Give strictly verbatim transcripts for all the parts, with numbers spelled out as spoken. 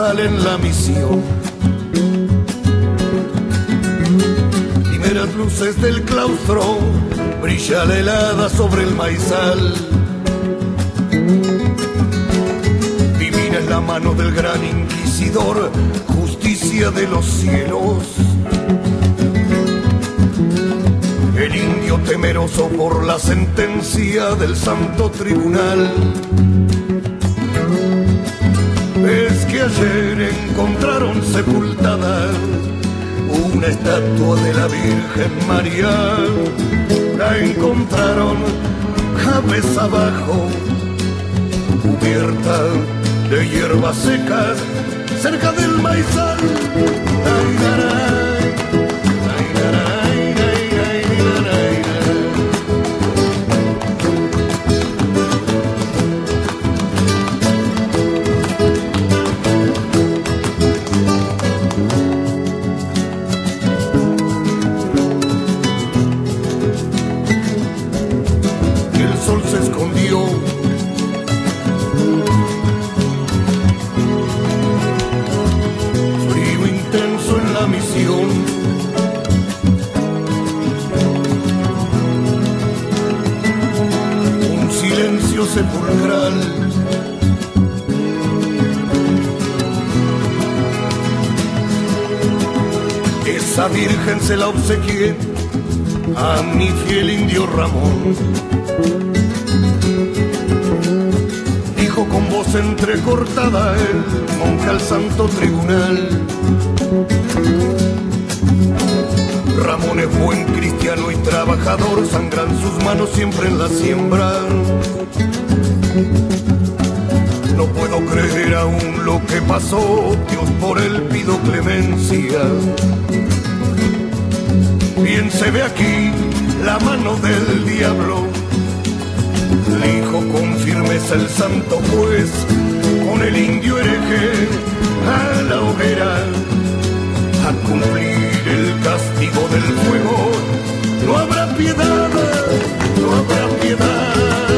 maizal en la misión. Primeras luces del claustro, brilla la helada sobre el maizal. Divina es la mano del gran inquisidor, justicia de los cielos. El indio temeroso por la sentencia del santo tribunal. Es que ayer encontraron sepultada una estatua de la Virgen María. La encontraron cabeza abajo, cubierta de hierbas secas, cerca del maizal. Ay, caray, ay, caray, ay, ay, caray. Y el sol se escondió. Misión. Un silencio sepulcral. Esa virgen se la obsequié a mi fiel indio Ramón. Dijo con voz entrecortada el monje al santo tribunal. Ramón es buen cristiano y trabajador, sangran sus manos siempre en la siembra. No puedo creer aún lo que pasó, Dios por él pido clemencia. Bien se ve aquí la mano del diablo, dijo con firmeza el santo juez, con el indio hereje a la hoguera, a cumplir el castigo del fuego. No habrá piedad, no habrá piedad.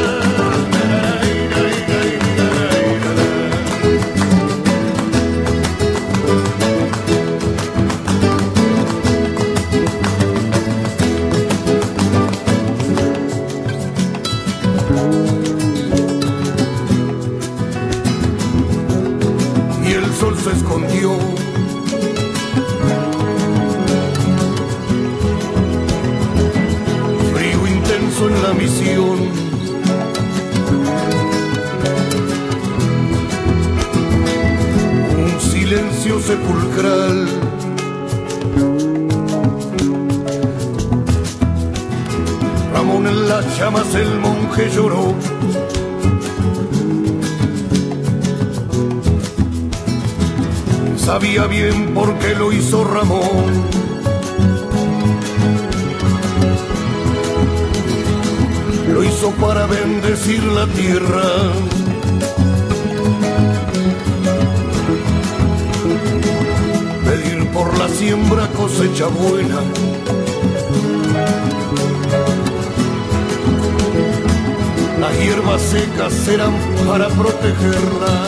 Y el sol se escondió. En la misión, un silencio sepulcral. Ramón en las llamas, el monje lloró. Sabía bien por qué lo hizo Ramón. Lo hizo para bendecir la tierra. Pedir por la siembra cosecha buena. Las hierbas secas serán para protegerla.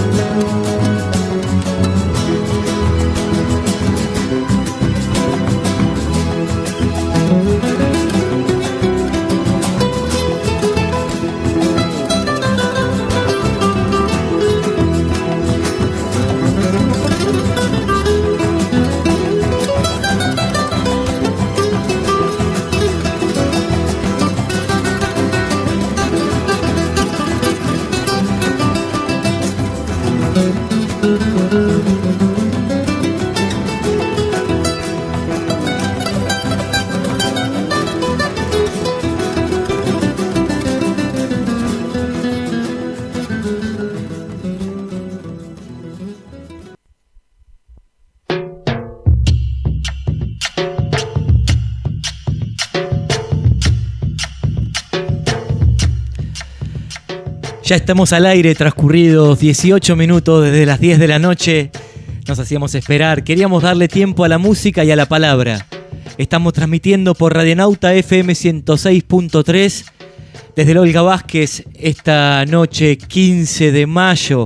Ya estamos al aire, transcurridos dieciocho minutos desde las diez de la noche. Nos hacíamos esperar, queríamos darle tiempo a la música y a la palabra. Estamos transmitiendo por Radionauta F M ciento seis punto tres desde el Olga Vázquez esta noche quince de mayo,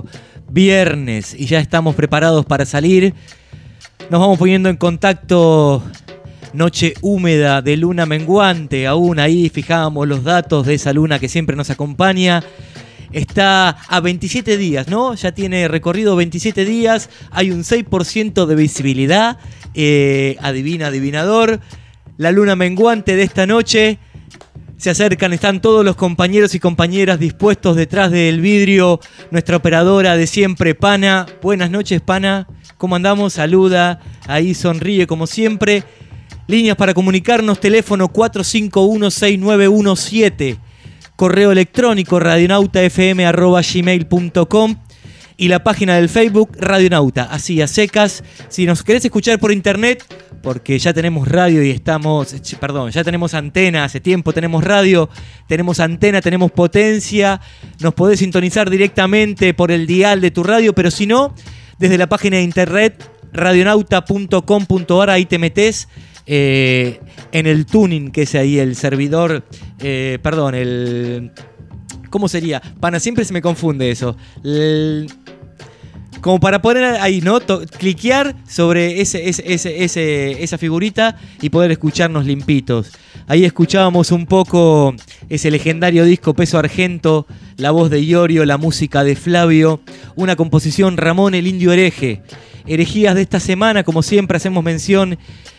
viernes y ya estamos preparados para salir. Nos vamos poniendo en contacto. Noche húmeda de luna menguante, aún ahí fijábamos los datos de esa luna que siempre nos acompaña. Está a veintisiete días, ¿no? Ya tiene recorrido veintisiete días, hay un seis por ciento de visibilidad. Eh, adivina, adivinador. La luna menguante de esta noche. Se acercan, están todos los compañeros y compañeras dispuestos detrás del vidrio. Nuestra operadora de siempre, Pana. Buenas noches, Pana. ¿Cómo andamos? Saluda, ahí sonríe como siempre. Líneas para comunicarnos, teléfono cuatro cinco uno seis nueve uno siete. Correo electrónico radionautafm arroba gmail punto com. Y la página del Facebook, Radionauta, así a secas. Si nos querés escuchar por internet, porque ya tenemos radio y estamos, perdón, ya tenemos antena, hace tiempo tenemos radio, tenemos antena, tenemos potencia, nos podés sintonizar directamente por el dial de tu radio, pero si no, desde la página de internet, radionauta punto com punto ar, ahí te metés eh, en el tuning, que es ahí el servidor, eh, perdón, el... ¿Cómo sería? Pana, siempre se me confunde eso. El, como para poner ahí, ¿no? To, cliquear sobre ese, ese, ese, ese, esa figurita y poder escucharnos limpitos. Ahí escuchábamos un poco ese legendario disco Peso Argento, la voz de Iorio, la música de Flavio, una composición Ramón el Indio Hereje. Herejías de esta semana, como siempre hacemos mención,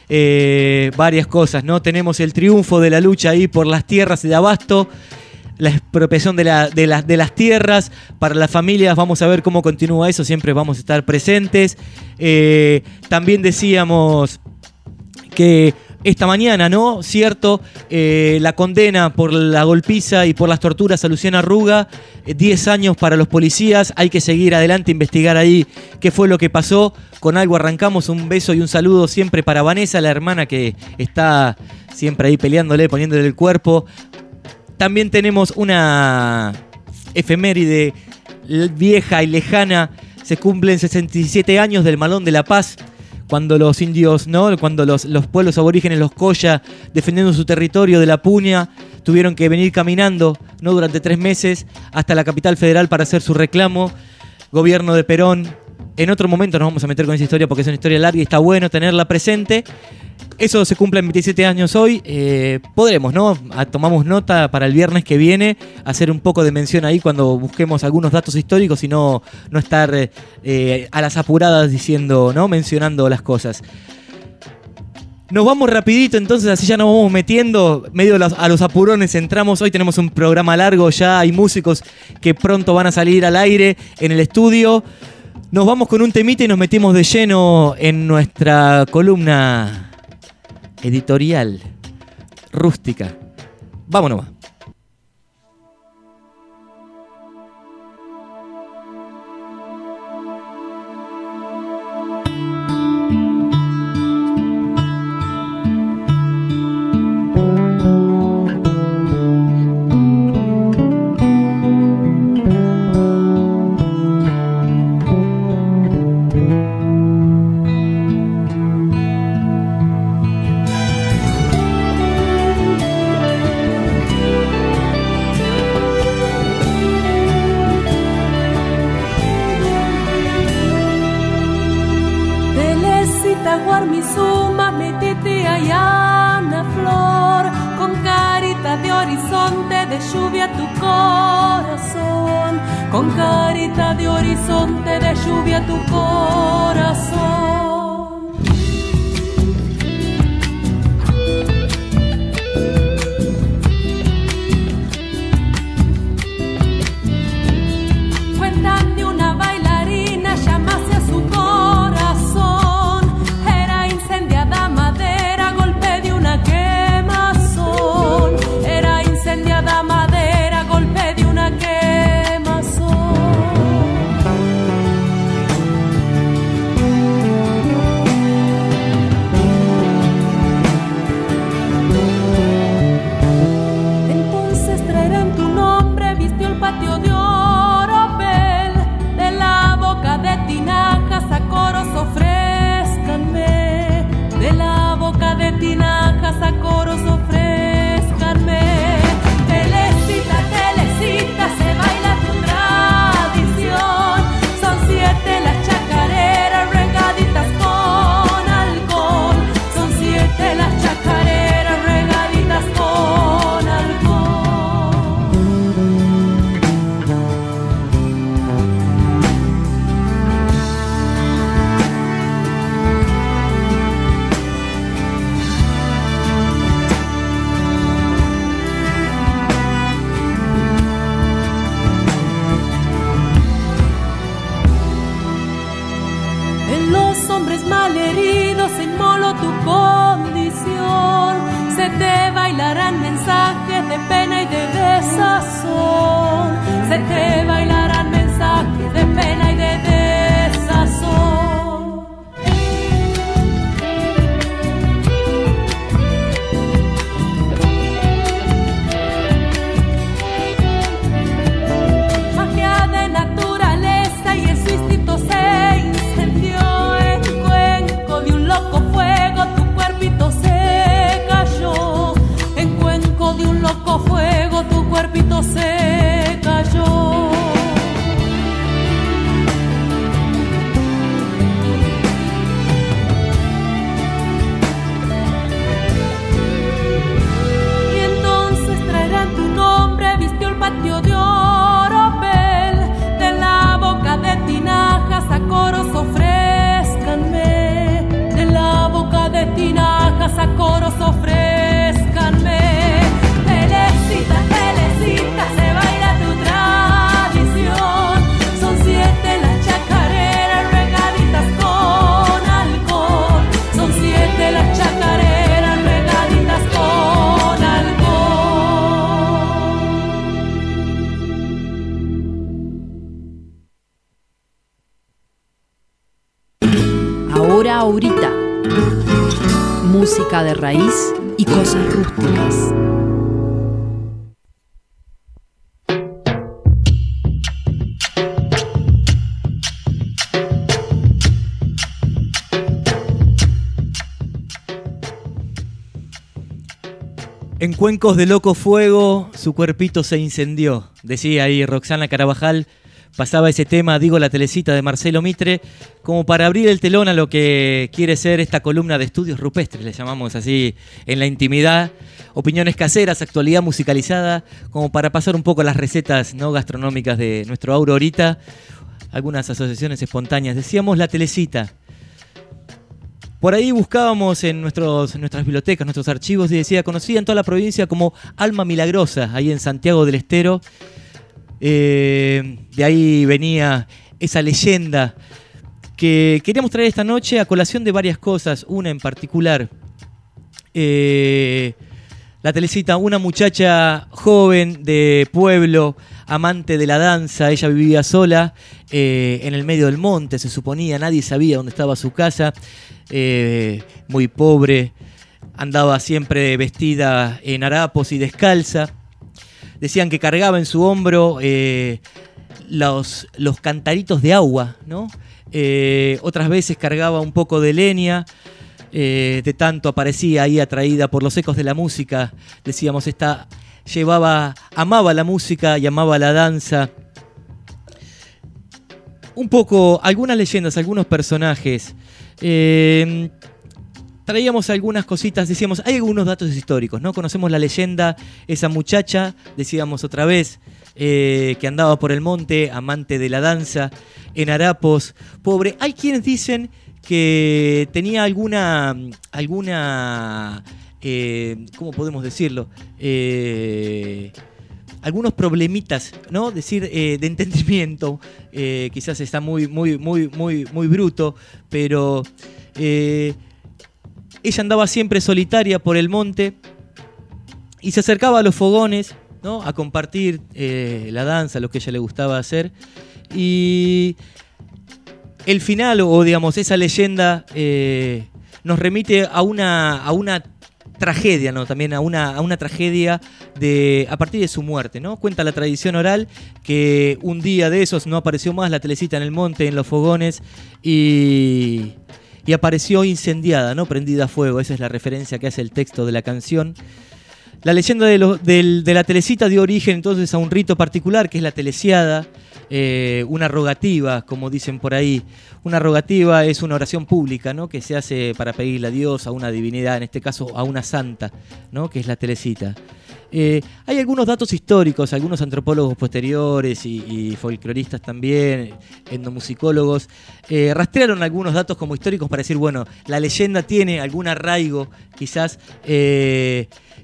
eh, varias cosas, ¿no? Tenemos el triunfo de la lucha ahí por las tierras de Abasto, la expropiación de, la, de, la, de las tierras para las familias. Vamos a ver cómo continúa eso, siempre vamos a estar presentes. Eh, también decíamos que esta mañana, ¿no? Cierto, eh, la condena por la golpiza y por las torturas a Luciana Arruga, eh, diez años para los policías, hay que seguir adelante, investigar ahí qué fue lo que pasó. Con algo arrancamos, un beso y un saludo siempre para Vanessa, la hermana que está siempre ahí peleándole, poniéndole el cuerpo. También tenemos una efeméride vieja y lejana. Se cumplen sesenta y siete años del Malón de la Paz, cuando los indios, ¿no? Cuando los, los pueblos aborígenes, los Coya, defendiendo su territorio de la Punia, tuvieron que venir caminando, ¿no? Durante tres meses hasta la capital federal para hacer su reclamo. Gobierno de Perón. En otro momento nos vamos a meter con esa historia porque es una historia larga y está bueno tenerla presente. Eso se cumple en veintisiete años hoy. Eh, podremos, ¿no? Tomamos nota para el viernes que viene, hacer un poco de mención ahí cuando busquemos algunos datos históricos y no, no estar eh, a las apuradas diciendo, ¿no? Mencionando las cosas. Nos vamos rapidito, entonces así ya nos vamos metiendo medio a los apurones. Entramos, hoy tenemos un programa largo, ya hay músicos que pronto van a salir al aire en el estudio. Nos vamos con un temita y nos metimos de lleno en nuestra columna editorial rústica. Vámonos. Madera, golpe de una quemazón. hombres malheridos se inmoló tu condición. Se te bailarán mensajes de pena y de desazón. Se te bailarán mensajes de pena y de desazón. Magia de naturaleza y en su instinto se incendió. En cuenco de un loco fuego tu cuerpito se cayó. En cuenco de un loco fuego tu cuerpito se cayó. Y entonces traerán tu nombre, vistió el patio de oropel. De la boca de tinajas a coros ofrézcanme. De la boca de tinajas a coros ofrézcanme. Telecita, telecita, se baila tu tradición. Son siete las chacareras regaditas con alcohol. Son siete las chacareras regaditas con alcohol. Ahora, ahorita. Música de raíz y cosas rústicas. En cuencos de loco fuego, su cuerpito se incendió. Decía ahí Roxana Carabajal, pasaba ese tema, digo, la telecita de Marcelo Mitre, como para abrir el telón a lo que quiere ser esta columna de estudios rupestres, le llamamos así, en la intimidad, opiniones caseras, actualidad musicalizada, como para pasar un poco las recetas no gastronómicas de nuestro Aurorita, algunas asociaciones espontáneas. Decíamos la telecita. Por ahí buscábamos en, nuestros, en nuestras bibliotecas, nuestros archivos, y decía, conocida en toda la provincia como Alma Milagrosa, ahí en Santiago del Estero. Eh, de ahí venía esa leyenda que queríamos traer esta noche a colación de varias cosas, una en particular. Eh, la telecita, una muchacha joven de pueblo, amante de la danza, ella vivía sola eh, en el medio del monte, se suponía, nadie sabía dónde estaba su casa. Eh, muy pobre, andaba siempre vestida en harapos y descalza. Decían que cargaba en su hombro eh, los, los cantaritos de agua, ¿no? Eh, otras veces cargaba un poco de leña, eh, de tanto aparecía ahí atraída por los ecos de la música. Decíamos, esta llevaba, amaba la música y amaba la danza. Un poco, algunas leyendas, algunos personajes. Eh, traíamos algunas cositas, decíamos, hay algunos datos históricos, ¿no? Conocemos la leyenda, esa muchacha, decíamos otra vez, eh, que andaba por el monte, amante de la danza, en harapos, pobre. Hay quienes dicen que tenía alguna, alguna, eh, ¿cómo podemos decirlo? Eh... algunos problemitas, ¿no? Decir, eh, de entendimiento, eh, quizás está muy, muy, muy, muy, muy bruto, pero eh, ella andaba siempre solitaria por el monte y se acercaba a los fogones, ¿no? A compartir eh, la danza, lo que a ella le gustaba hacer. Y el final, o digamos, esa leyenda eh, nos remite a una, a una tragedia, ¿no? También a una, a una tragedia de, a partir de su muerte, ¿no? Cuenta la tradición oral que un día de esos no apareció más la telecita en el monte, en los fogones, y, y apareció incendiada, ¿no? Prendida a fuego. Esa es la referencia que hace el texto de la canción. La leyenda de, lo, de, de la telecita dio origen entonces a un rito particular que es la teleciada, eh, una rogativa, como dicen por ahí. Una rogativa es una oración pública, ¿no? Que se hace para pedirle a Dios, a una divinidad, en este caso a una santa, ¿no? Que es la telecita. Eh, hay algunos datos históricos, algunos antropólogos posteriores y, y folcloristas también, etnomusicólogos, eh, rastrearon algunos datos como históricos para decir, bueno, la leyenda tiene algún arraigo, quizás, eh,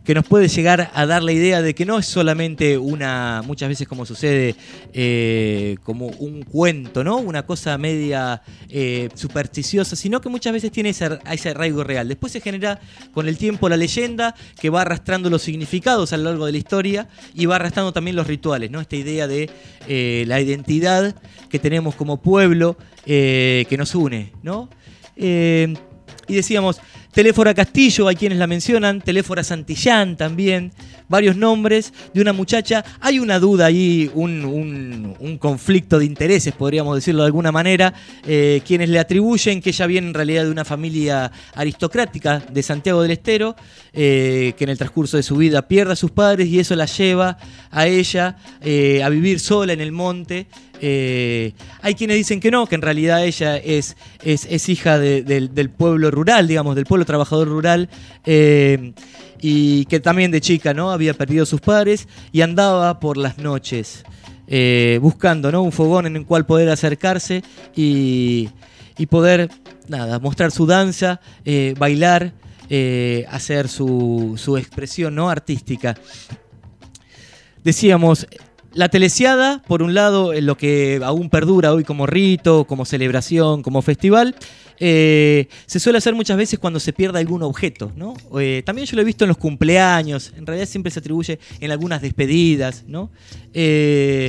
que nos puede llegar a dar la idea de que no es solamente una, muchas veces como sucede, eh, como un cuento, ¿no? Una cosa media eh, supersticiosa, sino que muchas veces tiene ese, ese arraigo real. Después se genera con el tiempo la leyenda que va arrastrando los significados a lo largo de la historia y va arrastrando también los rituales, ¿no? Esta idea de eh, la identidad que tenemos como pueblo eh, que nos une, ¿no? Eh, y decíamos, Teléfora Castillo, hay quienes la mencionan, Teléfora Santillán también, varios nombres de una muchacha. Hay una duda ahí, un, un, un conflicto de intereses, podríamos decirlo de alguna manera, eh, quienes le atribuyen que ella viene en realidad de una familia aristocrática de Santiago del Estero, eh, que en el transcurso de su vida pierde a sus padres y eso la lleva a ella eh, a vivir sola en el monte. Eh, hay quienes dicen que no, que en realidad ella es, es, es hija de, de, del pueblo rural, digamos, del pueblo trabajador rural, eh, y que también de chica, ¿no? Había perdido a sus padres y andaba por las noches eh, buscando, ¿no? Un fogón en el cual poder acercarse y, y poder, nada, mostrar su danza, eh, bailar, eh, hacer su, su expresión, ¿no? Artística. Decíamos, la telesiada, por un lado, en lo que aún perdura hoy como rito, como celebración, como festival, eh, se suele hacer muchas veces cuando se pierde algún objeto, ¿no? Eh, también yo lo he visto en los cumpleaños, en realidad siempre se atribuye en algunas despedidas, ¿no? Eh,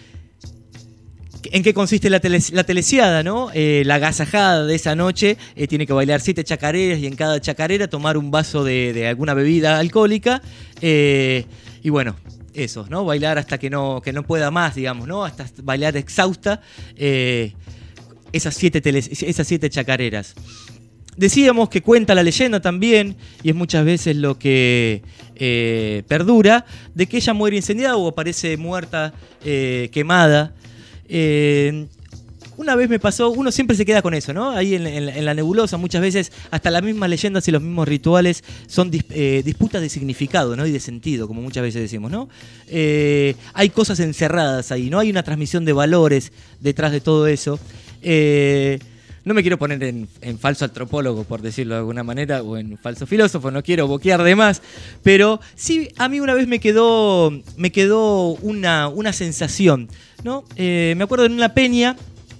¿En qué consiste la, tele, la telesiada, ¿no? Eh, la agasajada de esa noche, eh, tiene que bailar siete chacareras y en cada chacarera tomar un vaso de, de alguna bebida alcohólica, eh, y bueno, eso, ¿no? Bailar hasta que no, que no pueda más, digamos, ¿no? Hasta bailar exhausta eh, esas, siete tele, esas siete chacareras. Decíamos que cuenta la leyenda también, y es muchas veces lo que eh, perdura, de que ella muere incendiada o aparece muerta, eh, quemada. Eh, Una vez me pasó, uno siempre se queda con eso, ¿no? Ahí en, en, en la nebulosa muchas veces hasta las mismas leyendas y los mismos rituales son dis, eh, disputas de significado, ¿no? Y de sentido, como muchas veces decimos, ¿no? Eh, hay cosas encerradas ahí, ¿no? Hay una transmisión de valores detrás de todo eso. Eh, no me quiero poner en, en falso antropólogo, por decirlo de alguna manera, o en falso filósofo, no quiero boquear de más, pero sí, a mí una vez me quedó, me quedó una, una sensación, ¿no? Eh, me acuerdo en una peña.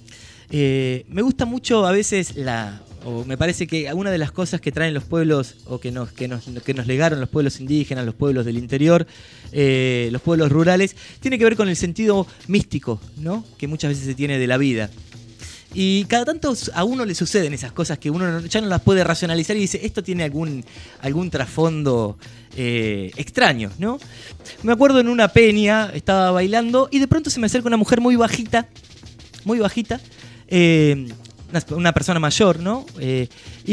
Eh, me gusta mucho a veces la, o me parece que una de las cosas que traen los pueblos o que nos, que nos, que nos legaron los pueblos indígenas, los pueblos del interior, eh, los pueblos rurales, tiene que ver con el sentido místico, ¿no? Que muchas veces se tiene de la vida. Y cada tanto a uno le suceden esas cosas que uno ya no las puede racionalizar y dice, esto tiene algún, algún trasfondo eh, extraño, ¿no? Me acuerdo en una peña, estaba bailando y de pronto se me acerca una mujer muy bajita, muy bajita, Eh, una, una persona mayor, ¿no? Eh,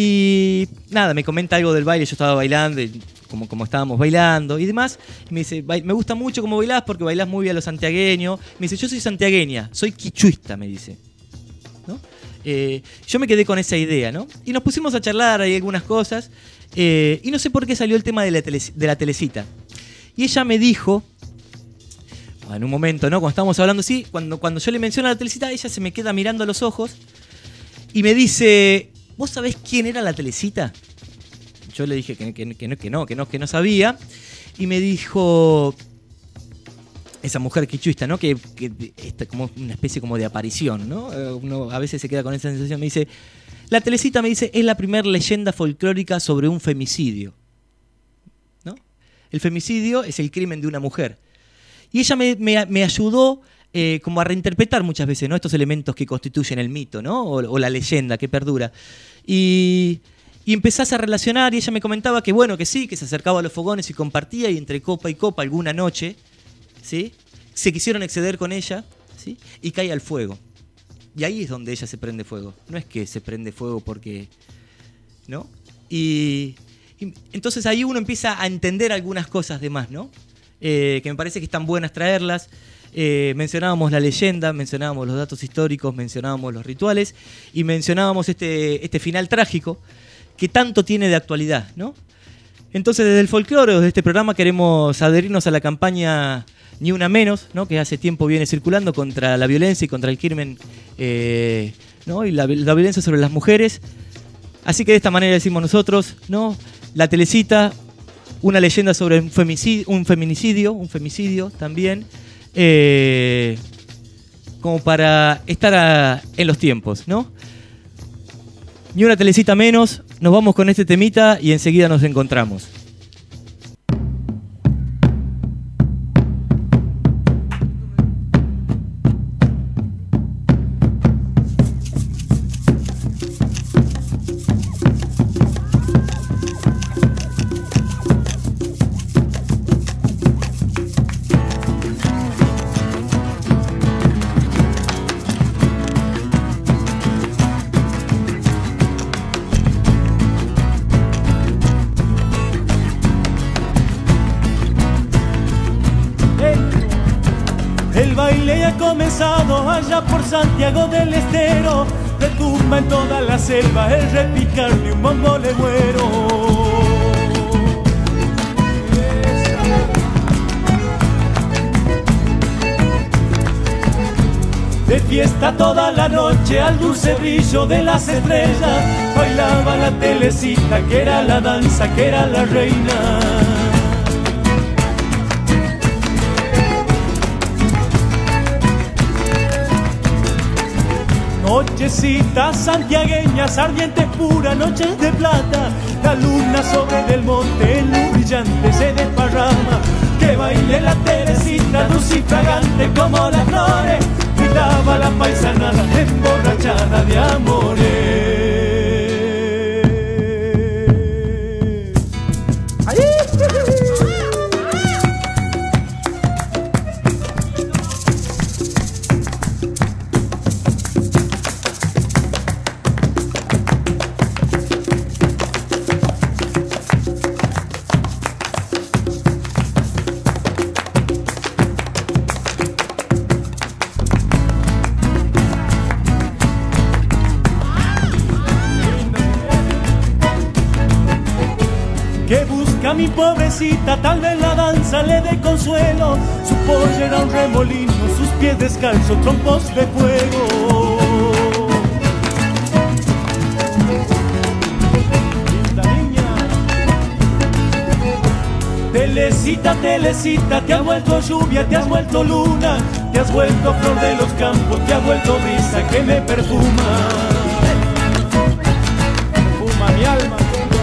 y nada, me comenta algo del baile, yo estaba bailando, y como, como estábamos bailando y demás, y me dice, me gusta mucho cómo bailás porque bailás muy bien a lo santiagueño. Me dice, yo soy santiagueña, soy quichuista, me dice, ¿no? Eh, yo me quedé con esa idea, ¿no? Y nos pusimos a charlar ahí algunas cosas, eh, y no sé por qué salió el tema de la, tele, de la telecita. Y ella me dijo, en un momento, ¿no? Cuando estábamos hablando así, cuando, cuando yo le menciono la telecita, ella se me queda mirando a los ojos y me dice, ¿vos sabés quién era la telecita? Yo le dije que, que, que, no, que no, que no, que no sabía. Y me dijo, esa mujer quichuista, ¿no? Que, que está como una especie como de aparición, ¿no? Uno a veces se queda con esa sensación. Me dice, la telecita, me dice, es la primera leyenda folclórica sobre un femicidio, ¿no? El femicidio es el crimen de una mujer. Y ella me, me, me ayudó eh, como a reinterpretar muchas veces, ¿no? Estos elementos que constituyen el mito, ¿no? O, o la leyenda que perdura. Y, y empezás a relacionar y ella me comentaba que bueno, que sí, que se acercaba a los fogones y compartía y entre copa y copa alguna noche, ¿sí? Se quisieron exceder con ella, ¿sí? Y cae al fuego. Y ahí es donde ella se prende fuego. No es que se prende fuego porque, ¿no? Y, y entonces ahí uno empieza a entender algunas cosas de más, ¿no? Eh, que me parece que están buenas traerlas. Eh, mencionábamos la leyenda, mencionábamos los datos históricos, mencionábamos los rituales y mencionábamos este, este final trágico que tanto tiene de actualidad, ¿no? Entonces, desde el folclore, desde este programa, queremos adherirnos a la campaña Ni Una Menos, ¿no? Que hace tiempo viene circulando contra la violencia y contra el crimen, eh, ¿no? Y la, la violencia sobre las mujeres. Así que de esta manera decimos nosotros, ¿no? La telecita, una leyenda sobre un femicidio, un feminicidio, un femicidio también, eh, como para estar a, en los tiempos, ¿no? Ni una telecita menos, nos vamos con este temita y enseguida nos encontramos. Allá por Santiago del Estero, retumba en toda la selva el repicar de un bombo legüero. De fiesta toda la noche al dulce brillo de las estrellas, bailaba la telecita que era la danza, que era la reina. Nochecitas santiagueñas, ardientes puras, noches de plata. La luna sobre del monte, en luz brillante se desparrama. Que baile la Teresita, dulce y fragante como las flores. Gritaba la paisanada, emborrachada de amores. Mi pobrecita, tal vez la danza le dé consuelo. Su pollo era un remolino, sus pies descalzos, trompos de fuego. Telecita, telecita, te has vuelto lluvia, te has vuelto luna, te has vuelto flor de los campos, te has vuelto brisa que me perfuma. Perfuma mi alma.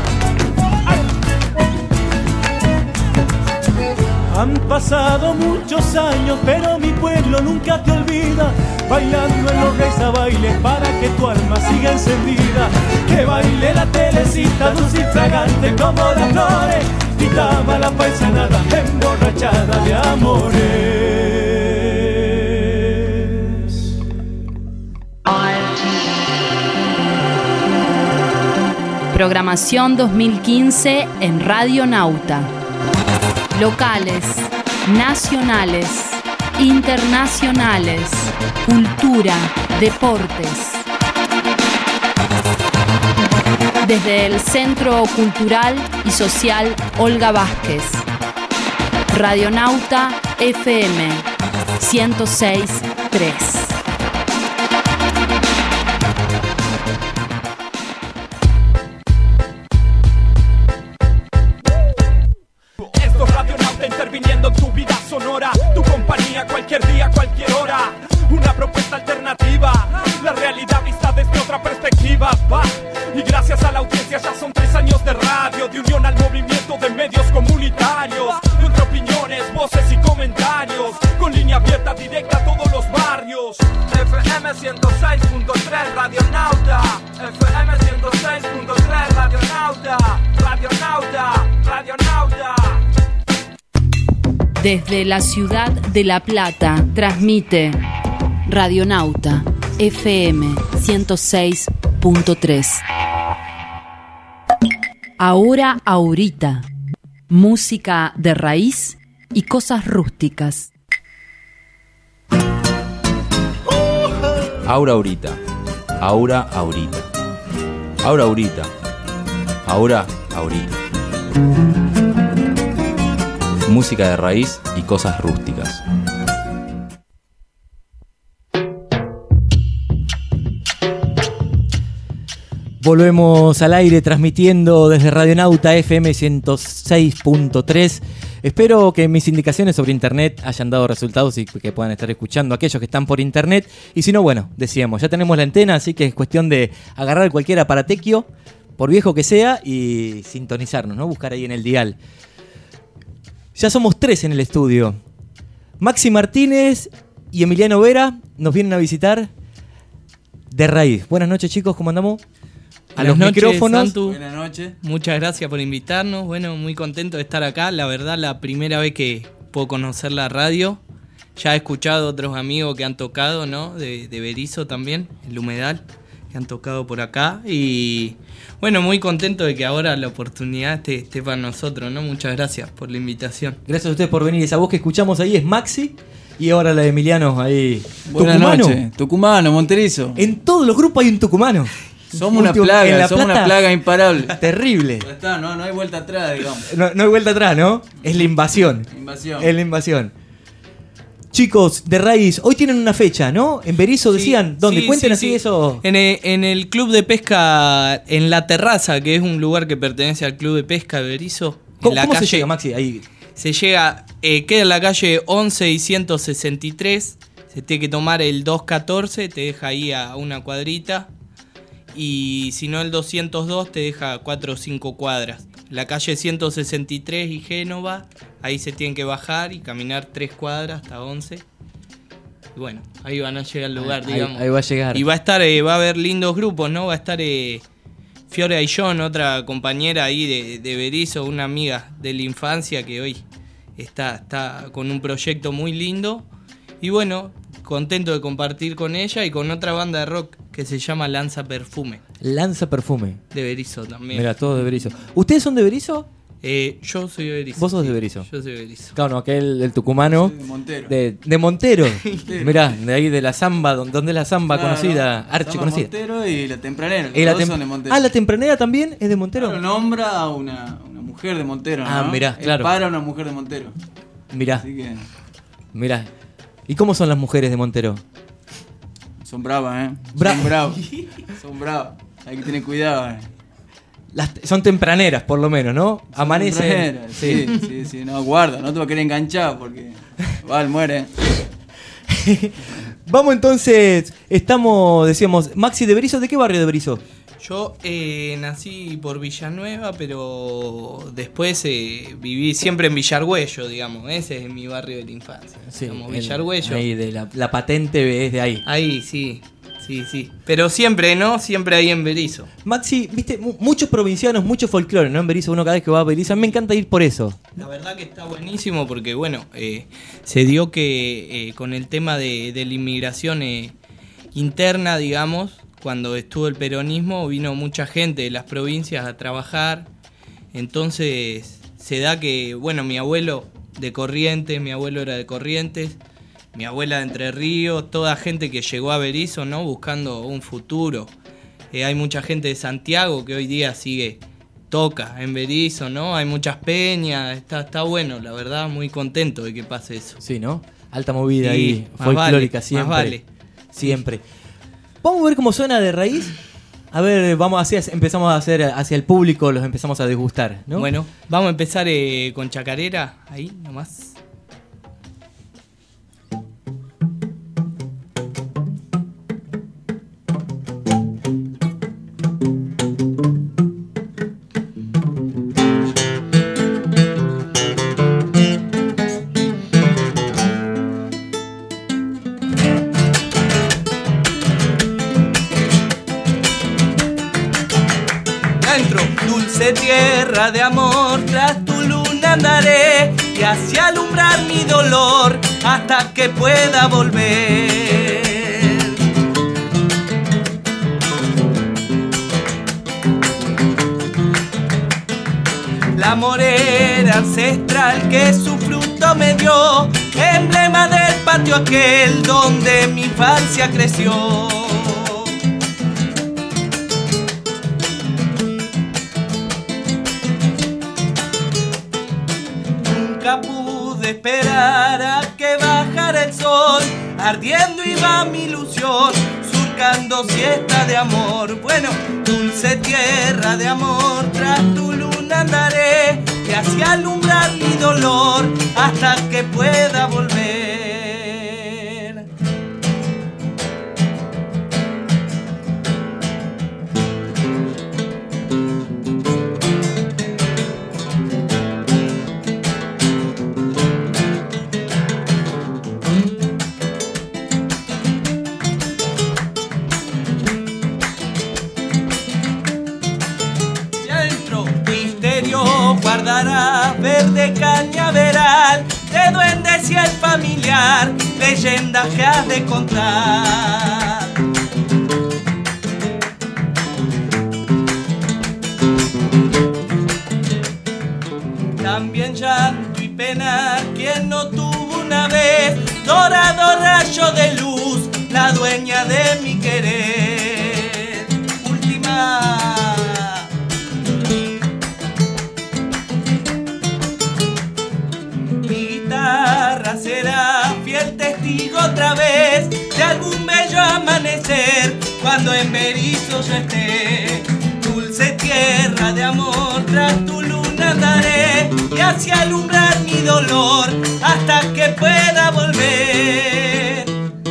Han pasado muchos años, pero mi pueblo nunca te olvida, bailando en los reyes a bailes para que tu alma siga encendida. Que baile la telecita, dulce y fragante como las flores, gritaba la paisanada emborrachada de amores. Programación dos mil quince en Radio Nauta. Locales, nacionales, internacionales, cultura, deportes. Desde el Centro Cultural y Social Olga Vázquez. Radionauta F M ciento seis punto tres. Interviniendo en tu vida sonora, tu compañía cualquier día, cualquier hora. Una propuesta alternativa, la realidad vista desde otra perspectiva. Va. Y gracias a la audiencia ya son tres años de radio, de unión al movimiento de medios comunitarios, entre opiniones, voces y comentarios, con línea abierta directa a todos los barrios. F M ciento seis punto tres Radionauta, F M ciento seis punto tres Radionauta, Radionauta, Radionauta. Desde la ciudad de La Plata, transmite Radionauta F M ciento seis punto tres. Ahora, ahorita. Música de raíz y cosas rústicas. Ahora, ahorita. Ahora, ahorita. Ahora, ahorita. Ahora, ahorita. Música de raíz y cosas rústicas. Volvemos al aire transmitiendo desde Radionauta F M ciento seis punto tres. Espero que mis indicaciones sobre internet hayan dado resultados y que puedan estar escuchando a aquellos que están por internet. Y si no, bueno, decíamos, ya tenemos la antena, así que es cuestión de agarrar cualquier aparatequio, por viejo que sea, y sintonizarnos, ¿no? Buscar ahí en el dial. Ya somos tres en el estudio. Maxi Martínez y Emiliano Vera nos vienen a visitar de raíz. Buenas noches, chicos, ¿cómo andamos? A Buenas los noches, micrófonos. Santu. Buenas noches. Muchas gracias por invitarnos. Bueno, muy contento de estar acá. La verdad, la primera vez que puedo conocer la radio. Ya he escuchado a otros amigos que han tocado, ¿no? De, de Berisso también, el Humedal, que han tocado por acá. Y bueno, muy contento de que ahora la oportunidad esté, esté para nosotros, ¿no? Muchas gracias por la invitación. Gracias a ustedes por venir. Esa voz que escuchamos ahí es Maxi. Y ahora la de Emiliano ahí. Buenas ¿Tucumano? noches. Tucumano, Monterizo. En todos los grupos hay un tucumano. Somos una Último- en plaga, La somos Plata, una plaga imparable. terrible. Ya está, no, no hay vuelta atrás, digamos. No, no hay vuelta atrás, ¿no? Es la invasión. Invasión. Es la invasión. Chicos, de raíz, hoy tienen una fecha, ¿no? En Berisso decían, Sí, ¿dónde? sí, Cuenten sí, así sí. eso. En el, en el club de pesca, en La Terraza, que es un lugar que pertenece al club de pesca de Berisso. ¿Cómo, en la cómo calle, se llega, Maxi? Ahí. Se llega, eh, queda en la calle once y ciento sesenta y tres. Se tiene que tomar el doscientos catorce, te deja ahí a una cuadrita. Y si no, el doscientos dos te deja cuatro o cinco cuadras. La calle ciento sesenta y tres y Génova, ahí se tienen que bajar y caminar tres cuadras hasta once. Y bueno, ahí van a llegar al lugar, Ahí- digamos. ahí va a llegar. Y va a estar, eh, va a haber lindos grupos, ¿no? Va a estar eh, Fiore Ayllón, otra compañera ahí de, de Berisso, una amiga de la infancia que hoy está, está con un proyecto muy lindo. Y bueno, contento de compartir con ella y con otra banda de rock que se llama Lanza Perfume, Lanza Perfume. de Berisso también. Mira, todos de Berisso. ¿Ustedes son de Berisso? Eh, yo soy de Berisso. Vos sos de sí, Berisso. Yo soy de Berisso. Claro, no, aquel el tucumano. Sí, de Montero. De, de Montero. Mirá, de ahí de la samba, don- donde es la samba Claro, conocida, ¿no? archi Somos conocida. Montero y la Tempranera. Los Eh, la dos tem- son de Montero. ah, la tempranera también es de Montero. Claro, nombra a una, una mujer de Montero, ¿no? Ah, mirá, Es claro. para una mujer de Montero. Mirá, Así que mirá. ¿Y cómo son las mujeres de Montero? son bravas, ¿eh? Bra- Son bravas. Son bravas. Hay que tener cuidado, ¿eh? Las, son tempraneras, por lo menos, ¿no? Son Amanecen. tempraneras, Sí, sí, sí. No, guarda, no te va a querer enganchar porque. Val, muere. Vamos entonces, estamos, decíamos, Maxi de Berisso, ¿de qué barrio de Berisso? Yo eh, nací por Villanueva, pero después eh, viví siempre en Villargüello, digamos. Ese es mi barrio de la infancia. Digamos, el- Villargüello. Ahí, de la, la patente es de ahí. Ahí, sí, sí, sí. Pero siempre, ¿no? Siempre ahí en Berisso. Maxi, viste, mu- muchos provincianos, mucho folclore, ¿no? En Berisso, uno cada vez que va a Berisso, a mí me encanta ir por eso. La verdad que está buenísimo porque, bueno, eh, se dio que eh, con el tema de, de la inmigración eh, interna, digamos, cuando estuvo el peronismo, vino mucha gente de las provincias a trabajar. Entonces se da que, bueno, mi abuelo de Corrientes, mi abuelo era de Corrientes, mi abuela de Entre Ríos, toda gente que llegó a Berisso, ¿no? Buscando un futuro. Eh, hay mucha gente de Santiago que hoy día sigue, toca en Berisso, ¿no? Hay muchas peñas, está, está bueno, la verdad, muy contento de que pase eso. Sí, ¿no? Alta movida Sí, ahí, más folclórica, vale, siempre. más vale. Siempre. Vamos a ver cómo suena de raíz. A ver, vamos hacia, empezamos a hacer hacia el público, los empezamos a degustar, ¿no? Bueno, vamos a empezar eh, con Chacarera, ahí nomás. Adentro, dulce tierra de amor, tras tu luna andaré y hacia alumbrar mi dolor hasta que pueda volver. La morera ancestral que su fruto me dio, emblema del patio aquel donde mi infancia creció. Nunca pude esperar a que bajara el sol, ardiendo iba mi ilusión, surcando buscando siesta de amor. Bueno, dulce tierra de amor, tras tu luna andaré, que hacia alumbrar mi dolor hasta que pueda volver. Guardarás verde cañaveral de duendes y el familiar, leyendas que has de contar. También llanto y penar quien no tuvo una vez dorado rayo de luz, la dueña de mi querer. Última será fiel testigo otra vez de algún bello amanecer cuando en Berizo yo esté. Dulce tierra de amor, tras tu luna andaré y hacia alumbrar mi dolor hasta que pueda volver.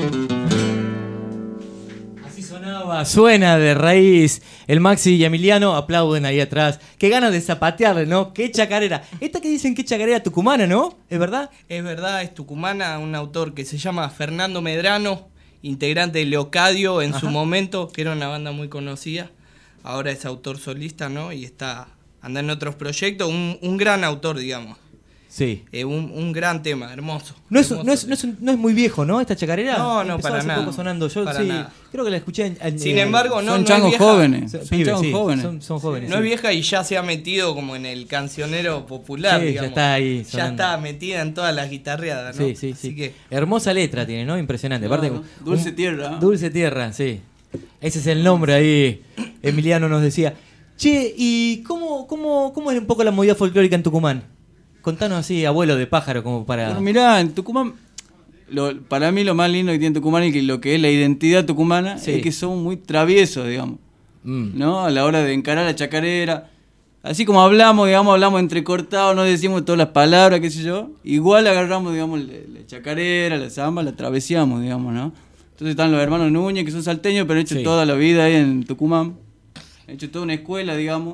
Así sonaba, suena de raíz. El Maxi y Emiliano aplauden ahí atrás. Qué ganas de zapatearle, ¿no? Qué chacarera. Esta que dicen que chacarera tucumana, ¿no? ¿Es verdad? Es verdad, es tucumana, un autor que se llama Fernando Medrano, integrante de Leocadio en Ajá. su momento, que era una banda muy conocida. Ahora es autor solista, ¿no? Y está anda en otros proyectos. Un, un gran autor, digamos. Sí. Eh, un, un gran tema, hermoso. No es, hermoso. No, es, no, es, no es muy viejo, ¿no? Esta chacarera. No, no, Empezó para hace nada. Poco sonando. Yo para sí, nada. creo que la escuché en, en, Sin eh, embargo, no, son no changos es vieja. jóvenes. Son Pibes, changos sí, jóvenes. Son, son jóvenes. No sí. es vieja y ya se ha metido como en el cancionero popular, Sí, digamos. ya está ahí Ya sonando. está metida en todas las guitarreadas, ¿no? Sí, sí, sí. Así que Hermosa letra tiene, ¿no? Impresionante. No, Aparte, no. Dulce un- Tierra. Dulce Tierra, sí. Ese es el nombre ahí. Emiliano nos decía. Che, ¿y cómo, cómo, cómo es un poco la movida folclórica en Tucumán? Contanos así, abuelo de pájaro, como para... Bueno, mirá, en Tucumán, lo, para mí lo más lindo que tiene Tucumán y que lo que es la identidad tucumana Sí. es que son muy traviesos, digamos, Mm. ¿no? A la hora de encarar la chacarera. Así como hablamos, digamos, hablamos entrecortados, no decimos todas las palabras, qué sé yo. Igual agarramos, digamos, la, la chacarera, la samba, la travesiamos, digamos, ¿no? Entonces están los hermanos Núñez, que son salteños, pero han hecho Sí. toda la vida ahí en Tucumán. Han hecho toda una escuela, digamos,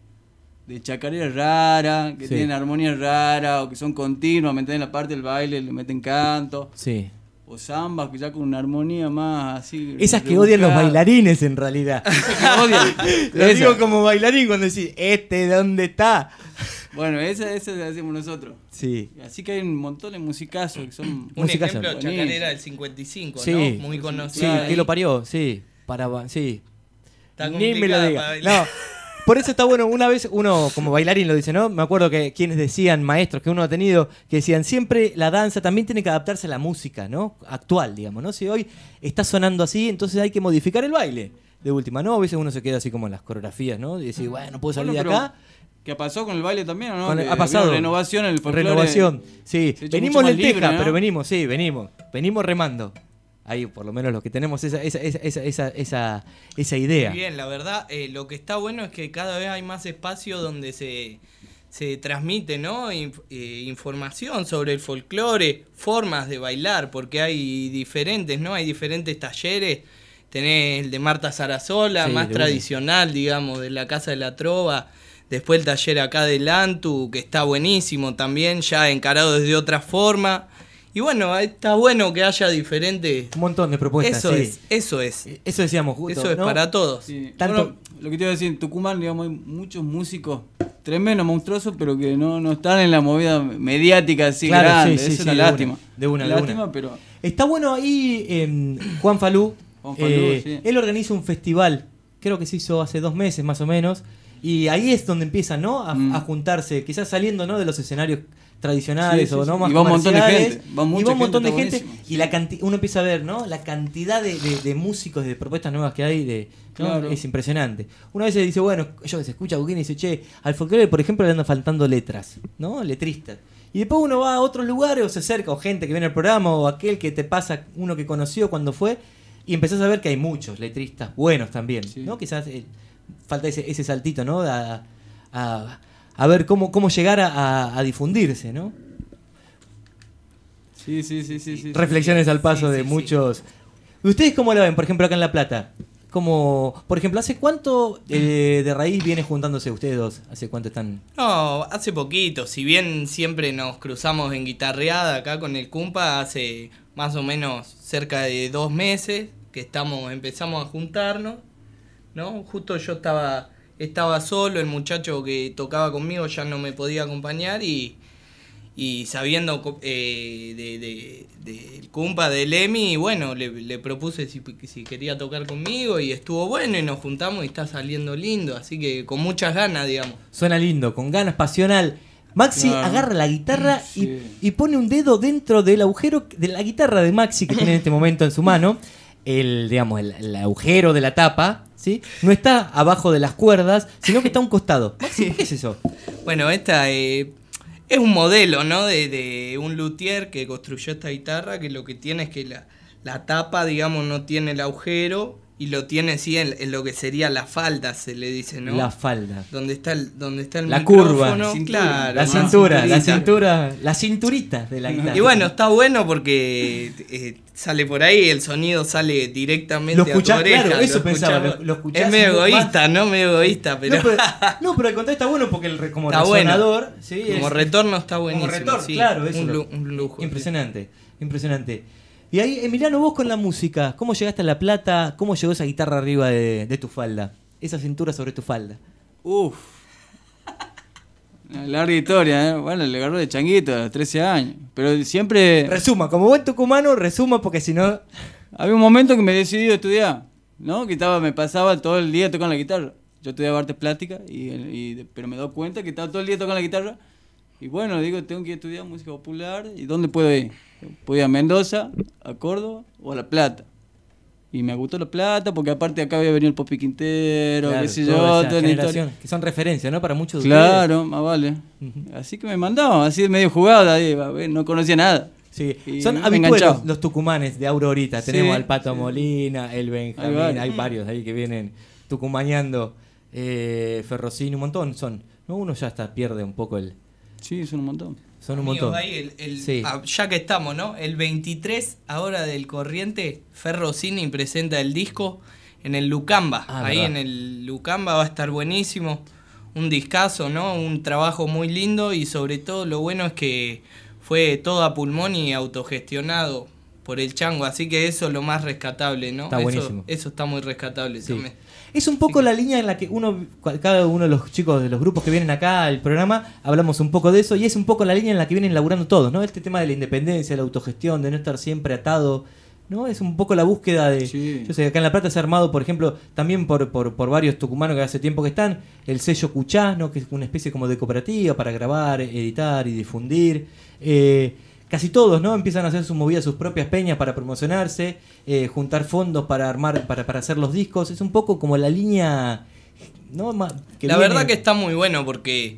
de chacarera rara, que Sí. tienen armonías raras, o que son continuas, meten en la parte del baile, le meten canto. Sí. O zambas, que ya con una armonía más así. Esas que odian los rebuscada. bailarines en realidad. Que odian. Lo Esa. digo como bailarín cuando decís, ¿este dónde está? Bueno, esa, esa la hacemos nosotros. Sí. Así que hay un montón de musicazos que son. un Musicazo. ejemplo, Buenísimo. Chacarera del cincuenta y cinco, Sí. ¿no? Muy Sí, conocida. que lo parió, sí. Para, ba- sí. Está Ni me lo complicada diga. para bailar. No. Por eso está bueno, una vez uno como bailarín lo dice, ¿no? Me acuerdo que quienes decían, maestros que uno ha tenido, que decían, siempre la danza también tiene que adaptarse a la música, ¿no? Actual, digamos, ¿no? Si hoy está sonando así, entonces hay que modificar el baile. De última, ¿no? A veces uno se queda así como en las coreografías, ¿no? Y decir, bueno, puedo salir Bueno, de pero acá. ¿Qué pasó con el baile también, o no? Con- Que ha pasado. vino renovación en el folclore. Renovación, sí. Se ha hecho Venimos mucho más lenteja, libre, ¿no? pero venimos, sí, venimos. Venimos remando. Ahí, por lo menos los que tenemos esa, esa, esa, esa, esa, esa, esa idea. Muy bien, la verdad, eh, lo que está bueno es que cada vez hay más espacio donde se, se transmite, ¿no? Inf- eh, información sobre el folclore, formas de bailar, porque hay diferentes, ¿no? Hay diferentes talleres. Tenés el de Marta Sarasola, Sí, más de una. tradicional, digamos, de la Casa de la Trova. Después el taller acá del Antu, que está buenísimo también, ya encarado desde otra forma. Y bueno, está bueno que haya diferentes... Un montón de propuestas, Eso sí. es, eso es. Eso decíamos justo, Eso es ¿no? para todos. Sí. Tanto- Bueno, lo que te iba a decir, en Tucumán, digamos, hay muchos músicos tremendos, monstruosos, pero que no, no están en la movida mediática así Claro, grande. sí, sí, es sí, una de lástima. una, de una, de lástima, una. pero. Está bueno ahí eh, Juan Falú. Juan Falú, eh, sí. Él organiza un festival, creo que se hizo hace dos meses más o menos. Y ahí es donde empiezan, ¿no? A, Mm. a juntarse, quizás saliendo, ¿no? De los escenarios tradicionales Sí, sí, o no sí. más Y va un montón de comerciales. gente, va mucha y va un montón gente, de está gente. buenísimo. Y la canti- uno empieza a ver, ¿no? La cantidad de, de- de músicos, de propuestas nuevas que hay, de, ¿no? Claro. Es impresionante. Una vez se dice, bueno, yo que se escucha a Cuquín y dice, che, al folclore, por ejemplo, le andan faltando letras, ¿no? Letristas. Y después uno va a otros lugares o se acerca, o gente que viene al programa, o aquel que te pasa, uno que conoció cuando fue, Y empezás a ver que hay muchos letristas buenos también, Sí. ¿no? Quizás eh, falta ese, ese saltito, ¿no? A, a, a ver cómo, cómo llegar a, a, a difundirse, ¿no? Sí, sí, sí, sí, sí. Reflexiones al paso Sí, de sí, muchos. ¿Ustedes cómo la ven, por ejemplo, acá en La Plata? Como, por ejemplo, ¿hace cuánto eh, de raíz viene juntándose ustedes dos? ¿Hace cuánto están? No, hace poquito. Si bien siempre nos cruzamos en guitarreada acá con el Cumpa, hace más o menos cerca de dos meses que estamos, empezamos a juntarnos, ¿no? Justo yo estaba, estaba solo, el muchacho que tocaba conmigo ya no me podía acompañar y, y sabiendo eh, de, de, del Cumpa, del Emi, bueno, le, le propuse si, si quería tocar conmigo y estuvo bueno y nos juntamos y está saliendo lindo, así que con muchas ganas, digamos. Suena lindo, con ganas, pasional. Maxi Claro. agarra la guitarra Sí. y, y pone un dedo dentro del agujero de la guitarra de Maxi que tiene en este momento en su mano. El, digamos, el, el agujero de la tapa, ¿sí? No está abajo de las cuerdas, sino que está a un costado. Maxi, ¿qué es eso? Bueno, esta eh, es un modelo, ¿no? De, de un luthier que construyó esta guitarra, que lo que tiene es que la, la tapa, digamos, no tiene el agujero y lo tiene, sí, en, en lo que sería la falda, se le dice, ¿no? La falda. Donde está el, donde está el La micrófono, curva. Cintura. claro. La más cintura, la cinturita. cintura, la cinturita de la guitarra. Y bueno, está bueno porque eh, sale por ahí, el sonido sale directamente Lo escuchás, a tu oreja. claro, eso lo pensaba, escuchás. lo- lo escuchás es medio más- egoísta, ¿no? Medio egoísta, pero, No, pero, no, pero al contrario está bueno porque el, re- como Está bueno. resonador, ¿sí? como es- retorno está buenísimo. Como retorno, sí. claro, eso un, lo- lu- un lujo. Impresionante, impresionante. Y ahí, Emiliano, vos con la música, ¿cómo llegaste a La Plata? ¿Cómo llegó esa guitarra arriba de, de tu falda? Esa cintura sobre tu falda. Uf. Una larga historia, ¿eh? Bueno, le agarró de changuito a los trece años. Pero siempre... Resuma, como buen tucumano, resuma porque si no... Había un momento que me decidí a estudiar, ¿no? Que estaba, me pasaba todo el día tocando la guitarra. Yo estudiaba artes plásticas, y, y- pero me doy cuenta que estaba todo el día tocando la guitarra. Y bueno, digo, tengo que ir a estudiar música popular. ¿Y dónde puedo ir? Puedo ir a Mendoza, a Córdoba o a La Plata. Y me gustó La Plata porque aparte acá había venido el Popi Quintero, Claro, qué sé toda yo, esa toda una historia. generación, que son referencias, ¿no? Para muchos de Claro, más vale. Ujú. Así que me mandaban, así medio jugado, ahí, va, ve, no conocía nada. ustedes. Sí. Y Son me habituales enganchaba. los, los tucumanes de Aurorita. Sí. Tenemos al Pato Molina, el Benjamín, Hay hay, varios. varios ahí que vienen tucumaneando. Eh, Ferrocini, un montón son. ¿No? Uno ya hasta pierde un poco el... Sí, son un montón. Son un Amigos, montón. ahí el- el- Sí. ah, ya que estamos, ¿no? El veintitrés ahora del Corriente, Ferrocini presenta el disco en el Lucamba. Ah, ahí verdad. en el Lucamba va a estar buenísimo. Un discazo, ¿no? Un trabajo muy lindo y sobre todo lo bueno es que fue todo a pulmón y autogestionado por el Chango. Así que eso es lo más rescatable, ¿no? Está eso, buenísimo. Eso está muy rescatable Sí. también. Es un poco la línea en la que uno, cua- cada uno de los chicos de los grupos que vienen acá al programa, hablamos un poco de eso, y es un poco la línea en la que vienen laburando todos, ¿no? Este tema de la independencia, la autogestión, de no estar siempre atado, ¿no? Es un poco la búsqueda de... Sí. Yo sé, acá en La Plata se ha armado, por ejemplo, también por, por, por varios tucumanos que hace tiempo que están, el sello Cuchá, ¿no? Que es una especie como de cooperativa para grabar, editar y difundir. Eh, casi todos, ¿no? Empiezan a hacer su movida, sus propias peñas para promocionarse, eh, juntar fondos para armar, para, para hacer los discos. Es un poco como la línea, ¿no? Ma- que La viene- verdad que está muy bueno porque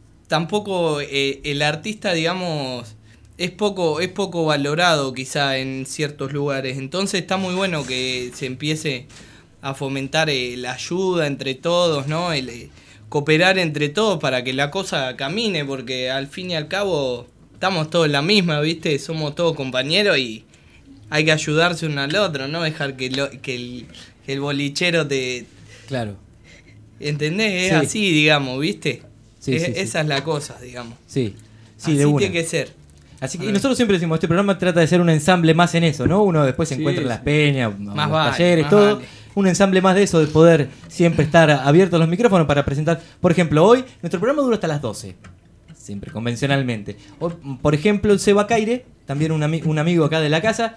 tampoco eh, el artista, digamos, es poco, es poco valorado quizá en ciertos lugares. Entonces está muy bueno que se empiece a fomentar eh, la ayuda entre todos, ¿no? El, eh, cooperar entre todos para que la cosa camine, porque al fin y al cabo estamos todos en la misma, ¿viste? Somos todos compañeros y hay que ayudarse uno al otro, no dejar que, lo, que, el, que el bolichero te... Claro. ¿Entendés? Es Sí. así, digamos, ¿viste? Sí, Es- sí, sí. Esa es la cosa, digamos. Sí, sí, así de una. tiene que ser. Así que A y ver. nosotros siempre decimos, este programa trata de ser un ensamble más en eso, ¿no? Uno después se Sí, encuentra en las sí. peñas, en Más los vale, talleres, más todo. vale. Un ensamble más de eso, de poder siempre estar abiertos los micrófonos para presentar. Por ejemplo, hoy nuestro programa dura hasta las doce, siempre convencionalmente. Hoy, por ejemplo, el Seba Caire, también un, ami- un amigo acá de la casa,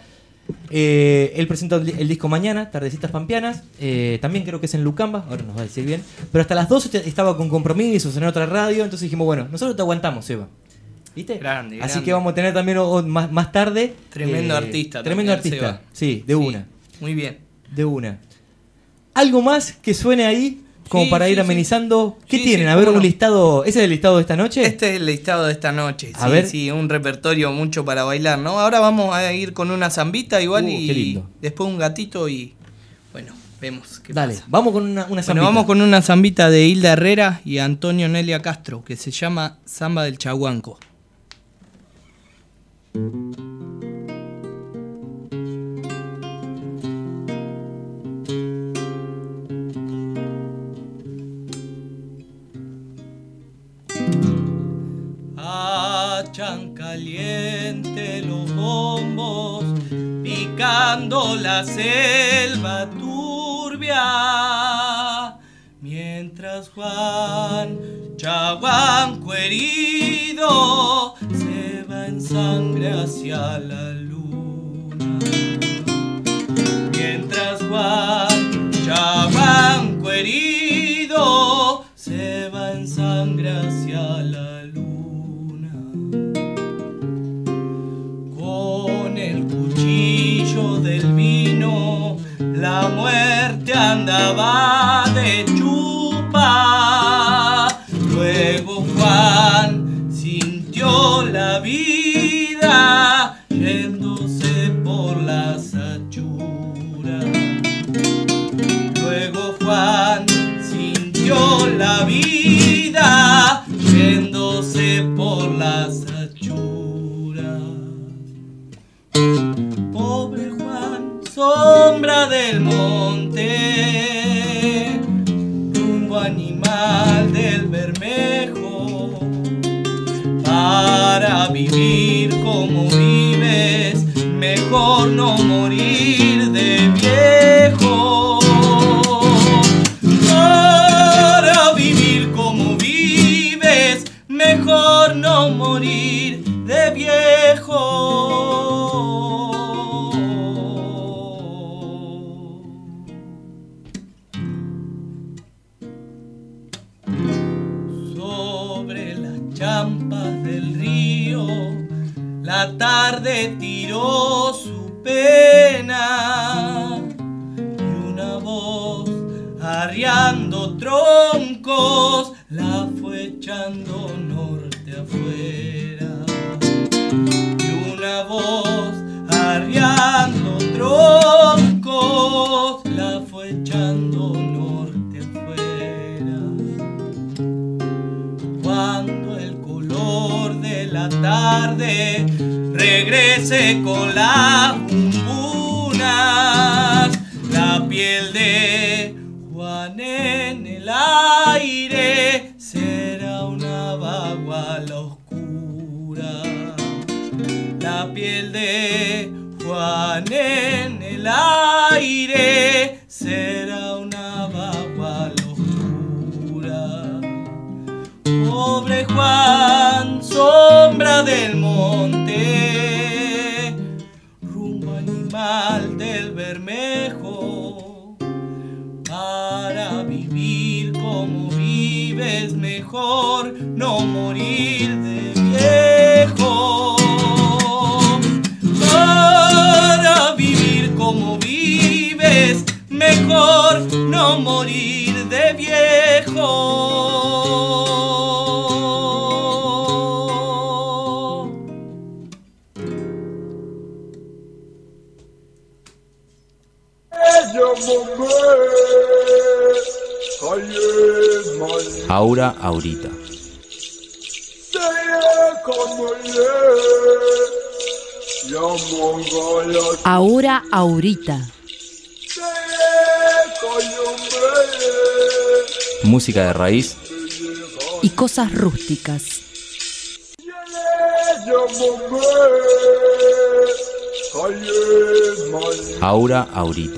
eh, él presenta el, el disco mañana, Tardecitas Pampeanas, eh, también creo que es en Lucamba, ahora nos va a decir bien, pero hasta las doce te- estaba con compromisos en otra radio, entonces dijimos, bueno, nosotros te aguantamos, Seba. ¿Viste? Grande, Así grande. que vamos a tener también o- o más, más tarde. Tremendo eh, artista Tremendo también, artista. Seba. Sí, de Sí, una. Muy bien. De una. ¿Algo más que suene ahí como Sí, para sí, ir sí. amenizando. ¿Qué Sí, tienen? sí, A ver, cómo un no. listado. ¿Ese es el listado de esta noche? Este es el listado de esta noche. A sí, ver. sí, un repertorio mucho para bailar, ¿no? Ahora vamos a ir con una zambita igual Uh, y qué lindo. después un gatito y bueno, vemos qué Dale, pasa. vamos con una, una Bueno, zambita. vamos con una zambita de Hilda Herrera y Antonio Nelia Castro que se llama Zamba del Chaguanco. Hachan caliente los bombos, picando la selva turbia, mientras Juan Chaguanco herido se va en sangre hacia la luna. Mientras Juan Chaguanco herido se va en sangre hacia la luna. Con el cuchillo del vino la muerte andaba de chupa. Luego Juan sintió la vida yéndose por las achuras. Luego Juan sintió la vida yéndose por las achuras. Pobre Juan, sombra del monte, rumbo animal del Bermejo. Para vivir como vives, mejor no morir de viejo. Para vivir como vives, mejor no morir de viejo. Sobre las champas del río, la tarde tiró su pena y una voz arriando troncos la fue echando norte afuera. Y una voz arriando troncos la fue echando norte afuera. Cuando el color de la tarde regrese con las bumbunas, la piel de Juan en el aire será una baguala oscura. La piel de Juan en el aire será una baguala oscura. Pobre Juan, sombra del monte, rumbo animal del Bermejo. Para vivir como vives, mejor no morir de viejo. Para vivir como vives, mejor no morir de viejo. Aura Aurita. Ahora Aurita. Música de raíz Y cosas rústicas. Aura Aurita.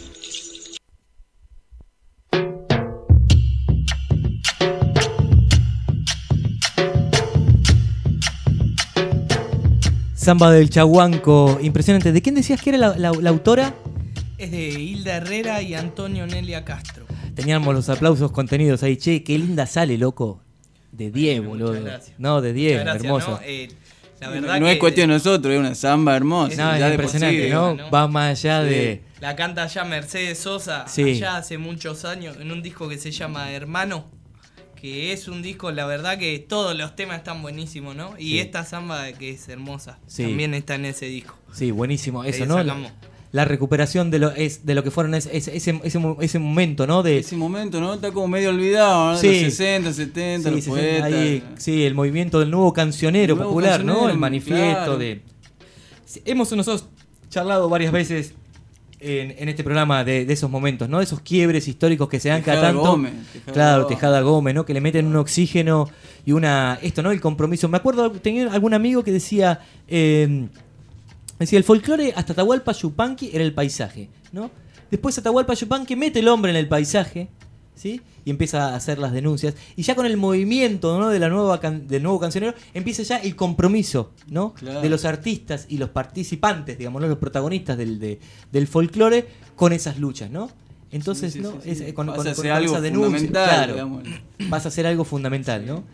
Zamba del Chaguanco, impresionante. ¿De quién decías que era la, la- la autora? Es de Hilda Herrera y Antonio Nelia Castro. Teníamos los aplausos contenidos ahí. Che, qué linda sale, loco. De diez, Bueno, boludo. muchas gracias. No, de diez, Muchas gracias, hermoso. ¿no? Eh, La verdad no que, es cuestión de nosotros, es una samba hermosa. No, ya es de impresionante, por sí, ¿no? ¿no? Va más allá Sí. de... La canta ya Mercedes Sosa, Sí. allá hace muchos años, en un disco que se llama Hermano, que es un disco, la verdad que todos los temas están buenísimos, ¿no? Y Sí. esta samba que es hermosa, Sí. también está en ese disco. Sí, buenísimo. Eso, Ahí ¿no? sacamos. La recuperación de lo, es, de lo que fueron ese, ese, ese, ese mo- ese momento, ¿no? De, Ese momento, ¿no? Está como medio olvidado, ¿no? Sí. De los sesenta, setenta, sí, los sí, poetas. ahí, sí, el movimiento del nuevo cancionero El nuevo popular, ¿no? cancionero, El manifiesto claro. de... Sí, hemos nosotros charlado varias veces en, en este programa de, de esos momentos, ¿no? De esos quiebres históricos que se dan cada Tejada tanto. Gómez, Tejada claro, Gómez. Tejada Gómez, ¿no? Que le meten un oxígeno y una... Esto, ¿no? El compromiso. Me acuerdo, tenía algún amigo que decía... Eh, decía, el folclore hasta Atahualpa Yupanqui era el paisaje, ¿no? Después Atahualpa Yupanqui mete el hombre en el paisaje, ¿sí? Y empieza a hacer las denuncias. Y ya con el movimiento, ¿no? de la nueva can- del nuevo cancionero, empieza ya el compromiso, ¿no? Claro. De los artistas y los participantes, digamos, ¿no? Los protagonistas del, de- del folclore con esas luchas, ¿no? Entonces, Sí, sí, ¿no? sí, sí. Es, eh, con, Pasa con- a con- ser con algo esa denuncia, fundamental, claro, digamos. pasa a ser algo fundamental, ¿no?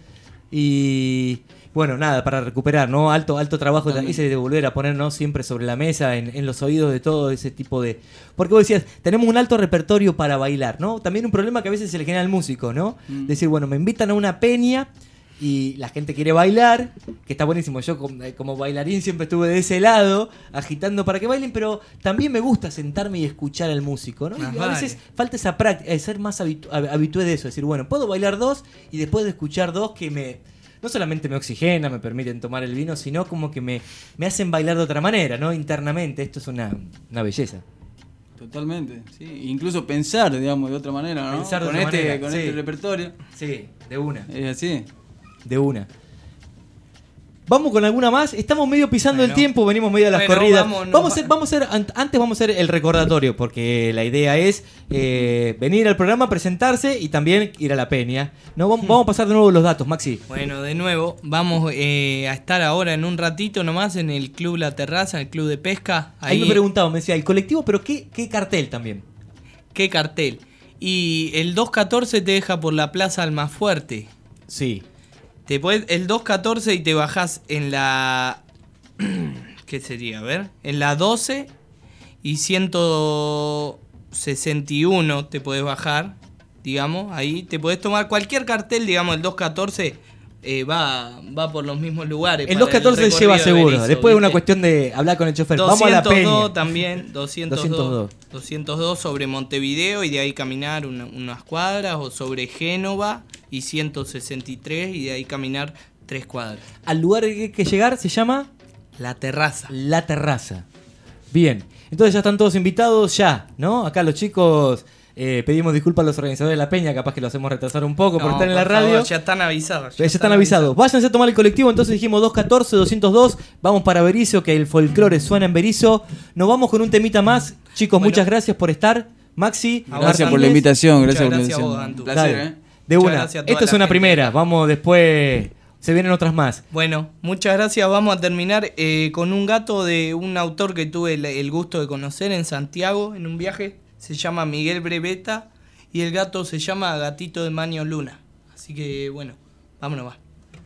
Y bueno, nada, para recuperar, ¿no? Alto, alto trabajo Totalmente. ese de volver a poner, ¿no? Siempre sobre la mesa, en, en los oídos de todo ese tipo de... Porque vos decías, tenemos un alto repertorio para bailar, ¿no? También un problema que a veces se le genera al músico, ¿no? Mm. Decir, bueno, me invitan a una peña y la gente quiere bailar, que está buenísimo. Yo como, eh, como bailarín siempre estuve de ese lado, agitando para que bailen, pero también me gusta sentarme y escuchar al músico, ¿no? Más Y a vale. veces falta esa práctica, ser más habitu- hab- habitué de eso, decir, bueno, puedo bailar dos y después de escuchar dos que me... No solamente me oxigena, me permiten tomar el vino, sino como que me, me hacen bailar de otra manera, ¿no? Internamente. Esto es una, una belleza. Totalmente, sí. Incluso pensar, digamos, de otra manera, ¿no? Pensar de con otra este, manera, con sí. este repertorio. Sí, de una. Es así. De una. Vamos con alguna más. Estamos medio pisando Bueno. el tiempo, venimos medio a las Bueno, corridas. vamos, nos vamos, a va- hacer, vamos a hacer, an- antes vamos a hacer el recordatorio, porque la idea es eh, venir al programa, presentarse y también ir a la peña. No, vamos, vamos a pasar de nuevo los datos, Maxi. Bueno, de nuevo, vamos eh, a estar ahora en un ratito nomás en el Club La Terraza, el Club de Pesca. Ahí, me preguntaba, me decía, el colectivo, pero ¿qué, qué cartel también? ¿Qué cartel? Y el dos catorce te deja por la Plaza Almafuerte. Sí. Te podés, el dos catorce y te bajás en la... ¿Qué sería? A ver. En la doce y ciento sesenta y uno te podés bajar, digamos. Ahí te podés tomar cualquier cartel, digamos, el dos catorce eh, va, va por los mismos lugares. El para dos catorce recorrido lleva de seguro. Berizo, Después es una ¿viste? cuestión de hablar con el chofer. Vamos a la doscientos dos peña. también, doscientos dos, doscientos dos. doscientos dos sobre Montevideo y de ahí caminar una- unas cuadras, o sobre Génova y ciento sesenta y tres y de ahí caminar tres cuadras. Al lugar que hay que llegar se llama La Terraza. La Terraza. Bien. Entonces ya están todos invitados, ya, ¿no? Acá los chicos eh, pedimos disculpas a los organizadores de la peña, capaz que lo hacemos retrasar un poco por No, estar en la por radio. favor, ya están avisados. Ya están avisados. Váyanse a tomar el colectivo, entonces dijimos dos catorce, doscientos dos. Vamos para Berizo, que el folclore suena en Berizo. Nos vamos con un temita más. Chicos, Bueno. muchas gracias por estar. Maxi, A vos, Gracias por Martínez. la invitación, gracias Muchas por la gracias a vos, invitación. Antu. Un placer, Dale. ¿eh? De Muchas una. gracias a toda Esta es la una gente. primera. Vamos después. Se vienen otras más. Bueno, muchas gracias. Vamos a terminar eh, con un gato de un autor que tuve el, el gusto de conocer en Santiago en un viaje. Se llama Miguel Breveta y el gato se llama Gatito de Maño Luna. Así que bueno, vámonos va.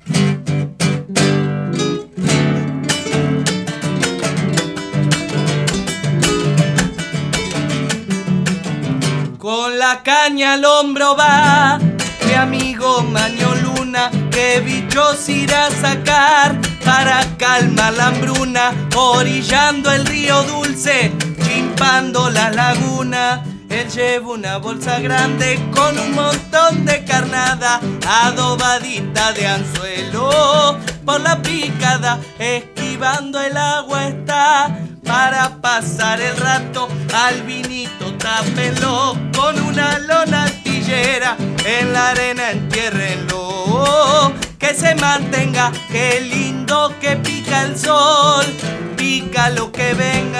Con la caña al hombro va mi amigo Maño Luna, que bichos irá a sacar para calmar la hambruna, orillando el río dulce, chimpando la laguna. Él lleva una bolsa grande con un montón de carnada, adobadita de anzuelo por la picada, esquivando el agua está para pasar el rato. Al vinito tápenlo con una lona artillera, en la arena entiérrenlo, que se mantenga, qué lindo que pica el sol, pica lo que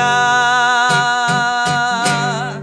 venga.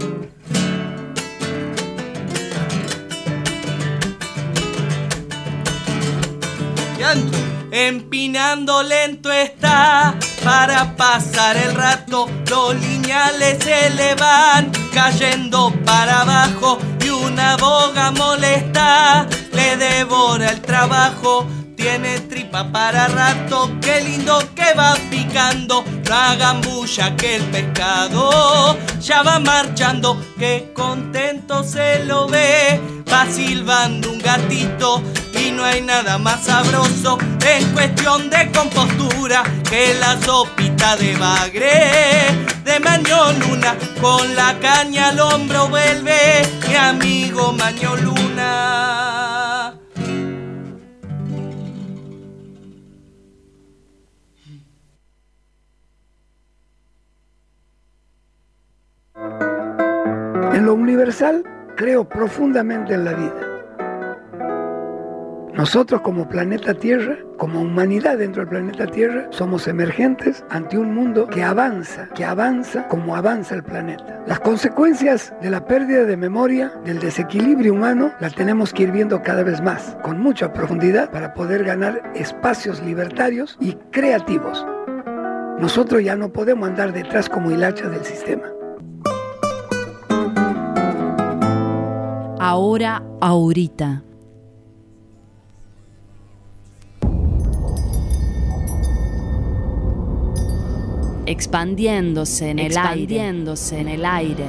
Empinando lento está para pasar el rato, los lineales se le van cayendo para abajo y una boga molesta le devora el trabajo. tiene tripa para rato, qué lindo que va picando, no hagan bulla que el pescado ya va marchando, qué contento se lo ve, va silbando un gatito y no hay nada más sabroso en cuestión de compostura que la sopita de bagre de Maño Luna, con la caña al hombro vuelve mi amigo Maño Luna. En lo universal, creo profundamente en la vida. Nosotros como planeta Tierra, como humanidad dentro del planeta Tierra, somos emergentes ante un mundo que avanza, que avanza como avanza el planeta. Las consecuencias de la pérdida de memoria, del desequilibrio humano, la tenemos que ir viendo cada vez más, con mucha profundidad, para poder ganar espacios libertarios y creativos. Nosotros ya no podemos andar detrás como hilachas del sistema. Ahora, ahorita. Expandiéndose en el aire. Expandiéndose en el aire.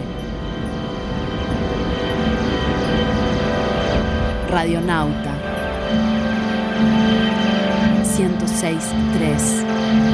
Radionauta. ciento seis punto tres.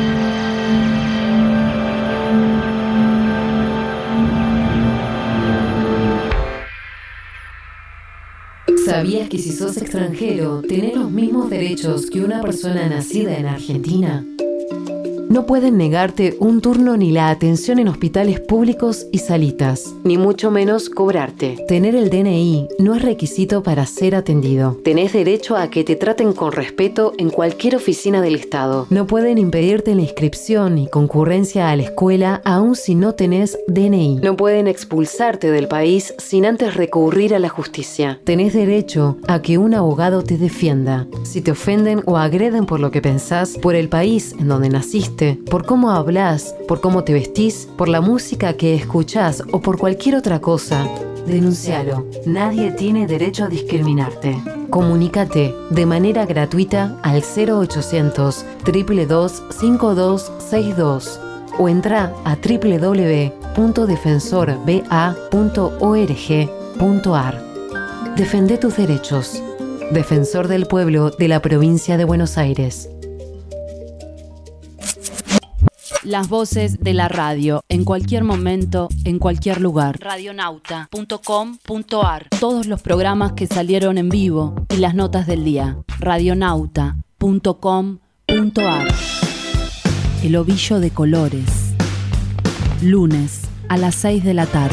¿Sabías que si sos extranjero, tenés los mismos derechos que una persona nacida en Argentina? No pueden negarte un turno ni la atención en hospitales públicos y salitas, ni mucho menos cobrarte. Tener el D N I no es requisito para ser atendido. Tenés derecho a que te traten con respeto en cualquier oficina del Estado. No pueden impedirte la inscripción y concurrencia a la escuela aun si no tenés D N I. No pueden expulsarte del país sin antes recurrir a la justicia. Tenés derecho a que un abogado te defienda. Si te ofenden o agreden por lo que pensás, por el país en donde naciste, por cómo hablas, por cómo te vestís, por la música que escuchás o por cualquier otra cosa, denuncialo. Nadie tiene derecho a discriminarte. Comunícate de manera gratuita al cero ochocientos, dos dos dos, cinco dos seis dos o entra a doble u doble u doble u punto defensor b a punto org punto a r. Defende tus derechos. Defensor del Pueblo de la Provincia de Buenos Aires. Las voces de la radio, en cualquier momento, en cualquier lugar. radionauta punto com punto a r. Todos los programas que salieron en vivo y las notas del día. radionauta punto com punto a r. El ovillo de colores. Lunes a las seis de la tarde.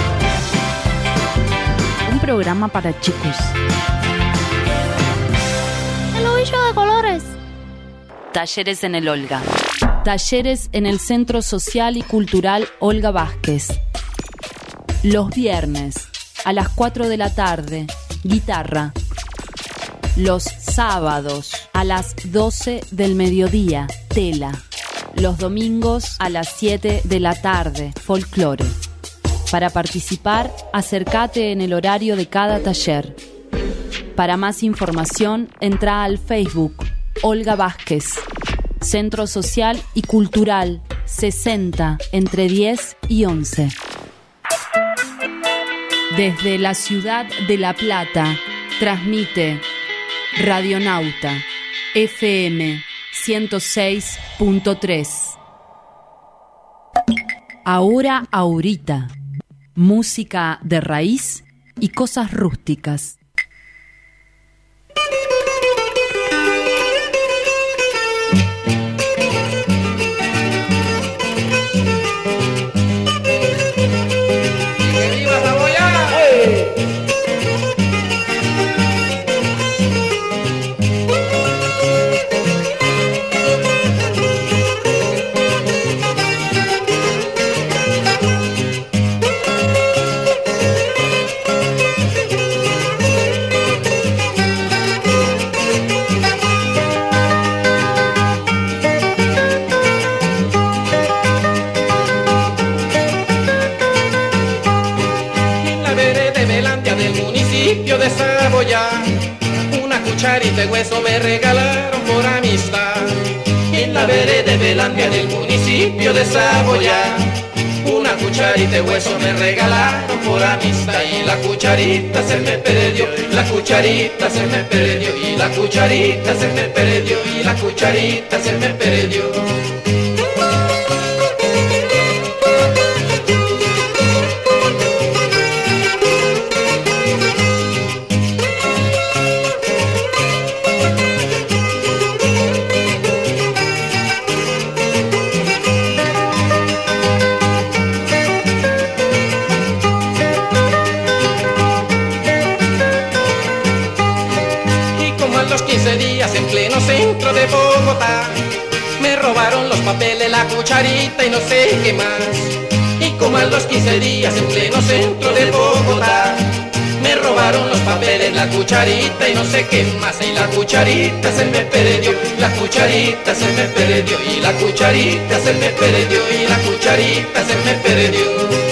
Un programa para chicos. El ovillo de colores. Talleres en el Olga. Talleres en el Centro Social y Cultural Olga Vázquez. Los viernes a las cuatro de la tarde, guitarra. Los sábados a las doce del mediodía, tela. Los domingos a las siete de la tarde, folclore. Para participar, acércate en el horario de cada taller. Para más información, entra al Facebook Olga Vázquez. Centro Social y Cultural, sesenta, entre diez y once. Desde la ciudad de La Plata, transmite Radionauta, F M ciento seis punto tres. Ahora, ahorita. Música de raíz y cosas rústicas. cucharita de hueso me regalaron por amistad. En la vereda de Belandia del municipio de Saboya, una cucharita de hueso me regalaron por amistad. Y la cucharita se me perdió, la cucharita se me perdió, y la cucharita se me perdió, y la cucharita se me perdió. En pleno centro de Bogotá me robaron los papeles, la cucharita y no sé qué más. Y como a los quince días en pleno centro de Bogotá me robaron los papeles, la cucharita y no sé qué más. Y la cucharita se me perdió, la cucharita se me perdió, y la cucharita se me perdió, y la cucharita se me perdió.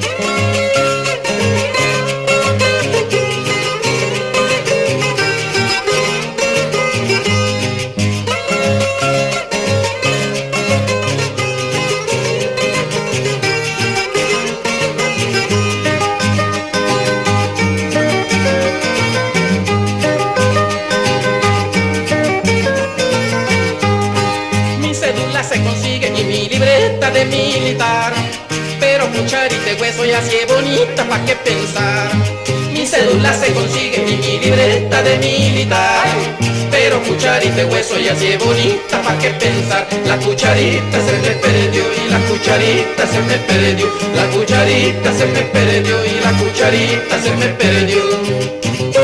De militar, pero cucharita de hueso y así es bonita, pa' qué pensar. Mi cédula se consigue y mi libreta de militar, pero cucharita de hueso y así es bonita, pa' qué pensar. La cucharita se me perdió y la cucharita se me perdió, la cucharita se me perdió y la cucharita se me perdió.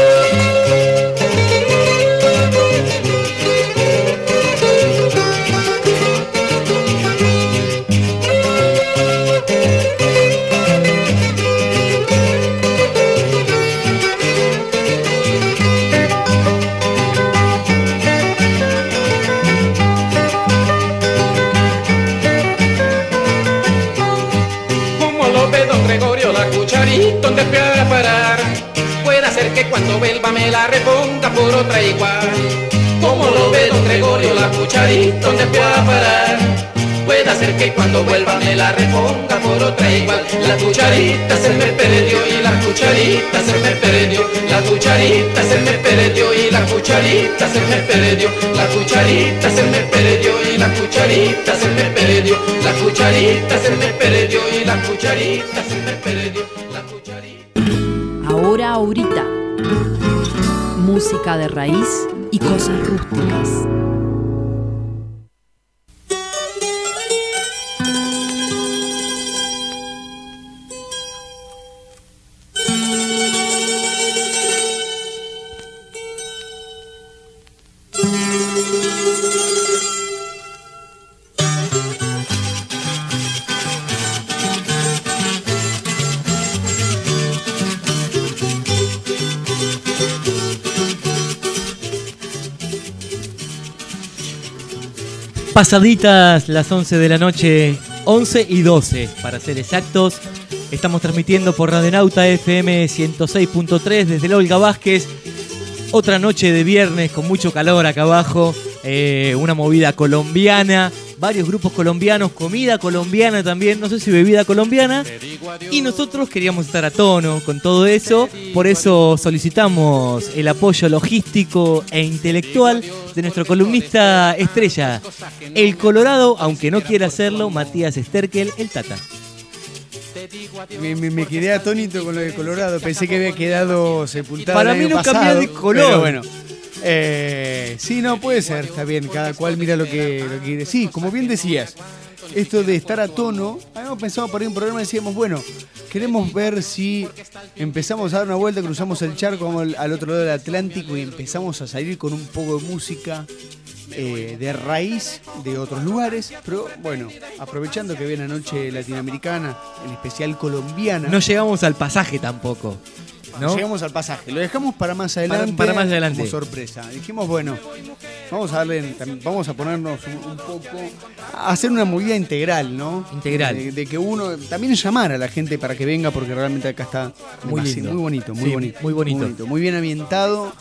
¿Dónde fui a parar? Puede ser que cuando vuelva me la reponga por otra igual. Como lo ve don Gregorio, la cucharita, ¿dónde fui a parar? Puede ser que cuando vuelva me la reponga por otra igual. La cucharita se me perdió y la cucharita se me perdió, la cucharita se me perdió y la cucharita se me perdió, la cucharita se me perdió y la cucharita se me perdió, la cucharita se me perdió y la cucharita se me perdió. Ahora, ahorita. Música de raíz y cosas rústicas. Pasaditas las once de la noche, once y doce para ser exactos. Estamos transmitiendo por Radionauta F M ciento seis punto tres desde el Olga Vázquez. Otra noche de viernes con mucho calor acá abajo, eh, una movida colombiana, varios grupos colombianos, comida colombiana también, no sé si bebida colombiana. Y nosotros queríamos estar a tono con todo eso, por eso solicitamos el apoyo logístico e intelectual de nuestro columnista estrella, el Colorado, aunque no quiera hacerlo, Matías Sterkel, el Tata. Me, me, me quedé atónito con lo de Colorado, pensé que había quedado sepultado. Para el mí año no pasado, cambia de color. Pero bueno, eh, sí, no puede ser, está bien, cada cual mira lo que, lo que quiere. Sí, como bien decías, esto de estar a tono, habíamos pensado para ir un programa y decíamos, bueno, queremos ver si empezamos a dar una vuelta, cruzamos el charco, vamos al, al otro lado del Atlántico y empezamos a salir con un poco de música eh, de raíz de otros lugares, pero bueno, aprovechando que viene la noche latinoamericana, en especial colombiana. No llegamos al pasaje tampoco, ¿no? Llegamos al pasaje, lo dejamos para más adelante, para, para más adelante. Como sorpresa. Dijimos, bueno, vamos a darle, vamos a ponernos un, un poco, a hacer una movida integral, ¿no? Integral. De, de que uno, también llamar a la gente para que venga, porque realmente acá está muy lindo, muy bonito, muy sí, bonito. Muy bonito. Muy bonito, muy bien ambientado.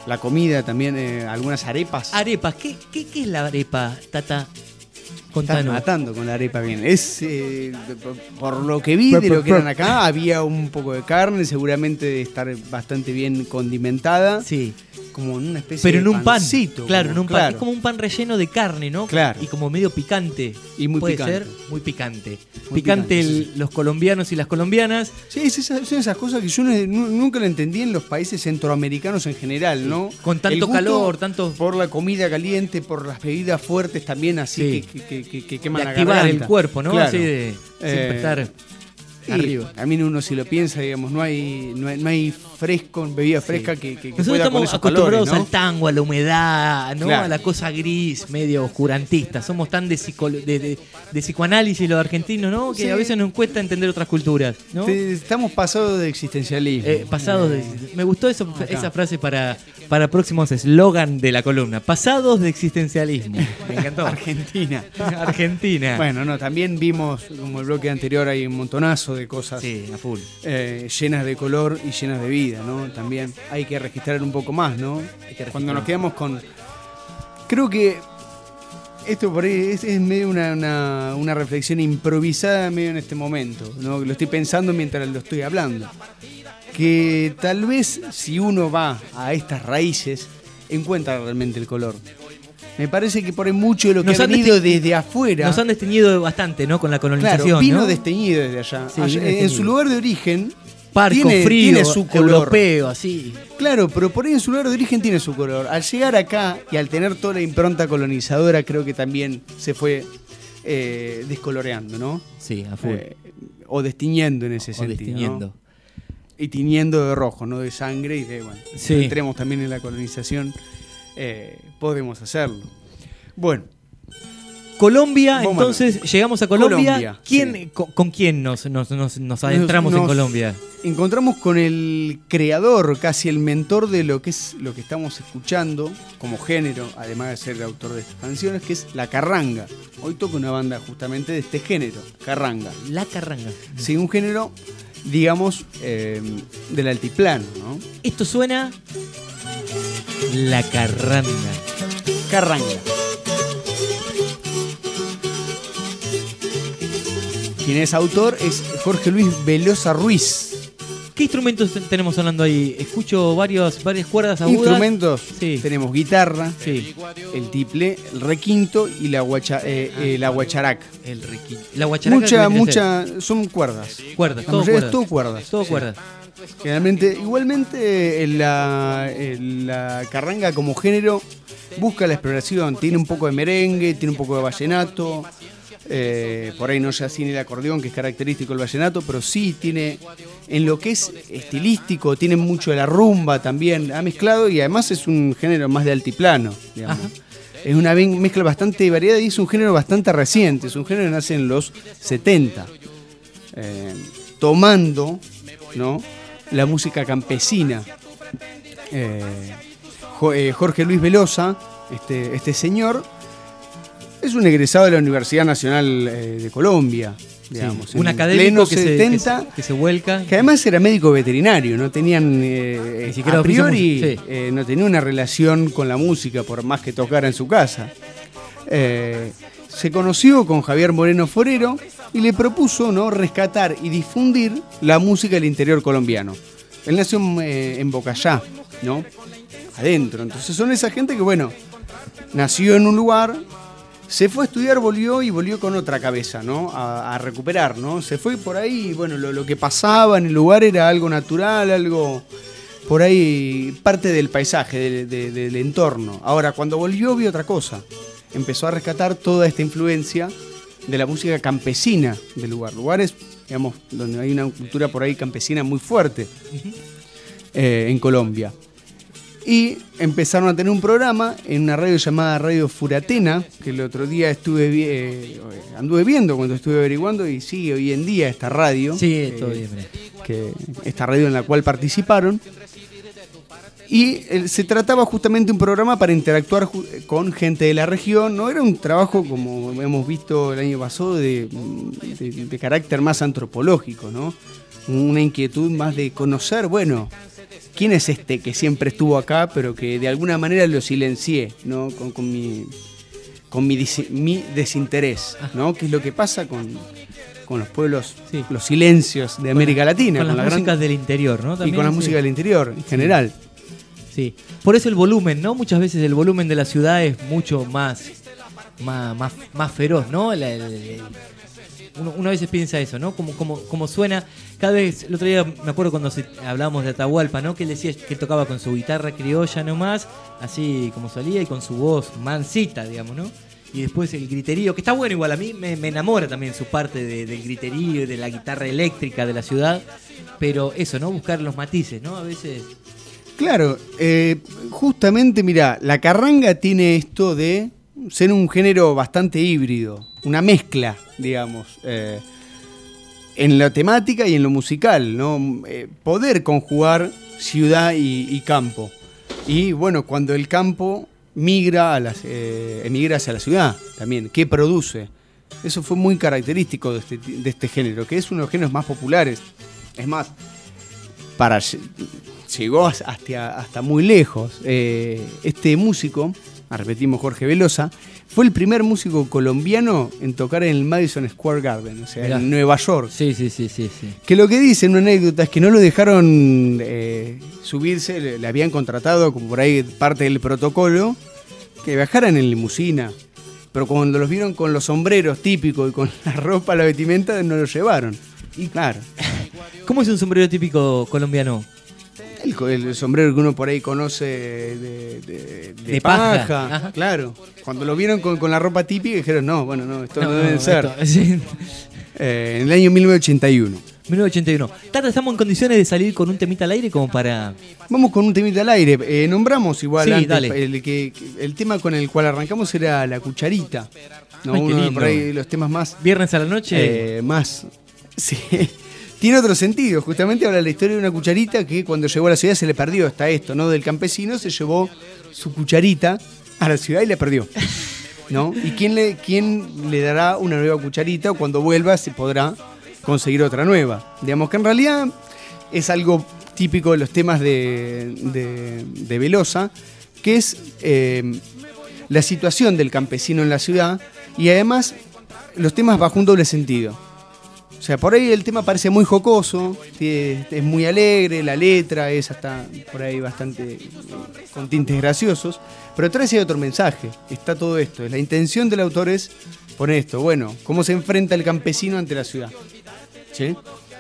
La comida también, eh, algunas arepas. Arepas, ¿qué, qué, qué es la arepa, Tata? Están Contanos. matando con la arepa bien. Es, eh, por lo que vi de lo que eran acá, había un poco de carne, seguramente de estar bastante bien condimentada. Sí. Como en una especie Pero de en un pancito, pan. Claro, como, en un pan. claro. Es como un pan relleno de carne, ¿no? Claro. Y como medio picante. Y muy ¿Puede picante. ser? Muy picante. Muy picante picante, el- sí. los colombianos y las colombianas. Sí, es esa- son esas cosas que yo no- nu- nunca lo entendí en los países centroamericanos en general, ¿no? Con tanto El gusto calor, tanto... Por la comida caliente, por las bebidas fuertes también, así Sí. que, que, que, que queman De la activar garganta. el cuerpo, ¿no? Claro. Así de siempre Eh, estar y arriba. también uno si lo piensa, digamos, no hay, no hay, no hay fresco, bebida fresca que, que, que Nosotros pueda con estamos esos acostumbrados calores, ¿no? al tango, a la humedad, ¿no? Claro. A la cosa gris, medio oscurantista. Somos tan de, psico- de, de- de psicoanálisis los argentinos, ¿no? Que Sí. a veces nos cuesta entender otras culturas, ¿no? Te- Estamos pasados de existencialismo. Eh, pasados de, me gustó eso, Acá. esa frase para, para próximos eslogan de la columna. Pasados de existencialismo. Me encantó. Argentina. Argentina. Bueno, no, también vimos, como el bloque anterior, hay un montonazo de cosas Sí, a full. eh, llenas de color y llenas de vida, ¿no? También hay que registrar un poco más, ¿no? Cuando nos quedamos con... Creo que esto por ahí es, es medio una, una, una reflexión improvisada medio en este momento, ¿no? Lo estoy pensando mientras lo estoy hablando. Que tal vez si uno va a estas raíces, encuentra realmente el color. Me parece que por ahí mucho de lo que Nos ha han venido desti- desde afuera... Nos han desteñido bastante, ¿no? Con la colonización, Claro, vino ¿no? desteñido desde allá. Sí, Allá- vino en desteñido. su lugar de origen... Parco, tiene, frío, tiene su color. europeo, así. Claro, pero por ahí en su lugar de origen tiene su color. Al llegar acá y al tener toda la impronta colonizadora, creo que también se fue eh, descoloreando, ¿no? Sí, a full. Eh, o destiñendo en ese O sentido. destiñendo. ¿no? Y tiñendo de rojo, no de sangre y de, bueno, Sí. si entremos también en la colonización, eh, podemos hacerlo. Bueno. Colombia, Vamos entonces llegamos a Colombia. Colombia, ¿Quién, sí. con, con quién nos, nos, nos, nos adentramos Nos- en nos Colombia? Encontramos con el creador, casi el mentor de lo que es lo que estamos escuchando como género, además de ser el autor de estas canciones, que es la carranga. Hoy toca una banda justamente de este género, carranga. La carranga. Sí, un género, digamos, eh, del altiplano, ¿no? Esto suena la carranga. Carranga. Quien es autor es Jorge Luis Velosa Ruiz. ¿Qué instrumentos ten- tenemos sonando ahí? Escucho varios, varias cuerdas agudas. Instrumentos, Sí. tenemos guitarra, Sí. el tiple, el requinto y la, guacha, eh, eh, la guacharaca. El requi- La guacharaca. Mucha, ¿qué vendría a mucha, son cuerdas. ser? Cuerdas, La todo mayoría es cuerdas. todo cuerdas. Todo Sí. cuerdas. Generalmente, igualmente en la, en la carranga como género busca la exploración, tiene un poco de merengue, tiene un poco de vallenato, eh, por ahí no ya sin el acordeón que es característico del vallenato, pero sí tiene en lo que es estilístico, tiene mucho de la rumba también, ha mezclado y además es un género más de altiplano, digamos. Ajá. Es una ven- mezcla bastante variada y es un género bastante reciente, es un género que nace en los setenta, eh, tomando, ¿no?, la música campesina. Eh, Jo- eh, Jorge Luis Velosa, este, este señor, es un egresado de la Universidad Nacional eh, de Colombia, digamos. Sí, un en académico pleno que se, que, setenta, se, que se vuelca. que además era médico veterinario, no tenían, eh, Ni siquiera a oficio priori, music- sí. eh, no tenía una relación con la música, por más que tocara en su casa. Eh, se conoció con Javier Moreno Forero y le propuso, ¿no?, rescatar y difundir la música del interior colombiano. Él nació en, eh, en Bocayá, ¿no?, adentro. Entonces son esa gente que, bueno, nació en un lugar, se fue a estudiar, volvió y volvió con otra cabeza, ¿no?, a, a recuperar, ¿no? Se fue por ahí y, bueno, lo, lo que pasaba en el lugar era algo natural, algo por ahí, parte del paisaje, del, de- del entorno. Ahora, cuando volvió, vio otra cosa. Empezó a rescatar toda esta influencia de la música campesina del lugar. Lugares, digamos, donde hay una cultura por ahí campesina muy fuerte eh, en Colombia. Y empezaron a tener un programa en una radio llamada Radio Furatena, que el otro día estuve vi- eh, anduve viendo cuando estuve averiguando, y sigue hoy en día esta radio. Sí, eh, todo bien, mirá. que esta radio en la cual participaron. Y eh, se trataba justamente de un programa para interactuar ju- con gente de la región. No era un trabajo, como hemos visto el año pasado, de, de- de carácter más antropológico, ¿no? Una inquietud más de conocer, bueno, ¿quién es este que siempre estuvo acá, pero que de alguna manera lo silencié, ¿no? Con, con mi, con mi, dis, mi desinterés, ¿no? ¿Qué es lo que pasa con, con los pueblos, sí. los silencios de América Latina? Con, con las la músicas gran, del interior, ¿no? También, y con la sí. música del interior, en general. Sí, por eso el volumen, ¿no? Muchas veces el volumen de la ciudad es mucho más, más, más, más feroz, ¿no? La, el, el, uno, uno a veces piensa eso, ¿no? Como, como, como suena, cada vez, el otro día me acuerdo cuando se, hablábamos de Atahualpa, ¿no? Que él decía que él tocaba con su guitarra criolla nomás, así como solía, y con su voz mansita, digamos, ¿no? Y después el griterío, que está bueno igual, a mí me, me enamora también su parte de, del griterío, de la guitarra eléctrica de la ciudad, pero eso, ¿no? Buscar los matices, ¿no? A veces... Claro, eh, justamente, mira, la carranga tiene esto de ser un género bastante híbrido, una mezcla, digamos, eh, en la temática y en lo musical, ¿no? Eh, poder conjugar ciudad y, y campo. Y bueno, cuando el campo migra a las, eh, emigra hacia la ciudad también, ¿qué produce? Eso fue muy característico de este, de este género, que es uno de los géneros más populares. Es más, para... llegó hasta, hasta muy lejos. Eh, este músico, repetimos, Jorge Velosa, fue el primer músico colombiano en tocar en el Madison Square Garden, o sea, Mirá. en Nueva York. Sí, sí, sí, sí, sí. Que lo que dice en una anécdota es que no lo dejaron eh, subirse, le, le habían contratado como por ahí parte del protocolo, que viajaran en limusina. Pero cuando los vieron con los sombreros típicos y con la ropa, la vestimenta, no los llevaron. Y claro. ¿Cómo es un sombrero típico colombiano? El, el sombrero que uno por ahí conoce de, de, de, de paja, paja. Claro. Cuando lo vieron con, con la ropa típica dijeron, no, bueno, no, esto no, no debe no, ser. Esto, sí. eh, en el año mil novecientos ochenta y uno. mil novecientos ochenta y uno. Tata, ¿estamos en condiciones de salir con un temita al aire como para...? Vamos con un temita al aire. Eh, nombramos igual sí, antes, dale. El, que, el tema con el cual arrancamos era La Cucharita. ¿No? Ay, Uno qué lindo. por ahí los temas más... Viernes a la noche. Eh, más... Sí... Tiene otro sentido, justamente habla de la historia de una cucharita que cuando llegó a la ciudad se le perdió, hasta esto, ¿no? Del campesino se llevó su cucharita a la ciudad y la perdió, ¿no? ¿Y quién le, quién le dará una nueva cucharita o cuando vuelva se podrá conseguir otra nueva? Digamos que en realidad es algo típico de los temas de, de, de Velosa, que es eh, la situación del campesino en la ciudad y además los temas bajo un doble sentido. O sea, por ahí el tema parece muy jocoso, es muy alegre, la letra es hasta por ahí bastante con tintes graciosos, pero trae ese otro mensaje, está todo esto. La intención del autor es poner esto, bueno, cómo se enfrenta el campesino ante la ciudad. ¿Sí?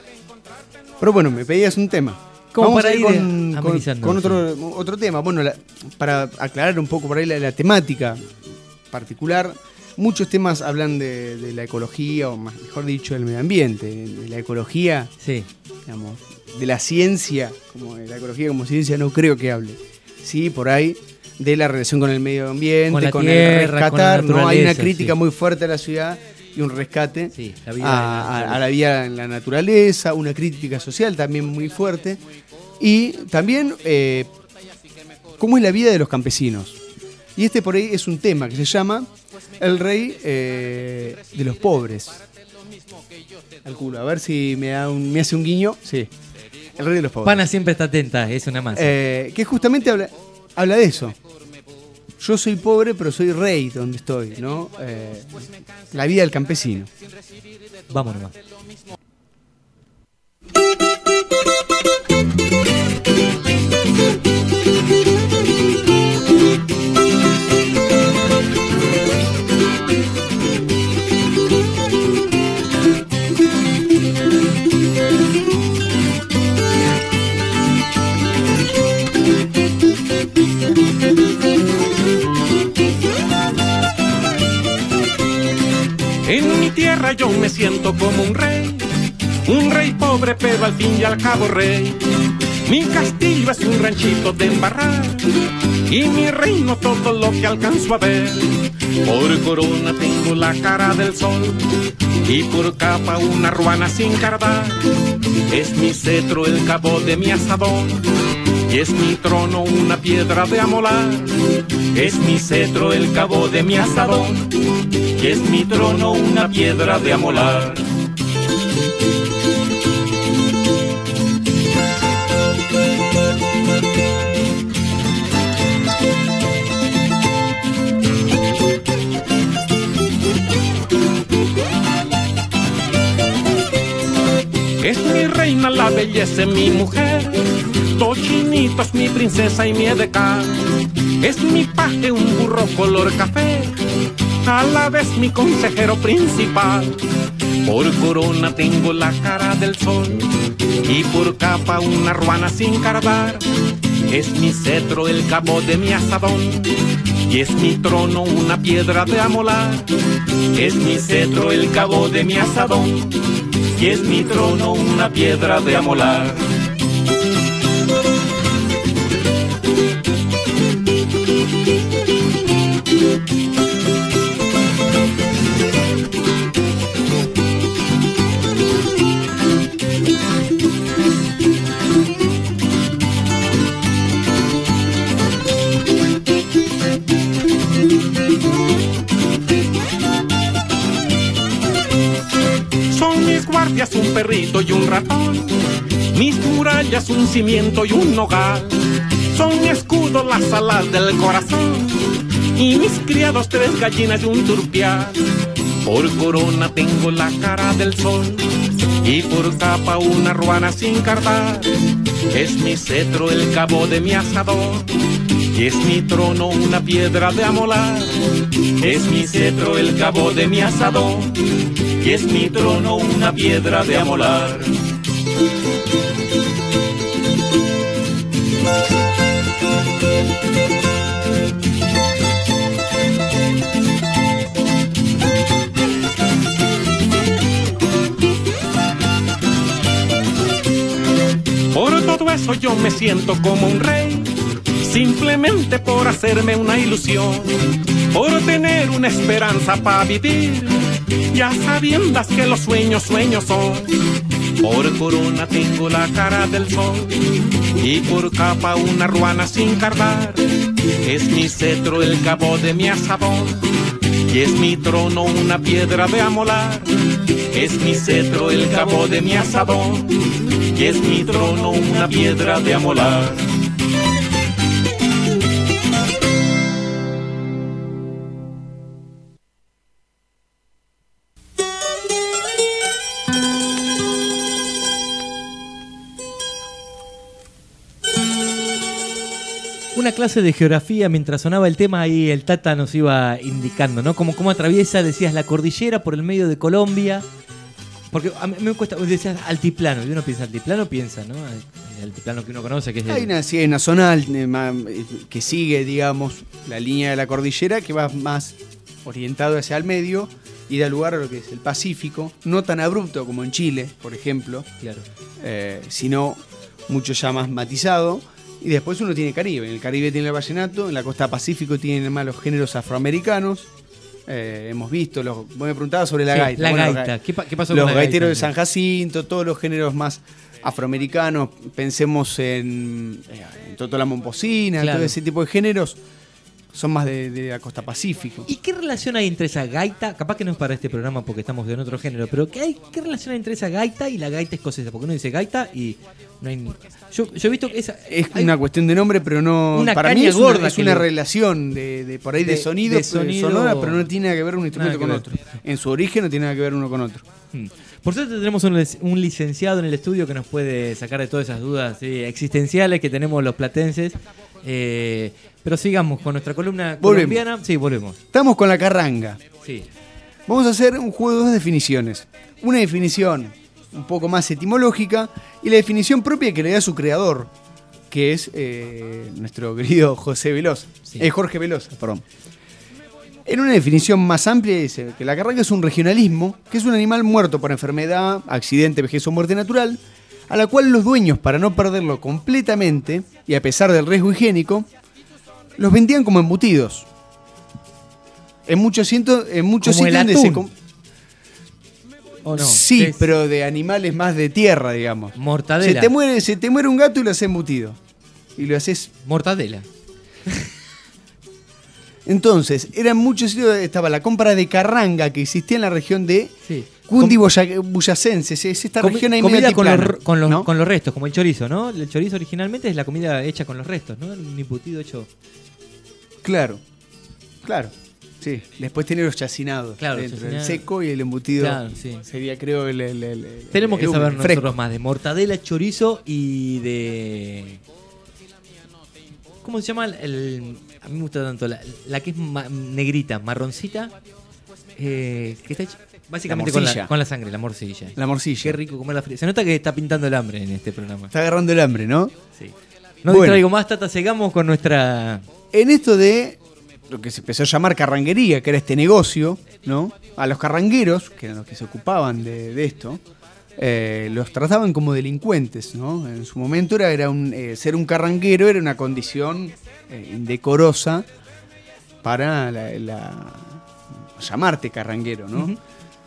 Pero bueno, me pedías un tema. Como Vamos para a ir ir con, con, amenizando, con otro, sí. otro tema. Bueno, la, para aclarar un poco por ahí la, la temática particular. Muchos temas hablan de, de la ecología, o más, mejor dicho, del medio ambiente, de la ecología, sí. digamos, de la ciencia, como de la ecología como ciencia no creo que hable. Sí, por ahí, de la relación con el medio ambiente, con, la con tierra, el rescatar, con la ¿no? Hay una crítica sí. muy fuerte a la ciudad y un rescate sí, la vida a, a, a la vida en la naturaleza, una crítica social también muy fuerte, y también eh, cómo es la vida de los campesinos. Y este por ahí es un tema que se llama El Rey eh, de los Pobres. Al culo, a ver si me, da un, me hace un guiño. Sí, El Rey de los Pobres. Pana siempre está atenta, es una más. Eh, que justamente habla, habla de eso. Yo soy pobre, pero soy rey donde estoy, ¿no? Eh, la vida del campesino. Vamos nomás. En mi tierra yo me siento como un rey, un rey pobre pero al fin y al cabo rey. Mi castillo es un ranchito de embarrar y mi reino todo lo que alcanzo a ver. Por corona tengo la cara del sol y por capa una ruana sin cardar. Es mi cetro el cabo de mi asadón y es mi trono una piedra de amolar. Es mi cetro el cabo de mi asadón y es mi trono una piedra de amolar. Es mi reina, la belleza, mi mujer, Tochinito es mi princesa y mi edecán. Es mi paje, un burro color café, a la vez mi consejero principal. Por corona tengo la cara del sol y por capa una ruana sin cardar. Es mi cetro el cabo de mi asadón y es mi trono una piedra de amolar. Es mi cetro el cabo de mi asadón y es mi trono una piedra de amolar. Son mis guardias un perrito y un ratón, mis murallas un cimiento y un nogal. Son mi escudo las alas del corazón y mis criados tres gallinas y un turpial. Por corona tengo la cara del sol y por capa una ruana sin cardar. Es mi cetro el cabo de mi asador y es mi trono una piedra de amolar. Es mi cetro el cabo de mi asador y es mi trono una piedra de amolar. Por todo eso yo me siento como un rey, simplemente por hacerme una ilusión, por tener una esperanza para vivir, ya sabiendas que los sueños sueños son. Por corona tengo la cara del sol y por capa una ruana sin cardar. Es mi cetro el cabo de mi asadón y es mi trono una piedra de amolar. Es mi cetro el cabo de mi asadón y es mi trono una piedra de amolar. Una clase de geografía, mientras sonaba el tema ahí el Tata nos iba indicando, ¿no? Como cómo atraviesa, decías, la cordillera por el medio de Colombia. Porque a mí me cuesta, decías altiplano, y uno piensa altiplano, piensa, ¿no? El altiplano que uno conoce, que es el... Hay una, sí, hay una zona que sigue, digamos, la línea de la cordillera, que va más orientado hacia el medio y da lugar a lo que es el Pacífico, no tan abrupto como en Chile, por ejemplo, claro. eh, sino mucho ya más matizado. Y después uno tiene Caribe. En el Caribe tiene el vallenato, en la costa Pacífico tienen más los géneros afroamericanos. Eh, hemos visto, los, vos me preguntabas sobre la sí, gaita. La bueno, gaita. ¿Qué, pa- qué pasó los con la gaiteros gaita? de San Jacinto, todos los géneros más afroamericanos. Pensemos en, en Toto la Momposina, Claro. todo ese tipo de géneros. Son más de, de la costa Pacífico. ¿Y qué relación hay entre esa gaita? Capaz que no es para este programa porque estamos en otro género, pero ¿qué, hay, qué relación hay entre esa gaita y la gaita escocesa? Porque uno dice gaita y no hay ni... Yo, yo he visto que esa... Es hay una cuestión de nombre, pero no... una para mí caña es gorda una, es que una le- relación de, de por ahí de, de- sonido, de sonido- sonora, pero no tiene nada que ver un instrumento Nada con que ver. otro. En su origen no tiene nada que ver uno con otro. Hmm. Por suerte tenemos un, lic- un licenciado en el estudio que nos puede sacar de todas esas dudas ¿sí? existenciales que tenemos los platenses. Eh, pero sigamos con nuestra columna Volvemos. colombiana. Sí, volvemos. Estamos con la carranga. Sí. Vamos a hacer un juego de dos definiciones. Una definición un poco más etimológica y la definición propia que le da su creador, que es eh, nuestro querido José Velosa. Sí. Eh, Jorge Velosa, perdón. En una definición más amplia dice que la carranga es un regionalismo, que es un animal muerto por enfermedad, accidente, vejez o muerte natural, a la cual los dueños, para no perderlo completamente y a pesar del riesgo higiénico, los vendían como embutidos. En muchos, cientos, en muchos Como el sitios donde se atún. com- ¿O no? Sí, Es pero de animales más de tierra, digamos. mortadela. Se te muere, se te muere un gato y lo haces embutido. Y lo haces. Mortadela. Entonces, eran muchos sitios, estaba la compra de carranga que existía en la región de Sí. Cundiboyacense, es esta Comi- región ahí comida media con los, altiplana, con, los, ¿no? con los restos, como el chorizo, ¿no? El chorizo originalmente es la comida hecha con los restos, ¿no? Un embutido hecho. Claro, claro. Sí, después tiene los chacinados. Claro, dentro, chacinado. el seco y el embutido. Claro, sí. Sería, creo, el. el- el- el- Tenemos que el saber fresco. nosotros más de mortadela, chorizo y de. ¿Cómo se llama? El, a mí me gusta tanto la, la que es ma- negrita, marroncita, eh, que está hecha básicamente La con, morcilla. la, con la sangre, la morcilla. La morcilla. Qué rico comer la fría. Se nota que está pintando el hambre en este programa. Está agarrando el hambre, ¿no? Sí. No Bueno. distraigo más, Tata, sigamos con nuestra. En esto de lo que se empezó a llamar carranguería, que era este negocio, ¿no? A los carrangueros, que eran los que se ocupaban de, de esto, eh, los trataban como delincuentes, ¿no? En su momento era, era un, eh, ser un carranguero era una condición eh, indecorosa para la, la- llamarte carranguero, ¿no? Ujú.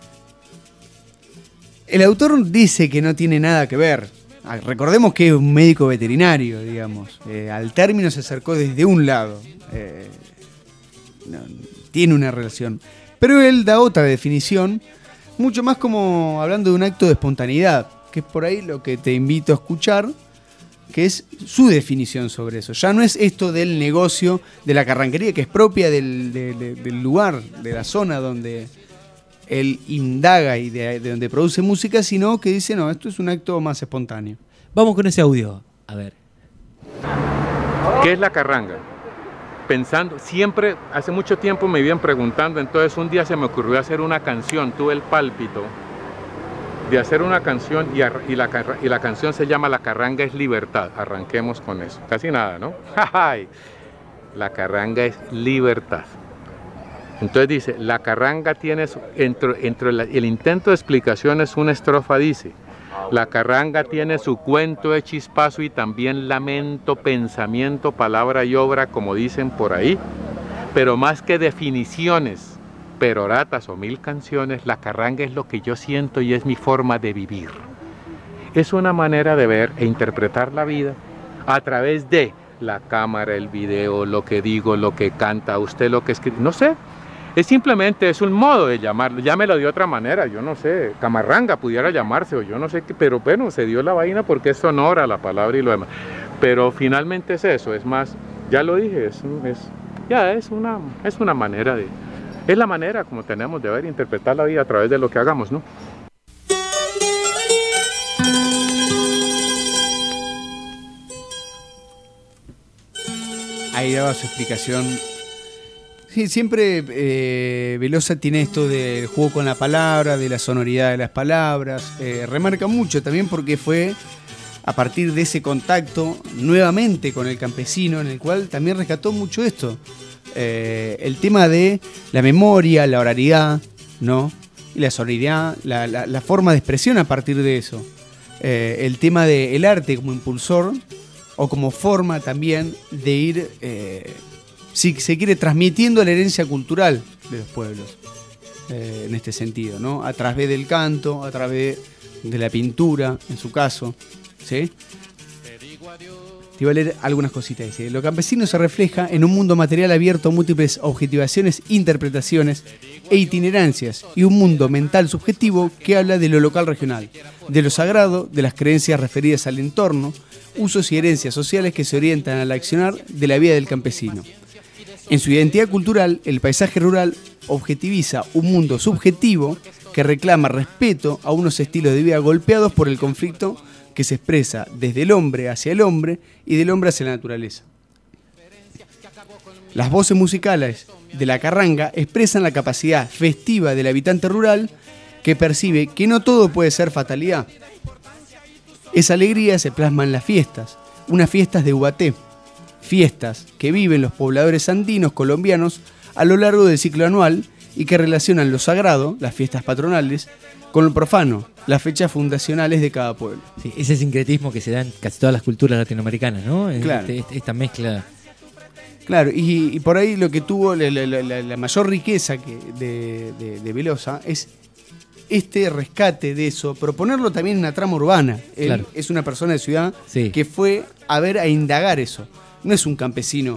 El autor dice que no tiene nada que ver. Ah, recordemos que es un médico veterinario, digamos. Eh, al término se acercó desde un lado. Eh, no, tiene una relación. Pero él da otra definición, mucho más como hablando de un acto de espontaneidad, que es por ahí lo que te invito a escuchar, que es su definición sobre eso. Ya no es esto del negocio de la carranquería, que es propia del, de- de- del lugar, de la zona donde él indaga y de, de donde produce música, sino que dice, no, esto es un acto más espontáneo. Vamos con ese audio. A ver. ¿Qué es la carranga? Pensando, siempre, hace mucho tiempo me iban preguntando, entonces un día se me ocurrió hacer una canción, tuve el pálpito de hacer una canción y, ar- y, la, carra- y la canción se llama La carranga es libertad. Arranquemos con eso. Casi nada, ¿no? ¡Ay! La carranga es libertad. Entonces dice, la carranga tiene, su- entre, entre la- el intento de explicación es una estrofa, dice, la carranga tiene su cuento de chispazo y también lamento, pensamiento, palabra y obra, como dicen por ahí, pero más que definiciones, peroratas o mil canciones, la carranga es lo que yo siento y es mi forma de vivir. Es una manera de ver e interpretar la vida a través de la cámara, el video, lo que digo, lo que canta, usted lo que escribe, no sé. Es simplemente, es un modo de llamarlo, llámelo de otra manera, yo no sé, camarranga pudiera llamarse o yo no sé qué, pero bueno, se dio la vaina porque es sonora la palabra y lo demás. Pero finalmente es eso, es más, ya lo dije, es, es, ya es una, es una manera de, es la manera como tenemos de ver e interpretar la vida a través de lo que hagamos, ¿no? Ahí daba su explicación. Sí, siempre eh, Velosa tiene esto del juego con la palabra, de la sonoridad de las palabras. Eh, remarca mucho también porque fue a partir de ese contacto nuevamente con el campesino, en el cual también rescató mucho esto. Eh, el tema de la memoria, la oralidad, ¿no? Y la sonoridad, la, la- la forma de expresión a partir de eso. Eh, el tema del arte como impulsor o como forma también de ir, eh, si se quiere, transmitiendo la herencia cultural de los pueblos, eh, en este sentido, ¿no? A través del canto, a través de la pintura, en su caso, ¿sí? Te iba a leer algunas cositas. Dice, lo campesino se refleja en un mundo material abierto a múltiples objetivaciones, interpretaciones e itinerancias, y un mundo mental subjetivo que habla de lo local regional, de lo sagrado, de las creencias referidas al entorno, usos y herencias sociales que se orientan al accionar de la vida del campesino. En su identidad cultural, el paisaje rural objetiviza un mundo subjetivo que reclama respeto a unos estilos de vida golpeados por el conflicto que se expresa desde el hombre hacia el hombre y del hombre hacia la naturaleza. Las voces musicales de la carranga expresan la capacidad festiva del habitante rural que percibe que no todo puede ser fatalidad. Esa alegría se plasma en las fiestas, unas fiestas de Ubaté, fiestas que viven los pobladores andinos colombianos a lo largo del ciclo anual y que relacionan lo sagrado, las fiestas patronales, con lo profano, las fechas fundacionales de cada pueblo. Sí, ese sincretismo que se da en casi todas las culturas latinoamericanas, ¿no? Claro. Este- esta mezcla. Claro, y, y por ahí lo que tuvo la, la- la- la mayor riqueza que de, de- de Velosa es este rescate de eso, proponerlo también en una trama urbana. Él Claro. es una persona de ciudad Sí. que fue a ver, a indagar eso. No es un campesino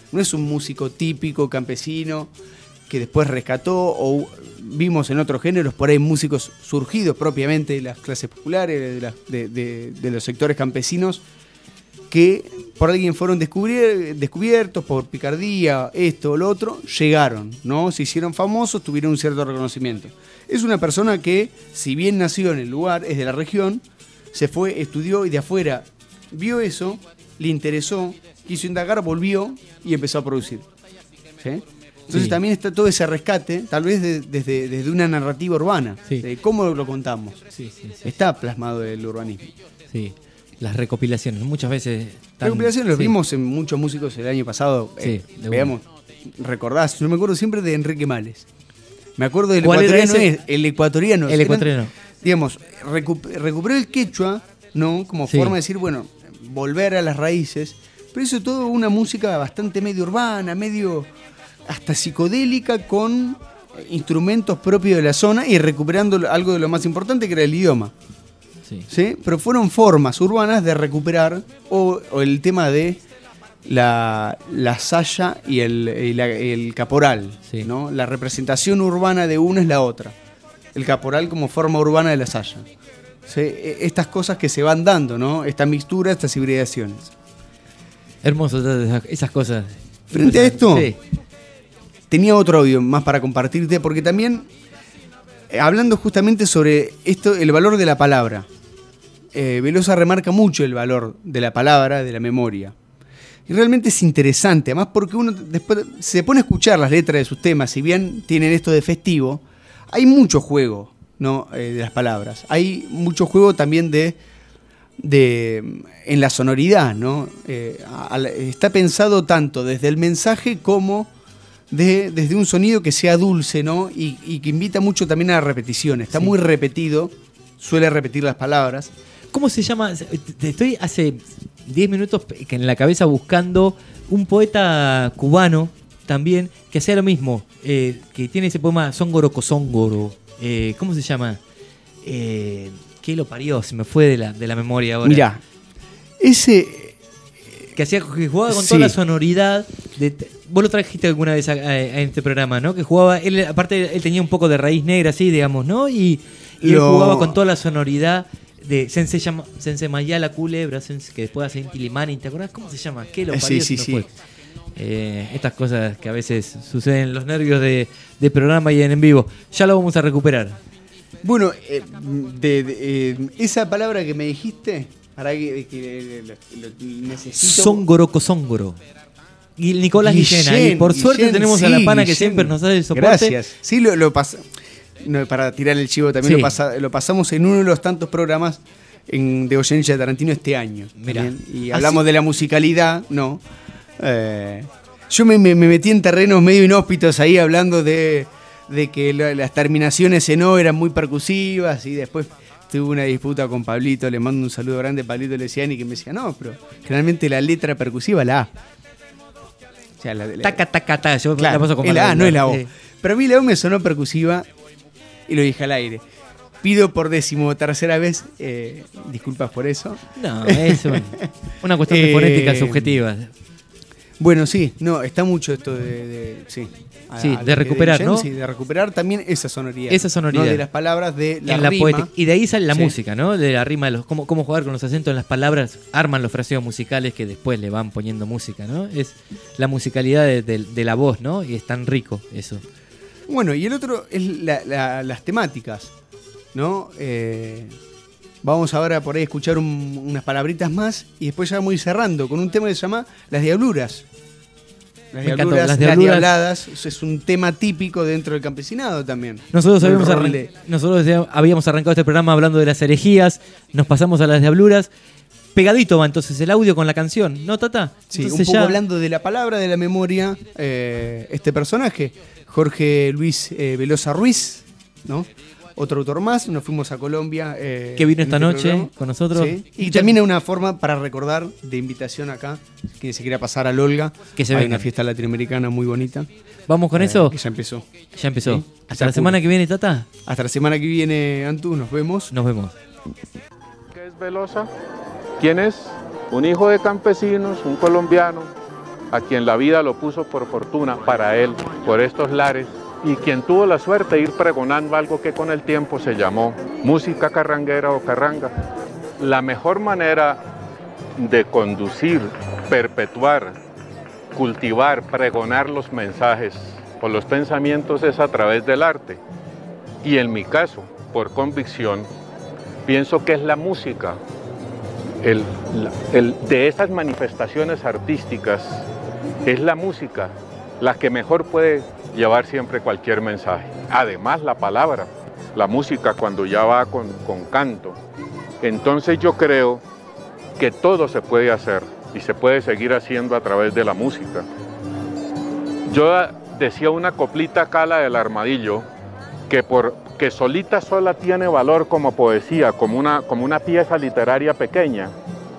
no es un músico típico campesino que después rescató, o vimos en otros géneros por ahí músicos surgidos propiamente de las clases populares, de, la, de, de, de los sectores campesinos, que por alguien fueron descubrier, descubiertos por picardía, esto o lo otro, llegaron, ¿no? Se hicieron famosos, tuvieron un cierto reconocimiento. Es una persona que, si bien nació en el lugar, es de la región, se fue, estudió y de afuera vio eso, le interesó, quiso indagar, volvió y empezó a producir. ¿Sí? Entonces sí. También está todo ese rescate, tal vez de, desde, desde una narrativa urbana, sí. De cómo lo contamos. Sí, sí, sí. Está plasmado el urbanismo. Sí. Las recopilaciones, muchas veces... Tan, recopilaciones lo sí. vimos en muchos músicos el año pasado. Sí, eh, veamos, recordás, yo me acuerdo siempre de Enrique Males. Me acuerdo del ecuatoriano, es, el ecuatoriano. El ecuatoriano. Eran, digamos, recu recuperó el quechua, ¿no? Como sí. forma de decir, bueno, volver a las raíces. Pero eso todo una música bastante medio urbana, medio hasta psicodélica, con instrumentos propios de la zona y recuperando algo de lo más importante que era el idioma. Sí. ¿Sí? Pero fueron formas urbanas de recuperar, o, o el tema de la, la saya y el, y la, el caporal, sí. ¿no? La representación urbana de una es la otra. El caporal como forma urbana de la saya. ¿Sí? Estas cosas que se van dando, ¿no? Esta mixtura, estas hibridaciones. Hermoso, esas cosas. Frente a esto, sí. tenía otro audio más para compartirte, porque también, hablando justamente sobre esto, el valor de la palabra. Eh, Velosa remarca mucho el valor de la palabra, de la memoria. Y realmente es interesante, además porque uno después se pone a escuchar las letras de sus temas, si bien tienen esto de festivo, hay mucho juego, ¿no? eh, de las palabras. Hay mucho juego también de, de en la sonoridad, ¿no? Eh, a, a, está pensado tanto desde el mensaje como de, desde un sonido que sea dulce, ¿no? Y, y que invita mucho también a la repetición. Está sí. muy repetido, suele repetir las palabras. ¿Cómo se llama? Estoy hace diez minutos en la cabeza buscando un poeta cubano también que hacía lo mismo, eh, que tiene ese poema Songoro Cosongoro. Eh, ¿Cómo se llama? Eh, ¿Qué lo parió? Se me fue de la, de la memoria ahora. Mirá, ese... Que, hacía, que jugaba con sí. toda la sonoridad. De, vos lo trajiste alguna vez a, a, a este programa, ¿no? Que jugaba, él aparte él tenía un poco de raíz negra así, digamos, ¿no? Y, y lo... él jugaba con toda la sonoridad de Sensei, llama, Sensei Mayala Culebra, Sensei, que después hace Inti Limani, ¿te acordás cómo se llama? ¿Qué lo parió? Sí, sí, sí. Eh, estas cosas que a veces suceden en los nervios de, de programa y en, en vivo. Ya lo vamos a recuperar. Bueno, eh, de, de, eh, esa palabra que me dijiste, para que, que lo, lo necesito. Songoro Cosongoro. Y Nicolás Guillén, Guillén, y por Guillén, suerte tenemos sí, a la pana Guillén. Que siempre nos da el soporte. Gracias. Sí, lo, lo pasamos. No, para tirar el chivo también sí. lo, pasa, lo pasamos en uno de los tantos programas en, de Oyencia de Tarantino este año. Mirá. Y hablamos ¿Ah, sí? de la musicalidad, ¿no? Eh, yo me, me, me metí en terrenos medio inhóspitos ahí hablando de, de que lo, las terminaciones en O eran muy percusivas y después tuve una disputa con Pablito, le mando un saludo grande a Pablito Leciani que me decía, no, pero generalmente la letra percusiva la A. O sea, la, la, taca, taca, taca, yo claro, la paso con la A, no es la O. Sí. Pero a mí la O me sonó percusiva y lo dije al aire. Pido por decimotercera vez eh, disculpas por eso. No, es un, una cuestión de fonética eh, subjetiva. Bueno, sí, no, está mucho esto de, de sí, a, sí, de recuperar, de, ¿no? Sí, de recuperar también esa sonoridad. Esa sonoridad. ¿No? De las palabras, de la en rima. La poética. Y de ahí sale la sí. música, ¿no? De la rima, de los, cómo, cómo jugar con los acentos en las palabras, arman los fraseos musicales que después le van poniendo música, ¿no? Es la musicalidad de, de, de la voz, ¿no? Y es tan rico eso. Bueno, y el otro es la, la, las temáticas, ¿no? Eh, vamos ahora por ahí a escuchar un, unas palabritas más y después ya vamos a ir cerrando con un tema que se llama Las Diabluras. Las Me diabluras, encantó, las, las diabluras. diabladas es un tema típico dentro del campesinado también. Nosotros habíamos, arran nosotros habíamos arrancado este programa hablando de las herejías, nos pasamos a las diabluras. Pegadito va entonces el audio con la canción, ¿no, Tata? Sí, entonces un poco ya... hablando de la palabra, de la memoria, eh, este personaje, Jorge Luis eh, Velosa Ruiz, ¿no? Otro autor más, nos fuimos a Colombia. Eh, que vino esta este noche programa. Con nosotros. Sí. Y también es una forma para recordar de invitación acá, quien se quiera pasar al Olga. Que se Hay venga. una fiesta latinoamericana muy bonita. ¿Vamos con eh, eso? Que ya empezó. Ya empezó. ¿Sí? Hasta la semana que viene, Tata. Hasta la semana que viene, Antu, nos vemos. Nos vemos. ¿Qué es Velosa? ¿Quién es? Un hijo de campesinos, un colombiano, a quien la vida lo puso por fortuna para él, por estos lares, y quien tuvo la suerte de ir pregonando algo que con el tiempo se llamó música carranguera o carranga. La mejor manera de conducir, perpetuar, cultivar, pregonar los mensajes o los pensamientos es a través del arte. Y en mi caso, por convicción, pienso que es la música, el, el, de esas manifestaciones artísticas, es la música la que mejor puede llevar siempre cualquier mensaje. Además, la palabra, la música cuando ya va con, con canto. Entonces yo creo que todo se puede hacer y se puede seguir haciendo a través de la música. Yo decía una coplita acá, la del Armadillo, que, por, que solita sola tiene valor como poesía, como una, como una pieza literaria pequeña.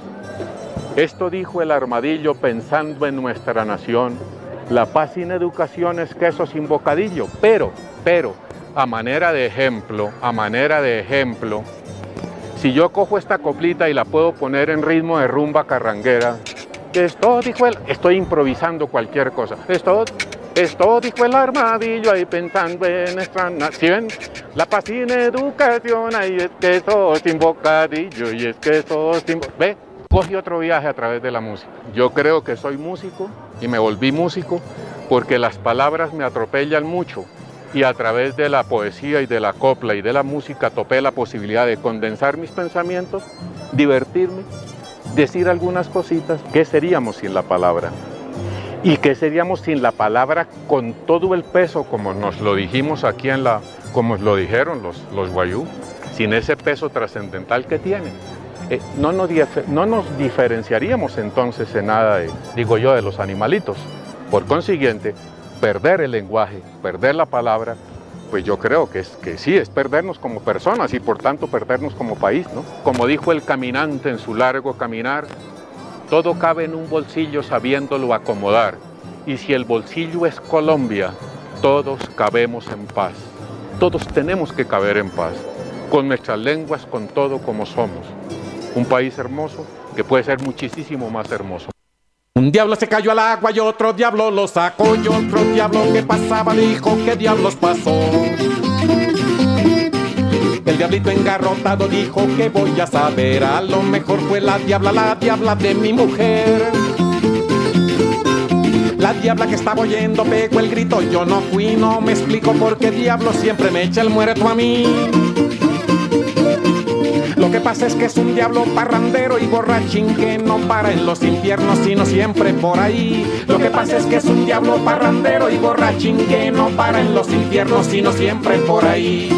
Esto dijo el Armadillo pensando en nuestra nación. La paz sin educación es queso sin bocadillo, pero, pero, a manera de ejemplo, a manera de ejemplo, si yo cojo esta coplita y la puedo poner en ritmo de rumba carranguera, esto dijo el, estoy improvisando cualquier cosa, esto, esto dijo el Armadillo ahí pensando en nuestra nación, la paz sin educación, ahí es queso sin bocadillo, y es queso sin, ve, cogí otro viaje a través de la música. Yo creo que soy músico y me volví músico porque las palabras me atropellan mucho y a través de la poesía y de la copla y de la música topé la posibilidad de condensar mis pensamientos, divertirme, decir algunas cositas. ¿Qué seríamos sin la palabra? ¿Y qué seríamos sin la palabra con todo el peso, como nos lo dijimos aquí en la, como lo dijeron los, los guayú, sin ese peso trascendental que tiene? Eh, no, nos no nos diferenciaríamos entonces en nada, de, digo yo, de los animalitos. Por consiguiente, perder el lenguaje, perder la palabra, pues yo creo que, es, que sí, es perdernos como personas y por tanto perdernos como país, ¿no? Como dijo el caminante en su largo caminar, todo cabe en un bolsillo sabiéndolo acomodar, y si el bolsillo es Colombia, todos cabemos en paz. Todos tenemos que caber en paz, con nuestras lenguas, con todo como somos. Un país hermoso que puede ser muchísimo más hermoso. Un diablo se cayó al agua y otro diablo lo sacó, y otro diablo que pasaba dijo, ¿qué diablos pasó? El diablito engarrotado dijo, ¿qué voy a saber? A lo mejor fue la diabla, la diabla de mi mujer. La diabla que estaba oyendo pegó el grito, yo no fui, no me explico por qué diablo siempre me echa el muerto a mí. Lo que pasa es que es un diablo parrandero y borrachín que no para en los infiernos sino siempre por ahí. Lo que pasa es que es un diablo parrandero y borrachín que no para en los infiernos sino siempre por ahí.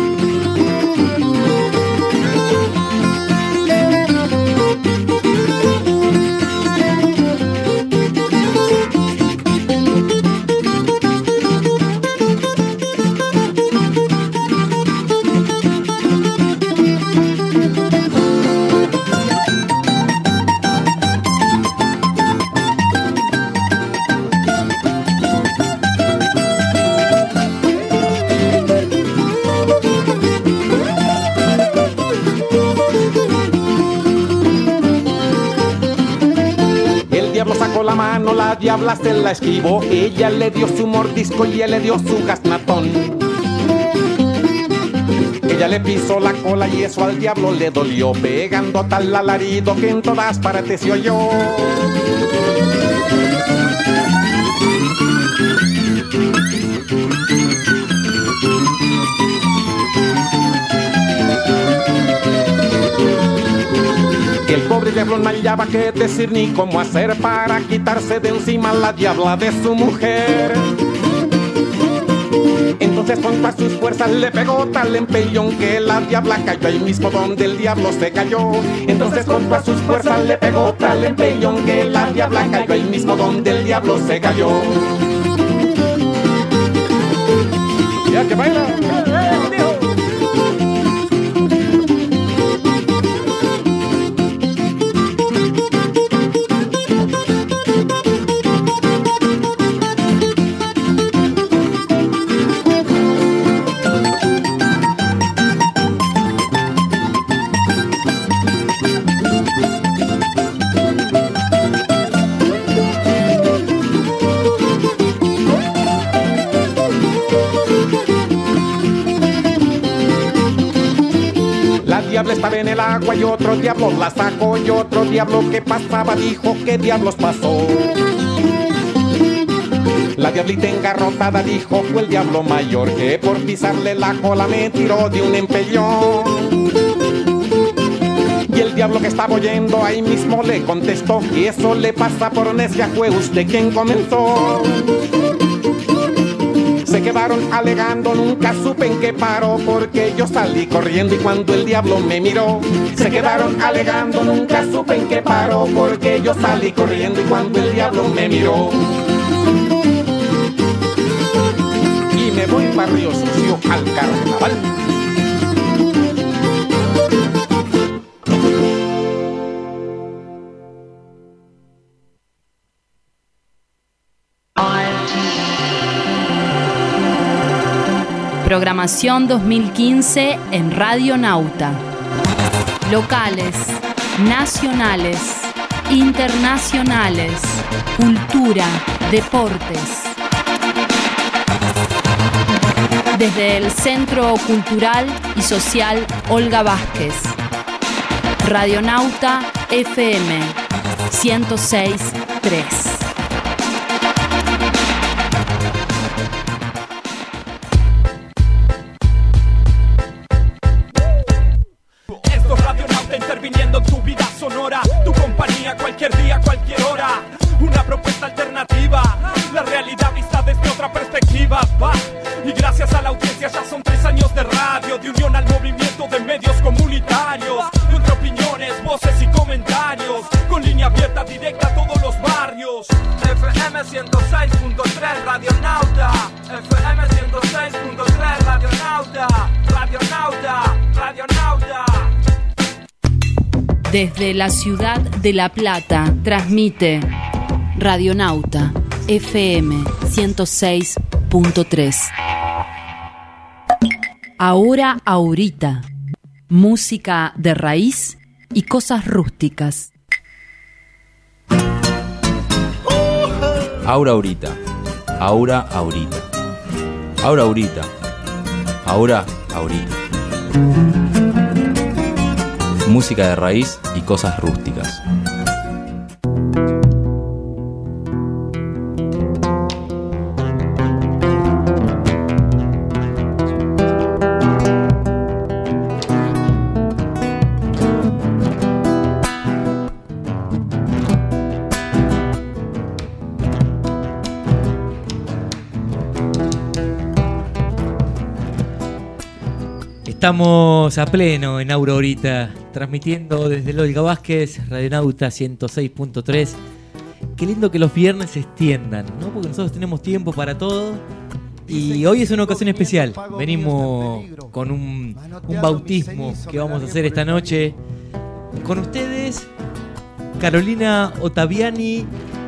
La mano, la diabla se la esquivó, ella le dio su mordisco y él le dio su gaznatón. Ella le pisó la cola y eso al diablo le dolió, pegando tal alarido que en todas partes se oyó. El pobre diablo no hallaba qué decir ni cómo hacer para quitarse de encima la diabla de su mujer. Entonces con todas sus fuerzas le pegó tal empellón que la diabla cayó ahí mismo donde el diablo se cayó. Entonces con todas sus fuerzas le pegó tal empellón que la diabla cayó ahí mismo donde el diablo se cayó. Ya que baila. diablo estaba en el agua y otro diablo la sacó, y otro diablo que pasaba dijo, ¿qué diablos pasó? La diablita engarrotada dijo, fue el diablo mayor, que por pisarle la cola me tiró de un empellón. Y el diablo que estaba oyendo ahí mismo le contestó, y eso le pasa por necia, fue usted quien comenzó. Se quedaron alegando, nunca supe en qué paró, porque yo salí corriendo y cuando el diablo me miró. Se quedaron alegando, nunca supe en qué paró, porque yo salí corriendo y cuando el diablo me miró. Y me voy para Río Sucio al carnaval. Programación dos mil quince en Radio Nauta. Locales, nacionales, internacionales, cultura, deportes. Desde el Centro Cultural y Social Olga Vázquez. Radionauta F M ciento seis punto tres. Esto es Radionauta interviniendo en tu vida sonora. Tu compañía cualquier día, cualquier hora. Una propuesta alternativa. La realidad vista desde otra perspectiva. Va. Y gracias a la audiencia ya son tres años de radio, de unión al movimiento de medios comunitarios, de entre opiniones, voces y comentarios, con línea abierta directa a todos los barrios. F M ciento seis punto tres Radionauta, F M ciento seis punto tres Radionauta, Radionauta, Radionauta. Desde la ciudad de La Plata transmite Radionauta F M ciento seis punto tres. Ahora, ahorita. Música de raíz y cosas rústicas. Ahora, ahorita. Ahora, ahorita. Ahora, ahorita. Ahora, ahorita. Música de raíz y cosas rústicas. Estamos a pleno en Aura ahorita, transmitiendo desde el Olga Vázquez, Radionauta ciento seis punto tres. Qué lindo que los viernes se extiendan, ¿no? Porque nosotros tenemos tiempo para todo. Y hoy es una ocasión especial. Venimos con un, un bautismo que vamos a hacer esta noche. Con ustedes, Carolina Ottaviani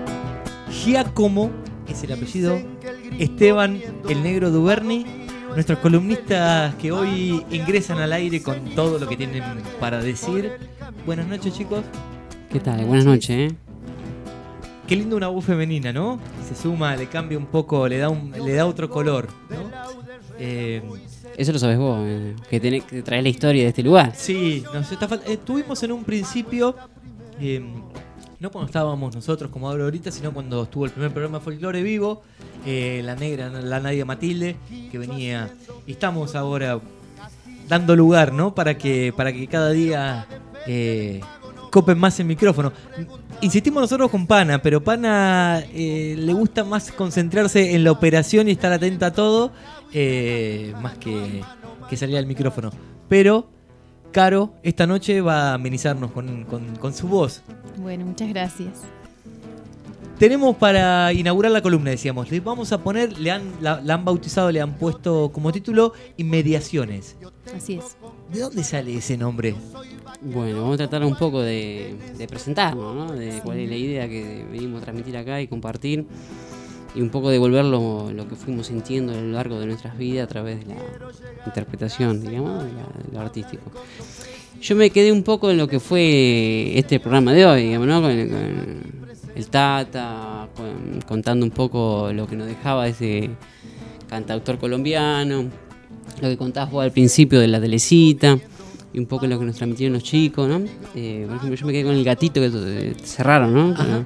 Giacomo, es el apellido, Esteban el Negro Duberni. Nuestros columnistas que hoy ingresan al aire con todo lo que tienen para decir. Buenas noches, chicos. ¿Qué tal? Buenas noches, ¿eh? Qué lindo una voz femenina, ¿no? Se suma, le cambia un poco, le da un, le da otro color, ¿no? Eh, Eso lo sabes vos, eh, que, tenés, que traes la historia de este lugar. Sí, nos está fal- eh, tuvimos en un principio, eh, no cuando estábamos nosotros como ahora ahorita, sino cuando estuvo el primer programa de Folclore Vivo, eh, la negra, la Nadia Matilde, que venía. Y estamos ahora dando lugar, ¿no? Para que, para que cada día eh, copen más el micrófono. Insistimos nosotros con Pana, pero Pana eh, le gusta más concentrarse en la operación y estar atenta a todo, eh, más que, que salir al micrófono. Pero Caro esta noche va a amenizarnos con, con, con su voz. Bueno, muchas gracias. Tenemos para inaugurar la columna, decíamos, le vamos a poner, le han, la, la han bautizado, le han puesto como título Inmediaciones. Así es. ¿De dónde sale ese nombre? Bueno, vamos a tratar un poco de, de presentarnos, ¿no? De sí. Cuál es la idea que venimos a transmitir acá y compartir. Y un poco devolver lo, lo que fuimos sintiendo a lo largo de nuestras vidas a través de la interpretación, digamos, de, la, de lo artístico. Yo me quedé un poco en lo que fue este programa de hoy, digamos, ¿no? Con, con el Tata, con, contando un poco lo que nos dejaba ese cantautor colombiano, lo que contabas vos al principio de la telecita, y un poco lo que nos transmitieron los chicos, ¿no? Eh, por ejemplo, yo me quedé con el gatito que eh, cerraron, ¿no? Ajá.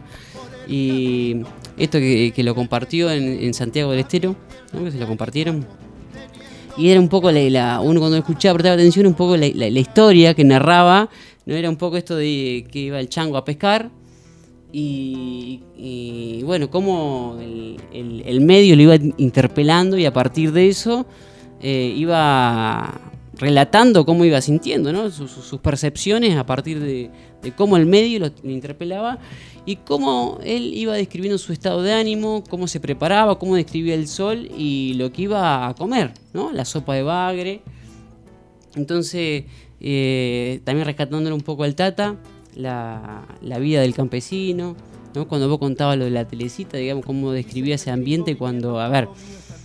Y esto que, que lo compartió en, en Santiago del Estero, ¿no? Que se lo compartieron. Y era un poco, la, la uno cuando escuchaba, prestaba atención, un poco la, la, la historia que narraba, ¿no? Era un poco esto de que iba el chango a pescar y, y bueno, cómo el, el, el medio lo iba interpelando y a partir de eso eh, iba relatando cómo iba sintiendo, ¿no? Sus, sus percepciones a partir de, de cómo el medio lo, lo interpelaba y cómo él iba describiendo su estado de ánimo, cómo se preparaba, cómo describía el sol y lo que iba a comer, ¿no? La sopa de bagre. Entonces, eh, también rescatándole un poco al Tata, la, la vida del campesino, ¿no? Cuando vos contabas lo de la telecita, digamos, cómo describía ese ambiente cuando, a ver,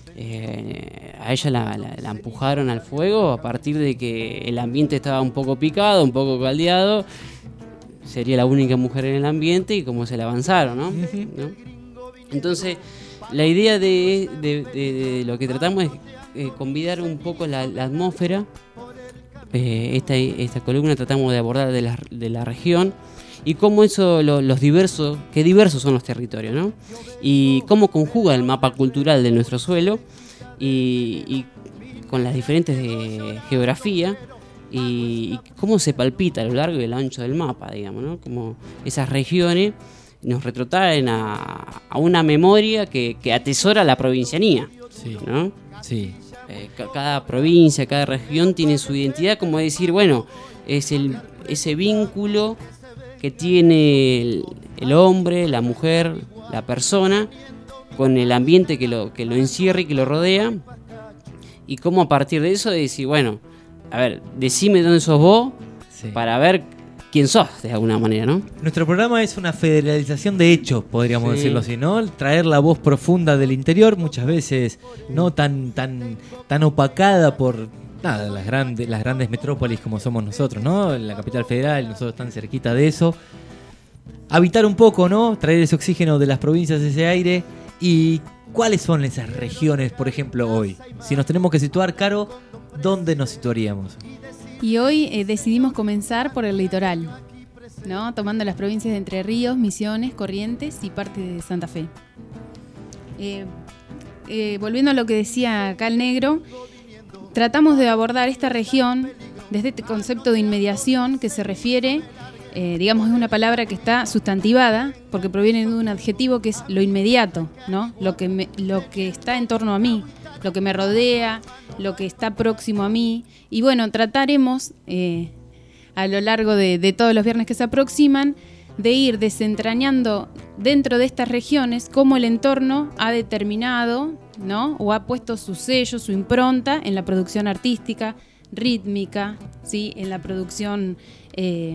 eh, a ella la, la, la empujaron al fuego a partir de que el ambiente estaba un poco picado, un poco caldeado. Sería la única mujer en el ambiente y cómo se la avanzaron, ¿no? ¿no? Entonces, la idea de, de, de, de lo que tratamos es eh, convidar un poco la, la atmósfera. Eh, esta, esta columna tratamos de abordar de la, de la región y cómo eso, lo, los diversos, qué diversos son los territorios, ¿no? Y cómo conjuga el mapa cultural de nuestro suelo y, y con las diferentes de geografía. Y, y cómo se palpita a lo largo y el ancho del mapa, digamos, ¿no? Como esas regiones nos retrotraen a, a una memoria que, que atesora la provincianía, sí, ¿no? Sí. Eh, cada provincia, cada región tiene su identidad, como decir, bueno, es el ese vínculo que tiene el, el hombre, la mujer, la persona, con el ambiente que lo, que lo encierra y que lo rodea, y cómo a partir de eso decir, bueno, a ver, decime dónde sos vos, sí, para ver quién sos, de alguna manera, ¿no? Nuestro programa es una federalización de hechos, podríamos sí. decirlo así, ¿no? Traer la voz profunda del interior, muchas veces no tan tan tan opacada por nada, las grandes las grandes metrópolis como somos nosotros, ¿no? La capital federal, nosotros tan cerquita de eso. Habitar un poco, ¿no? Traer ese oxígeno de las provincias, ese aire. Y ¿cuáles son esas regiones, por ejemplo, hoy? Si nos tenemos que situar, Caro, ¿dónde nos situaríamos? Y hoy eh, decidimos comenzar por el litoral, ¿no? Tomando las provincias de Entre Ríos, Misiones, Corrientes y parte de Santa Fe. Eh, eh, volviendo a lo que decía acá el negro, tratamos de abordar esta región desde este concepto de inmediación que se refiere, eh, digamos, es una palabra que está sustantivada porque proviene de un adjetivo que es lo inmediato, ¿no? Lo que me, lo que está en torno a mí, lo que me rodea, lo que está próximo a mí. Y bueno, trataremos eh, a lo largo de, de todos los viernes que se aproximan de ir desentrañando dentro de estas regiones cómo el entorno ha determinado, ¿no? O ha puesto su sello, su impronta en la producción artística, rítmica, ¿sí? En la producción eh,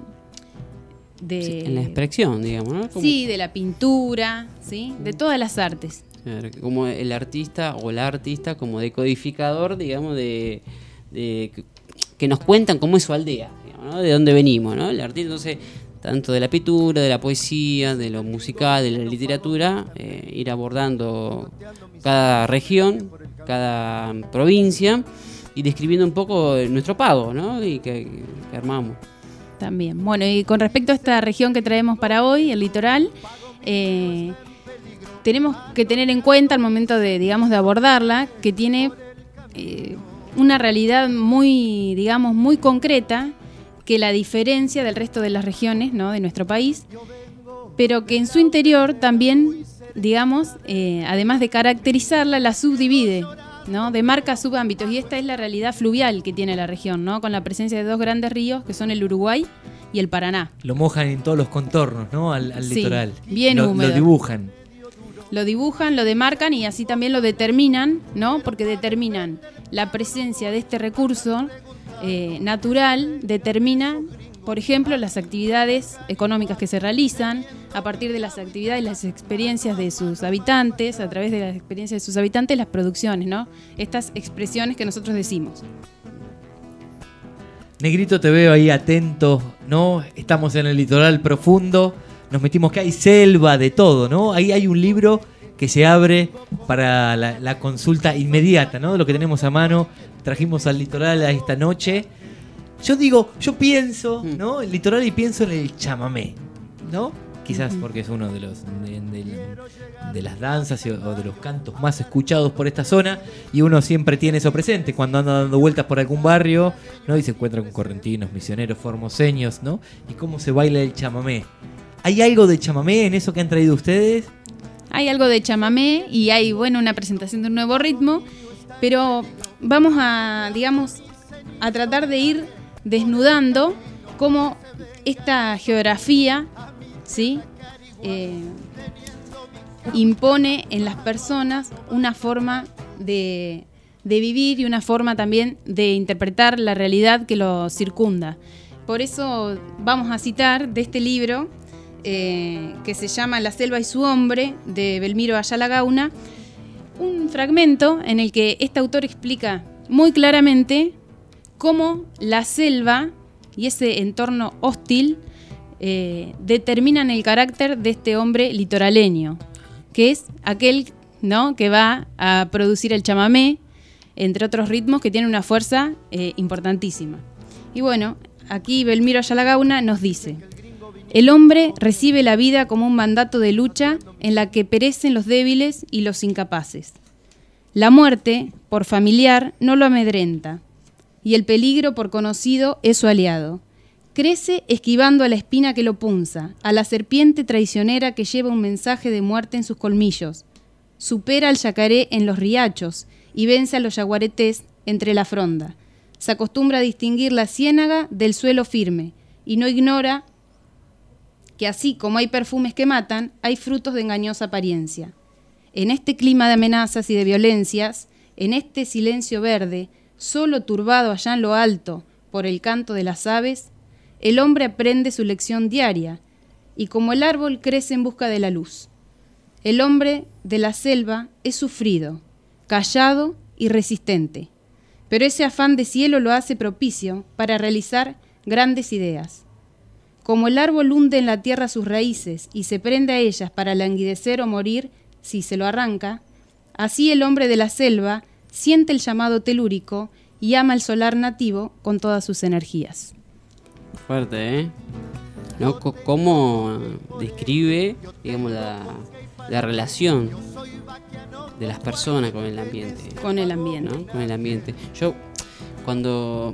de... Sí, en la expresión, digamos, ¿no? Como... Sí, de la pintura, ¿sí? De todas las artes. Como el artista o la artista como decodificador, digamos, de, de que nos cuentan cómo es su aldea, digamos, ¿no? De dónde venimos, ¿no? El artista, entonces, tanto de la pintura, de la poesía, de lo musical, de la literatura, eh, ir abordando cada región, cada provincia y describiendo un poco nuestro pago, ¿no? Y que, que armamos. También. Bueno, y con respecto a esta región que traemos para hoy, el litoral, eh, tenemos que tener en cuenta al momento de, digamos, de abordarla, que tiene eh, una realidad muy, digamos, muy concreta, que la diferencia del resto de las regiones, ¿no? De nuestro país, pero que en su interior también, digamos, eh, además de caracterizarla, la subdivide, ¿no? Demarca subámbitos, y esta es la realidad fluvial que tiene la región, ¿no? Con la presencia de dos grandes ríos que son el Uruguay y el Paraná. Lo mojan en todos los contornos, ¿no? Al, al sí, litoral. Bien lo, húmedo. Lo dibujan. Lo dibujan, lo demarcan y así también lo determinan, ¿no? Porque determinan la presencia de este recurso eh, natural, determina, por ejemplo, las actividades económicas que se realizan a partir de las actividades y las experiencias de sus habitantes, a través de las experiencias de sus habitantes, las producciones, ¿no? Estas expresiones que nosotros decimos. Negrito, te veo ahí atento, ¿no? Estamos en el litoral profundo. Nos metimos que hay selva, de todo, ¿no? Ahí hay un libro que se abre para la, la consulta inmediata, ¿no? De lo que tenemos a mano. Trajimos al litoral a esta noche. yo digo, yo pienso, ¿no? El litoral y pienso en el chamamé, ¿no? Quizás porque es uno de los de, de, de las danzas y, o de los cantos más escuchados por esta zona, y uno siempre tiene eso presente cuando anda dando vueltas por algún barrio, ¿no? Y se encuentra con correntinos, misioneros, formoseños, ¿no? Y cómo se baila el chamamé. ¿Hay algo de chamamé en eso que han traído ustedes? Hay algo de chamamé y hay, bueno, una presentación de un nuevo ritmo, pero vamos a, digamos, a tratar de ir desnudando cómo esta geografía, ¿sí? Eh, impone en las personas una forma de, de vivir y una forma también de interpretar la realidad que lo circunda. Por eso vamos a citar de este libro eh, que se llama La selva y su hombre, de Belmiro Ayala Gauna, un fragmento en el que este autor explica muy claramente cómo la selva y ese entorno hostil Eh, determinan el carácter de este hombre litoraleño, que es aquel, ¿no?, que va a producir el chamamé, entre otros ritmos que tiene una fuerza eh, importantísima. Y bueno, aquí Belmiro Ayala Gauna nos dice: el hombre recibe la vida como un mandato de lucha en la que perecen los débiles y los incapaces. La muerte, por familiar, no lo amedrenta, y el peligro, por conocido, es su aliado. Crece esquivando a la espina que lo punza, a la serpiente traicionera que lleva un mensaje de muerte en sus colmillos. Supera al yacaré en los riachos y vence a los yaguaretés entre la fronda. Se acostumbra a distinguir la ciénaga del suelo firme y no ignora que así como hay perfumes que matan, hay frutos de engañosa apariencia. En este clima de amenazas y de violencias, en este silencio verde, solo turbado allá en lo alto por el canto de las aves, el hombre aprende su lección diaria, y como el árbol crece en busca de la luz. El hombre de la selva es sufrido, callado y resistente, pero ese afán de cielo lo hace propicio para realizar grandes ideas. Como el árbol hunde en la tierra sus raíces y se prende a ellas para languidecer o morir si se lo arranca, así el hombre de la selva siente el llamado telúrico y ama el solar nativo con todas sus energías. Fuerte, ¿eh? ¿No? C- ¿Cómo describe, digamos, la, la relación de las personas con el ambiente? Con el ambiente. ¿No? Con el ambiente. Yo, cuando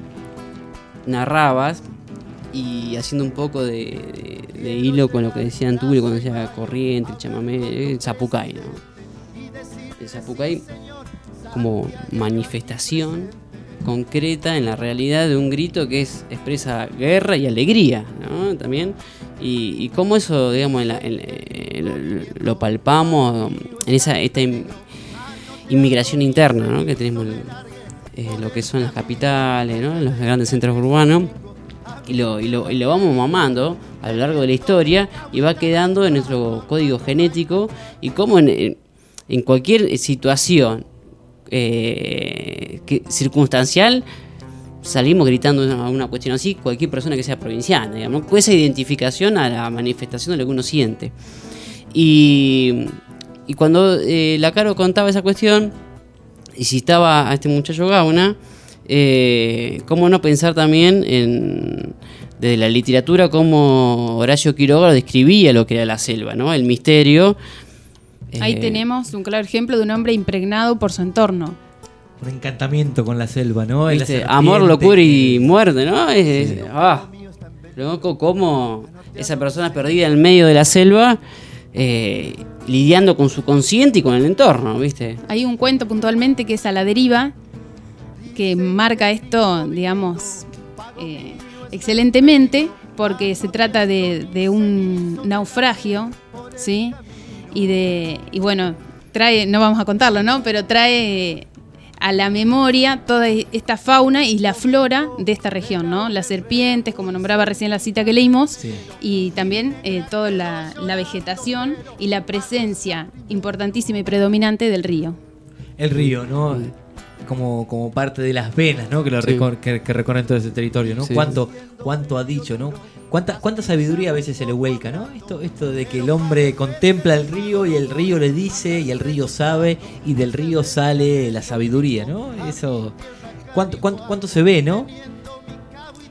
narrabas y haciendo un poco de, de, de hilo con lo que decían tú, cuando decía corriente, el chamamé, el zapucay, ¿no? El zapucay como manifestación concreta en la realidad de un grito que es expresa guerra y alegría, ¿no? También, y, y cómo eso, digamos, en la, en, en, lo palpamos en esa esta in, inmigración interna, ¿no?, que tenemos eh, lo que son las capitales, ¿no?, los grandes centros urbanos, y lo, y, lo, y lo vamos mamando a lo largo de la historia y va quedando en nuestro código genético, y cómo en, en, en cualquier situación Eh, que, circunstancial salimos gritando una, una cuestión así, cualquier persona que sea provinciana, digamos, con esa identificación a la manifestación de lo que uno siente. Y, y cuando eh, la Caro contaba esa cuestión y citaba a este muchacho Gauna, eh, cómo no pensar también en desde la literatura cómo Horacio Quiroga describía lo que era la selva, ¿no?, el misterio. Ahí eh, tenemos un claro ejemplo de un hombre impregnado por su entorno. Un encantamiento con la selva, ¿no? ¿Viste? Amor, locura y muerte, ¿no? Es, sí. Ah, loco, cómo esa persona perdida en medio de la selva, eh, lidiando con su consciente y con el entorno, ¿viste? Hay un cuento puntualmente que es A la deriva, que marca esto, digamos, eh, excelentemente, porque se trata de, de un naufragio, ¿sí? Y de y bueno, trae, no vamos a contarlo, ¿no? Pero trae a la memoria toda esta fauna y la flora de esta región, ¿no? Las serpientes, como nombraba recién la cita que leímos, sí. Y también eh, toda la, la vegetación y la presencia importantísima y predominante del río. El río, ¿no? Como, como parte de las venas, ¿no? Que, lo sí. recor- que, que recorren todo ese territorio, ¿no? Sí. ¿Cuánto, cuánto ha dicho, ¿no? ¿Cuánta, cuánta sabiduría a veces se le vuelca, ¿no? Esto, esto de que el hombre contempla el río y el río le dice y el río sabe y del río sale la sabiduría, ¿no? Eso, ¿cuánto, cuánto, cuánto se ve, ¿no?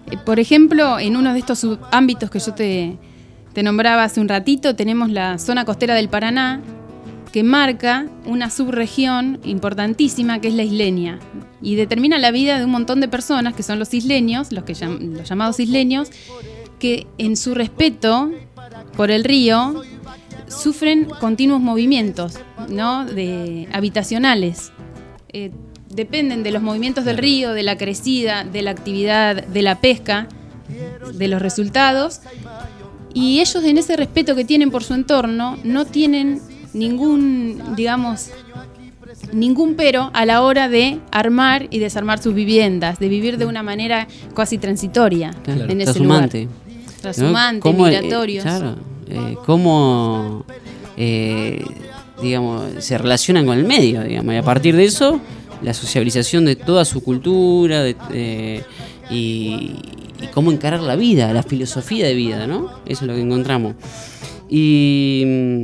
Eh, por ejemplo, en uno de estos ámbitos que yo te, te nombraba hace un ratito, tenemos la zona costera del Paraná, que marca una subregión importantísima que es la isleña y determina la vida de un montón de personas que son los isleños, los, que llam- los llamados isleños, que en su respeto por el río sufren continuos movimientos, ¿no? de habitacionales. Eh, dependen de los movimientos del río, de la crecida, de la actividad, de la pesca, de los resultados, y ellos en ese respeto que tienen por su entorno no tienen ningún, digamos, ningún pero a la hora de armar y desarmar sus viviendas, de vivir de una manera casi transitoria Claro, en ese trashumante, lugar. Trashumante, ¿no? ¿Cómo, eh, migratorios. claro, eh, cómo eh, digamos, se relacionan con el medio, digamos, y a partir de eso, la sociabilización de toda su cultura de, eh, y, y cómo encarar la vida, la filosofía de vida, ¿no? Eso es lo que encontramos. Y,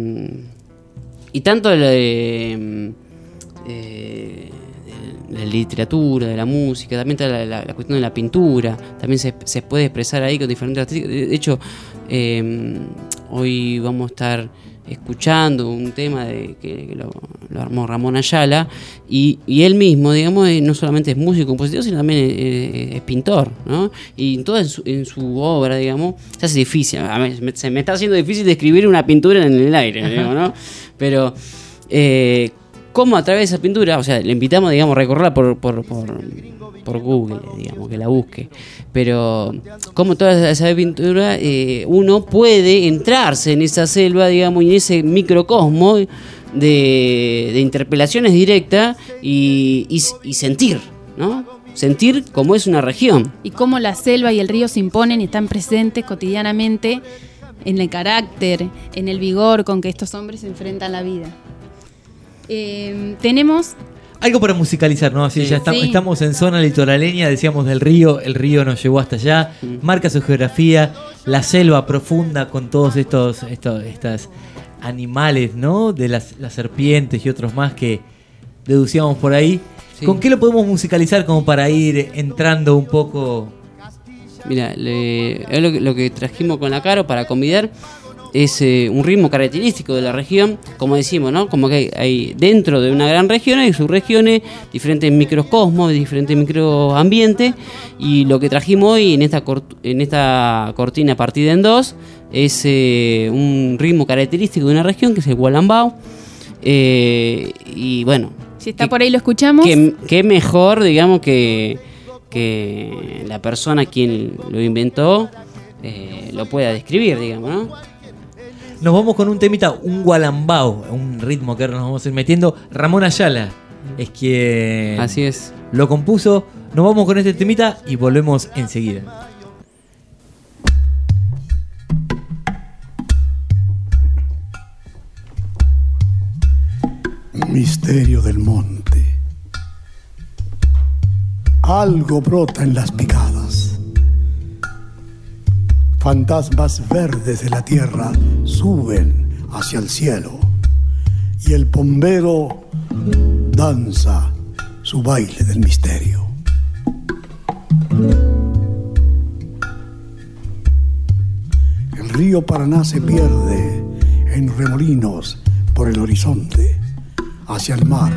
y tanto la, de, eh, de la literatura, de la música, también está la, la, la cuestión de la pintura, también se, se puede expresar ahí con diferentes artistas. De hecho, eh, hoy vamos a estar escuchando un tema de que, que lo, lo armó Ramón Ayala y, y él mismo, digamos, no solamente es músico, compositor, sino también es, es pintor, ¿no? Y todo en su, en su obra, digamos, se hace difícil. A mí, se me está haciendo difícil describir una pintura en el aire, digamos, ¿no? Pero eh, cómo a través de esa pintura, o sea, le invitamos, digamos, a recorrerla por, por, por, por Google, digamos, que la busque. Pero cómo toda esa pintura, eh, uno puede entrarse en esa selva, digamos, y en ese microcosmo de, de interpelaciones directas y, y, y sentir, ¿no? Sentir cómo es una región. Y cómo la selva y el río se imponen y están presentes cotidianamente en el carácter, en el vigor con que estos hombres se enfrentan la vida. Eh, tenemos algo para musicalizar, ¿no? Así sí. ya estamos, Sí. estamos en zona litoraleña, decíamos del río, el río nos llevó hasta allá, mm. marca su geografía, la selva profunda con todos estos, estos estas animales, ¿no? De las, las serpientes y otros más que deducíamos por ahí. Sí. ¿Con qué lo podemos musicalizar como para ir entrando un poco? Mira, le, es lo, que, lo que trajimos con la Caro para convidar. Es eh, un ritmo característico de la región, como decimos, ¿no? Como que hay, hay dentro de una gran región hay subregiones, diferentes microcosmos, diferentes microambientes, y lo que trajimos hoy en esta cort- en esta cortina partida en dos es eh, un ritmo característico de una región que es el Gualambao, eh, y bueno, si está que, por ahí lo escuchamos. Que, que mejor, digamos, que, que la persona quien lo inventó eh, lo pueda describir, digamos, ¿no? Nos vamos con un temita, un gualambao, un ritmo que ahora nos vamos a ir metiendo. Ramón Ayala es quien Así es. lo compuso. Nos vamos con este temita y volvemos enseguida. Misterio del monte. Algo brota en las picadas. Fantasmas verdes de la tierra suben hacia el cielo y el pombero danza su baile del misterio. El río Paraná se pierde en remolinos por el horizonte hacia el mar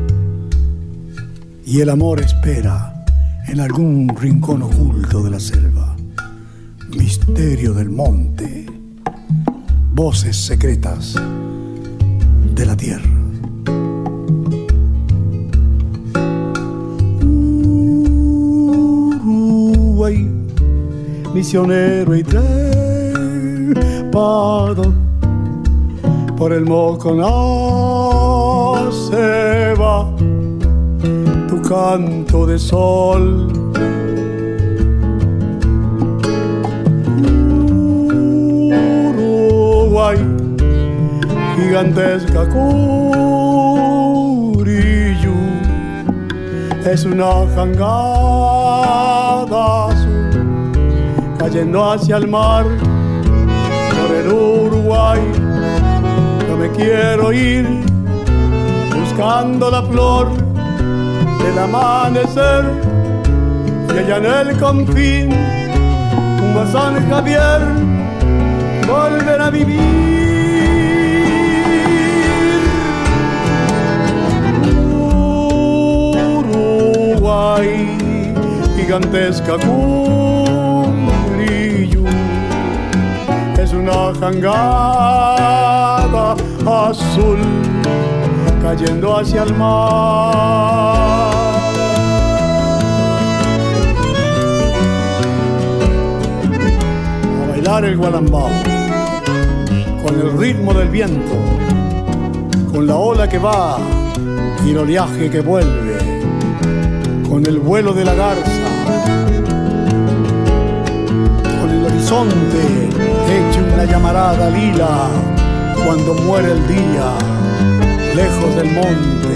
y el amor espera en algún rincón oculto de la selva. Misterio del monte, voces secretas de la tierra. Uruguay, misionero y trepado, por el Moconá se va tu canto de sol. Gigantesca Curillo es una jangada azul cayendo hacia el mar por el Uruguay. Yo me quiero ir buscando la flor del amanecer y allá en el confín rumbo a San Javier, volver a vivir. Uruguay, gigantesca Cumbrillo, es una jangada azul cayendo hacia el mar. A bailar el gualambao, con el ritmo del viento, con la ola que va y el oleaje que vuelve, con el vuelo de la garza, con el horizonte hecho una llamarada lila, cuando muere el día lejos del monte.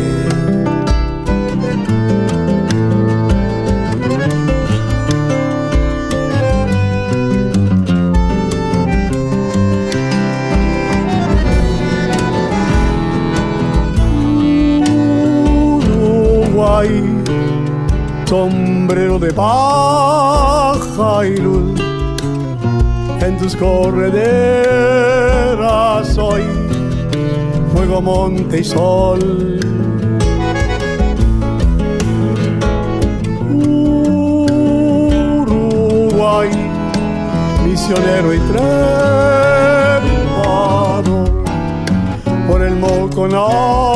Uruguay, sombrero de paja y luz, en tus correderas hoy, fuego, monte y sol. Uruguay, misionero y trepado, por el Moconá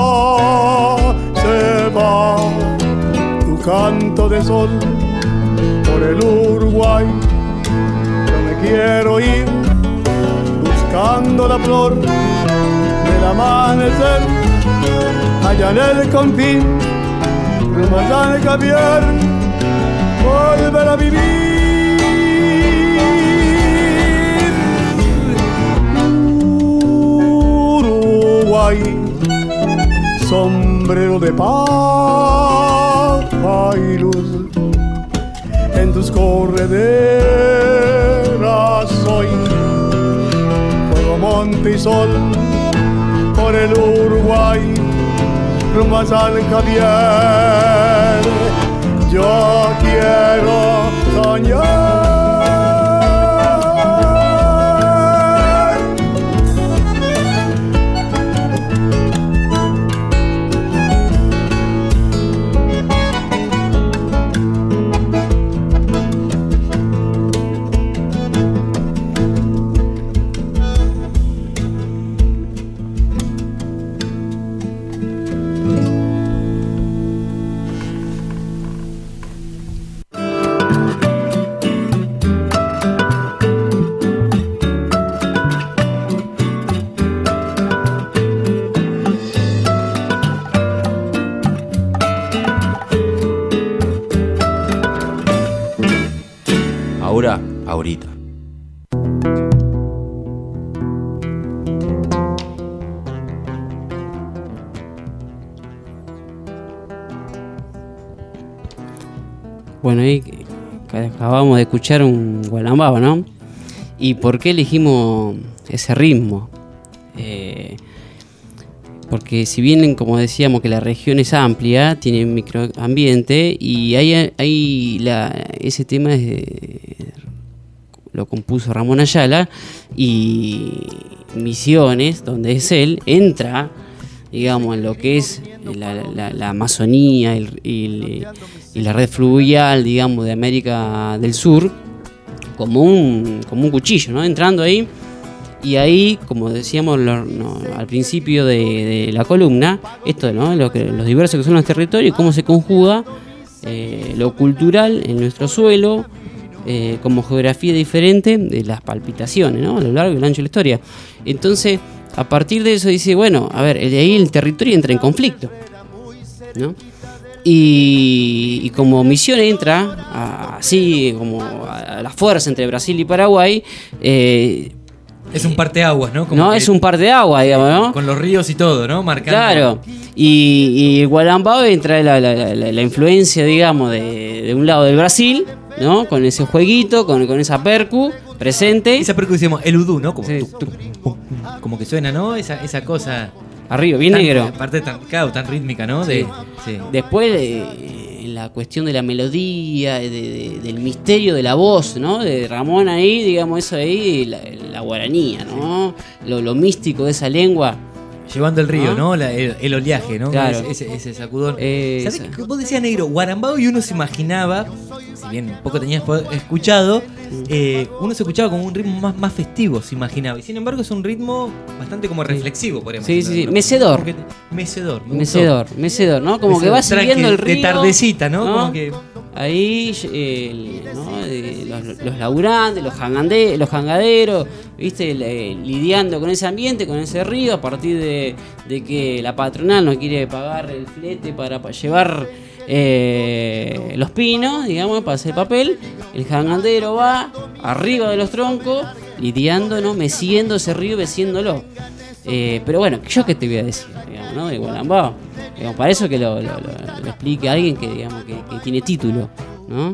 se va tu canto de sol. Por el Uruguay yo me quiero ir, buscando la flor del amanecer, allá en el confín, rumbo a San Javier, volver a vivir. Uruguay, sombrero de paja y luz, en tus correderas hoy, fuego, monte y sol. Por el Uruguay, rumbo a San Javier, yo quiero soñar. Ahora, ahorita. Bueno, ahí acabamos de escuchar un gualambao, ¿no? ¿Y por qué elegimos ese ritmo? Eh, porque si bien, como decíamos, que la región es amplia, tiene un microambiente, y hay, hay la, ese tema es de, lo compuso Ramón Ayala, y Misiones, donde es él, entra, digamos, en lo que es la, la, la Amazonía y, y, y la red fluvial, digamos, de América del Sur, como un, como un cuchillo, ¿no? Entrando ahí. Y ahí, como decíamos lo, no, al principio de, de la columna, esto, ¿no? Lo que, los diversos que son los territorios y cómo se conjuga eh, lo cultural en nuestro suelo, eh, como geografía diferente de las palpitaciones, ¿no? A lo largo y lo ancho de la historia. Entonces, a partir de eso dice, bueno, a ver, de ahí el territorio entra en conflicto, ¿no? Y, y como Misiones entra a, así como a la fuerza entre Brasil y Paraguay, eh, es un parteaguas, ¿no? Como no, es un parteaguas, digamos, ¿no? Con los ríos y todo, ¿no? Marcando. Claro. Y, y el gualambao entra la, la, la, la influencia, digamos, de, de un lado del Brasil, ¿no? Con ese jueguito, con, con esa percu presente. Esa percu decimos el udú, ¿no? Como, sí. tuc, tuc, pum, como que suena, ¿no? Esa, esa cosa. Arriba, bien tan, negro. Aparte tan, claro, tan rítmica, ¿no? De, sí. Sí. Después, eh, en, la cuestión de la melodía, de, de, del misterio de la voz, ¿no? De Ramón ahí, digamos, eso ahí, la, la guaranía, ¿no? Lo, lo místico de esa lengua. Llevando el río, ¿no? ¿no? La, el, el oleaje, ¿no? Claro. Ese, ese sacudón. Eh, ¿Sabés qué? Vos decías, negro, guarambao, y uno se imaginaba, si bien poco tenías escuchado, eh, uno se escuchaba como un ritmo más, más festivo, se imaginaba. Y sin embargo es un ritmo bastante como reflexivo, por ejemplo. Sí, sí, sí. Mecedor. Te, mecedor. Me mecedor, gustó. mecedor, ¿no? Como Mecedor, que va tranqui, siguiendo el río. de tardecita, ¿no? ¿no? Como que... Ahí, eh, ¿no? eh, los, los laburantes, los, jangande, los jangaderos, ¿viste? Eh, lidiando con ese ambiente, con ese río, a partir de, de que la patronal no quiere pagar el flete para, para llevar eh, los pinos, digamos, para hacer papel. El jangandero va arriba de los troncos, lidiando, ¿no? Meciendo ese río, meciéndolo. Eh, pero bueno, ¿yo qué te voy a decir? Digamos, ¿no? De Gualambao. Digamos, para eso que lo, lo, lo, lo explique alguien que, digamos, que, que tiene título, ¿no?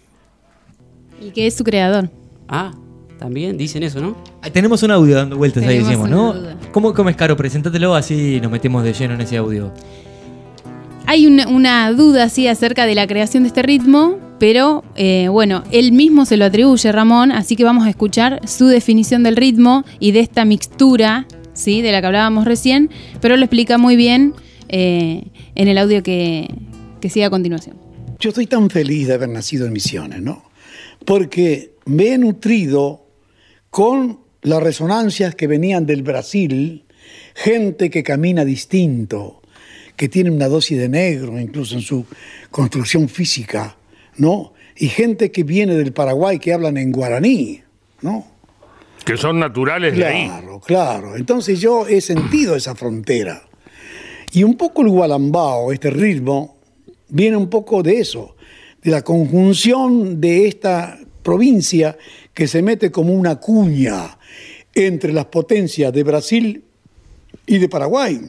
Y que es su creador. Ah, también dicen eso, ¿no? Ah, tenemos un audio dando vueltas ahí, Tenemos decíamos, una ¿no? duda. ¿Cómo, ¿Cómo es, Caro? Preséntatelo, así nos metemos de lleno en ese audio. Hay una, una duda así acerca de la creación de este ritmo, pero eh, bueno, él mismo se lo atribuye, Ramón, así que vamos a escuchar su definición del ritmo y de esta mixtura, ¿sí? De la que hablábamos recién, pero lo explica muy bien eh, en el audio que, que sigue a continuación. Yo estoy tan feliz de haber nacido en Misiones, ¿no? Porque me he nutrido con las resonancias que venían del Brasil, gente que camina distinto, que tiene una dosis de negro, incluso en su construcción física, ¿no? Y gente que viene del Paraguay que hablan en guaraní, ¿no? Que son naturales de ahí. Claro, claro. Entonces yo he sentido esa frontera. Y un poco el gualambao, este ritmo, viene un poco de eso, de la conjunción de esta provincia que se mete como una cuña entre las potencias de Brasil y de Paraguay,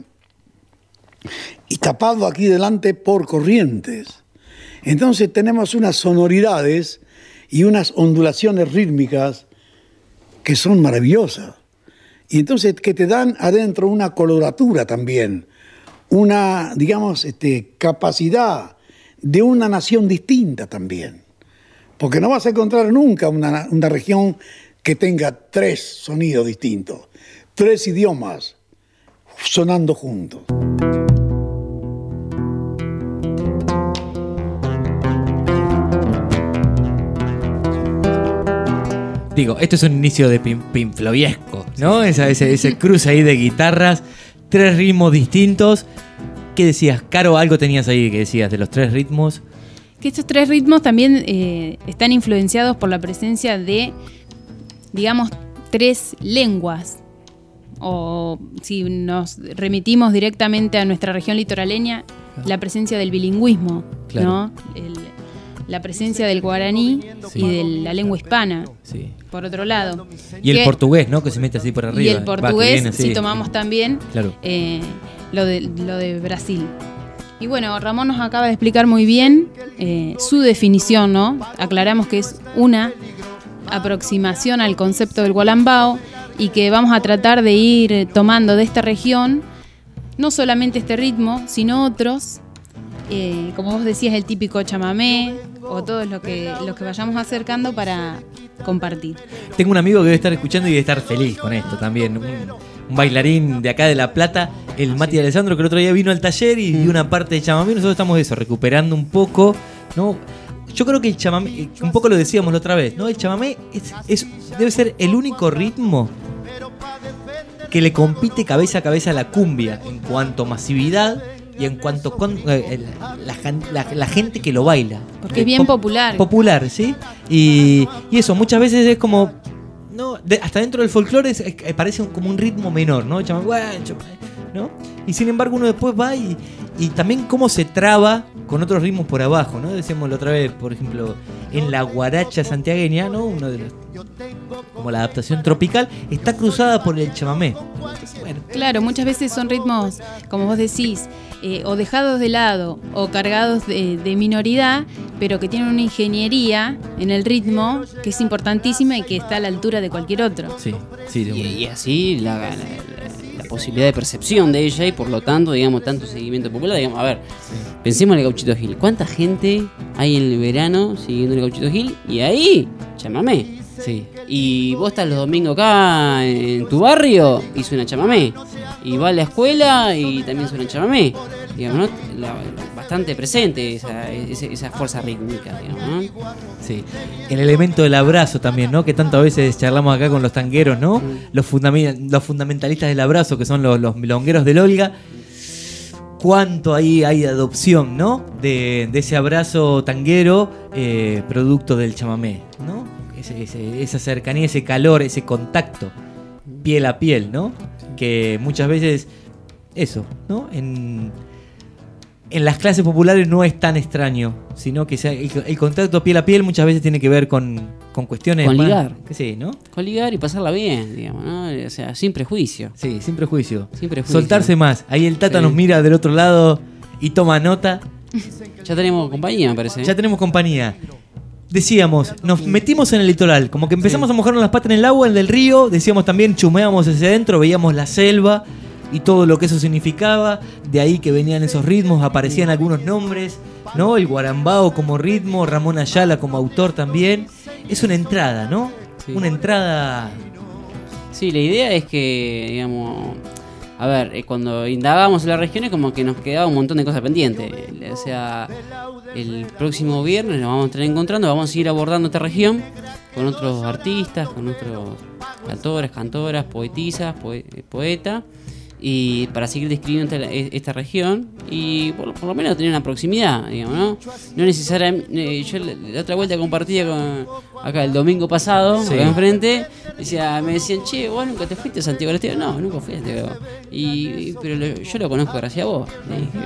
y tapado aquí delante por corrientes. Entonces tenemos unas sonoridades y unas ondulaciones rítmicas que son maravillosas. Y entonces que te dan adentro una coloratura también, una, digamos, este, capacidad de una nación distinta también. Porque no vas a encontrar nunca una, una región que tenga tres sonidos distintos, tres idiomas sonando juntos. Digo, esto es un inicio de pin, pinfloviesco, ¿no? Esa, ese, ese cruce ahí de guitarras, tres ritmos distintos. ¿Qué decías, Caro? Algo tenías ahí que decías de los tres ritmos. Que estos tres ritmos también eh, están influenciados por la presencia de, digamos, tres lenguas. O si nos remitimos directamente a nuestra región litoraleña, la presencia del bilingüismo, Claro. ¿no? El, la presencia del guaraní Sí. y de la lengua hispana, Sí. por otro lado. Y el Que- portugués, ¿no? Que se mete así por arriba. Y el Va, que portugués, viene, sí. si tomamos también Claro. eh, lo, de, lo de Brasil. Y bueno, Ramón nos acaba de explicar muy bien eh, su definición, ¿no? Aclaramos que es una aproximación al concepto del gualambao y que vamos a tratar de ir tomando de esta región no solamente este ritmo, sino otros, eh, como vos decías, el típico chamamé o todos lo que, los que vayamos acercando para compartir. Tengo un amigo que debe estar escuchando y debe estar feliz con esto también. Un, un bailarín de acá de La Plata, el Mati Alessandro, que el otro día vino al taller y dio una parte de chamamé. Nosotros estamos de eso, recuperando un poco, ¿no? Yo creo que el chamamé, un poco lo decíamos la otra vez, ¿no? El chamamé es, es, debe ser el único ritmo que le compite cabeza a cabeza a la cumbia en cuanto a masividad y en cuanto con eh, la, la, la, la gente que lo baila. Porque es bien Pop- popular. Popular, ¿sí? Y, y eso, muchas veces es como... No, de- hasta dentro del folclore es- es- parece un- como un ritmo menor, ¿no? Chamamé, guacho, ¿no? Y sin embargo uno después va y, y también cómo se traba con otros ritmos por abajo, ¿no? Decíamos la otra vez, por ejemplo, en la guaracha santiagueña, ¿no? Uno de los, como la adaptación tropical, está cruzada por el chamamé. Entonces, bueno, Claro, muchas veces son ritmos, como vos decís, eh, o dejados de lado o cargados de, de minoridad, pero que tienen una ingeniería en el ritmo que es importantísima y que está a la altura de cualquier otro. sí, sí, de Y, una. y así la, la- la posibilidad de percepción de ella y por lo tanto, digamos, tanto seguimiento popular. Digamos, a ver, sí. Pensemos en el Gauchito Gil. ¿Cuánta gente hay en el verano siguiendo el Gauchito Gil? Y ahí, chamamé. Sí. Y vos estás los domingos acá en tu barrio y suena chamamé. Y va a la escuela y también suena chamamé. Digamos, ¿no? La, bastante presente esa, esa, esa fuerza rítmica, digamos, ¿no? Sí. El elemento del abrazo también, ¿no? Que tantas veces charlamos acá con los tangueros, ¿no? Mm. Los, fundament- los fundamentalistas del abrazo, que son los, los milongueros del Olga. Cuánto ahí hay adopción, ¿no? De, de ese abrazo tanguero, eh, producto del chamamé, ¿no? Ese, ese, esa cercanía, ese calor, ese contacto, piel a piel, ¿no? Que muchas veces, eso, ¿no? En... En las clases populares no es tan extraño, sino que sea el, el contacto piel a piel muchas veces tiene que ver con, con cuestiones con ligar, más, que sí, ¿no? Con ligar y pasarla bien, digamos, ¿no? O sea, sin prejuicio. Sí, sin prejuicio. Sin prejuicio. Soltarse más. Ahí el Tata sí. nos mira del otro lado y toma nota. Ya tenemos compañía, me parece. Ya tenemos compañía. Decíamos, nos metimos en el litoral, como que empezamos sí. a mojarnos las patas en el agua, en el del río. Decíamos también, chumeábamos hacia adentro, veíamos la selva y todo lo que eso significaba, de ahí que venían esos ritmos, aparecían algunos nombres, ¿no? El guarambao como ritmo, Ramón Ayala como autor también. Es una entrada, ¿no? Sí. Una entrada... Sí, la idea es que, digamos... A ver, cuando indagábamos en las regiones como que nos quedaba un montón de cosas pendientes. O sea, el próximo viernes nos vamos a estar encontrando, vamos a seguir abordando esta región con otros artistas, con otros autores, cantoras, poetisas, poe- poetas. Y para seguir describiendo esta, esta región y por, por lo menos tener una proximidad, digamos, ¿no? No necesariamente. Yo la otra vuelta compartía con acá el domingo pasado, sí. acá enfrente, decía, me decían, che, vos nunca te fuiste a Santiago del Estero. No, nunca fui a Santiago. Y, y, pero lo, yo lo conozco gracias a vos.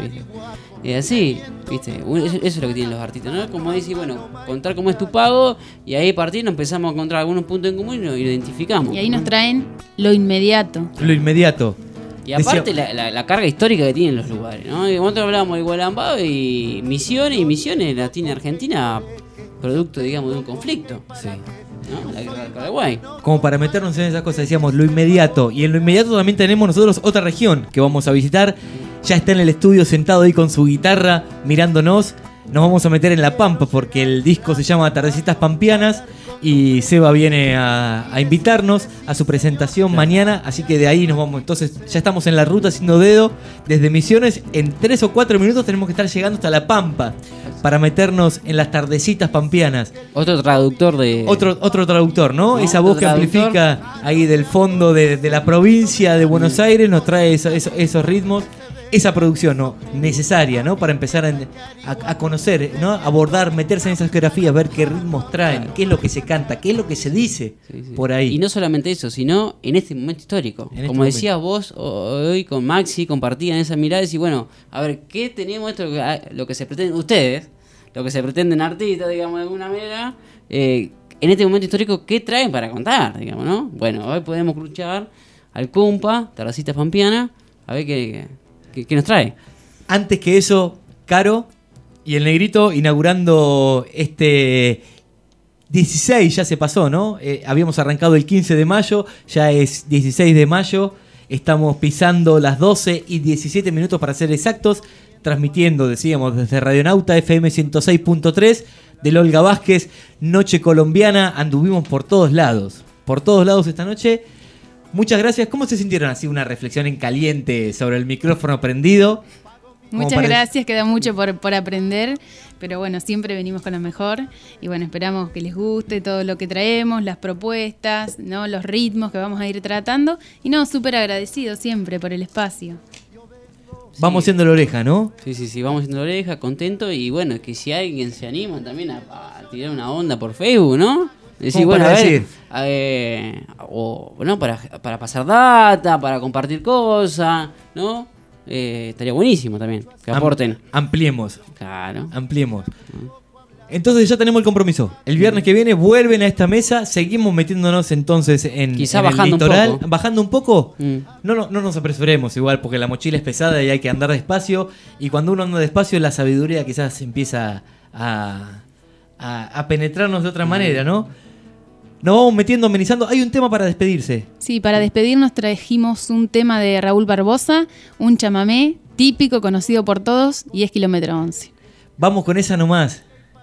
Y así, ¿viste? Eso, eso es lo que tienen los artistas, ¿no? Como decir, bueno, contar cómo es tu pago y ahí partir nos empezamos a encontrar algunos puntos en común y nos identificamos. Y ahí nos traen lo inmediato. Lo inmediato. Y aparte la, la, la carga histórica que tienen los lugares, ¿no? Nosotros hablábamos de Gualambao y Misiones, y Misiones la tiene Argentina producto, digamos, de un conflicto. Sí. ¿No? La guerra del Paraguay. Como para meternos en esas cosas, decíamos lo inmediato. Y en lo inmediato también tenemos nosotros otra región que vamos a visitar. Ya está en el estudio sentado ahí con su guitarra, mirándonos. Nos vamos a meter en La Pampa porque el disco se llama Tardecitas Pampianas. Y Seba viene a, a invitarnos a su presentación mañana, así que de ahí nos vamos. Entonces ya estamos en la ruta haciendo dedo desde Misiones. En tres o cuatro minutos tenemos que estar llegando hasta La Pampa para meternos en las Tardecitas Pampianas. Otro traductor de... Otro, otro traductor, ¿no? ¿no? Esa voz que traductor. amplifica ahí del fondo de, de la provincia de Buenos Aires nos trae eso, eso, esos ritmos. Esa producción, ¿no? Necesaria, ¿no? Para empezar a, a, a conocer, ¿no? Abordar, meterse en esas geografías, ver qué ritmos traen, qué es lo que se canta, qué es lo que se dice sí, sí. por ahí. Y no solamente eso, sino en este momento histórico. En Como este decías vos hoy con Maxi, compartían esa mirada y decís, bueno, a ver, ¿qué tenemos esto? Lo que se pretende, ustedes, lo que se pretenden artistas, digamos, de alguna manera, eh, en este momento histórico, ¿qué traen para contar, digamos, no? Bueno, hoy podemos escuchar al Cumpa, Tardecitas Pampianas, a ver qué... ¿Qué, ¿Qué nos trae? Antes que eso, Caro y el Negrito inaugurando este dieciséis, ya se pasó, ¿no? Eh, habíamos arrancado el quince de mayo, ya es dieciséis de mayo, estamos pisando las doce y diecisiete minutos para ser exactos, transmitiendo, decíamos, desde Radionauta F M ciento seis punto tres, del Olga Vázquez, Noche Colombiana, anduvimos por todos lados, por todos lados esta noche. Muchas gracias. ¿Cómo se sintieron así una reflexión en caliente sobre el micrófono prendido? Muchas para... gracias, queda mucho por, por aprender, pero bueno, siempre venimos con lo mejor y bueno, esperamos que les guste todo lo que traemos, las propuestas, ¿no? Los ritmos que vamos a ir tratando y no, súper agradecidos siempre por el espacio. Vamos siendo la oreja, ¿no? Sí, sí, sí, vamos siendo la oreja, contento y bueno, que si alguien se anima también a, a tirar una onda por Facebook, ¿no? Decir, bueno, para a ver, decir? Eh, o bueno, para, para pasar data, para compartir cosas, ¿no? Eh, estaría buenísimo también, que aporten. Am- ampliemos. Claro. Ampliemos. Entonces ya tenemos el compromiso. El viernes que viene vuelven a esta mesa, seguimos metiéndonos entonces en, Quizá en bajando el litoral. un poco. Bajando un poco. Mm. No, no, no nos apresuremos igual, porque la mochila es pesada y hay que andar despacio. Y cuando uno anda despacio, la sabiduría quizás empieza a, a, a penetrarnos de otra manera, ¿no? Nos vamos metiendo, amenizando. Hay un tema para despedirse. Sí, para despedirnos trajimos un tema de Raúl Barbosa, un chamamé típico, conocido por todos, y es Kilómetro once. Vamos con esa nomás.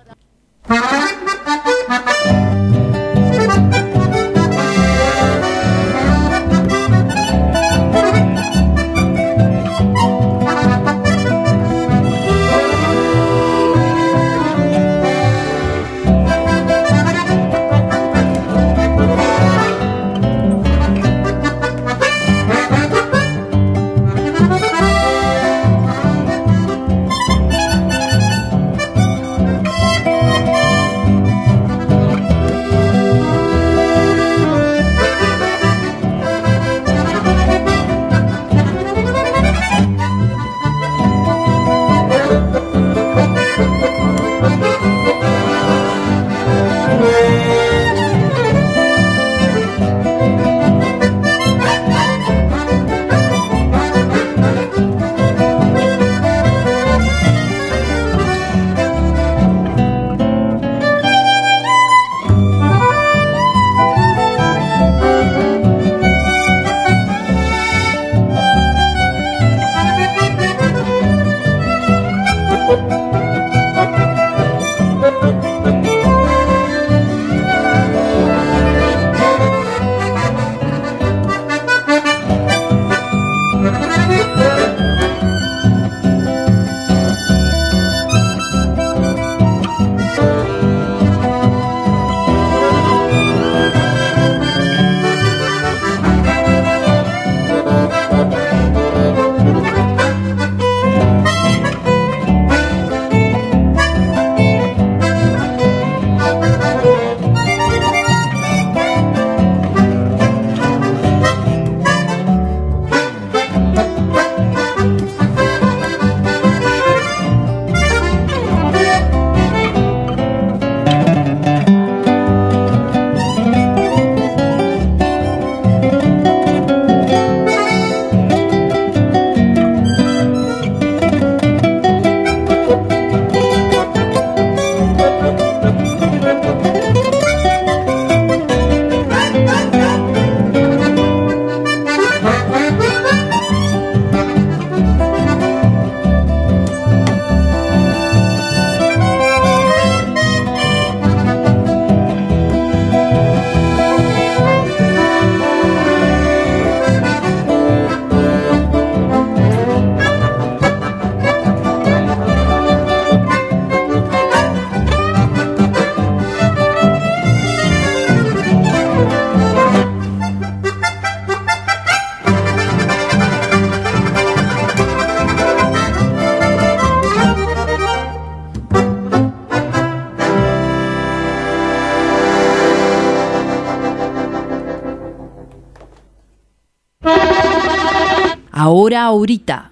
Ahora Ahorita.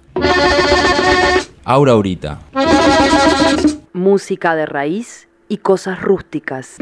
Ahora Ahorita. Música de raíz y cosas rústicas.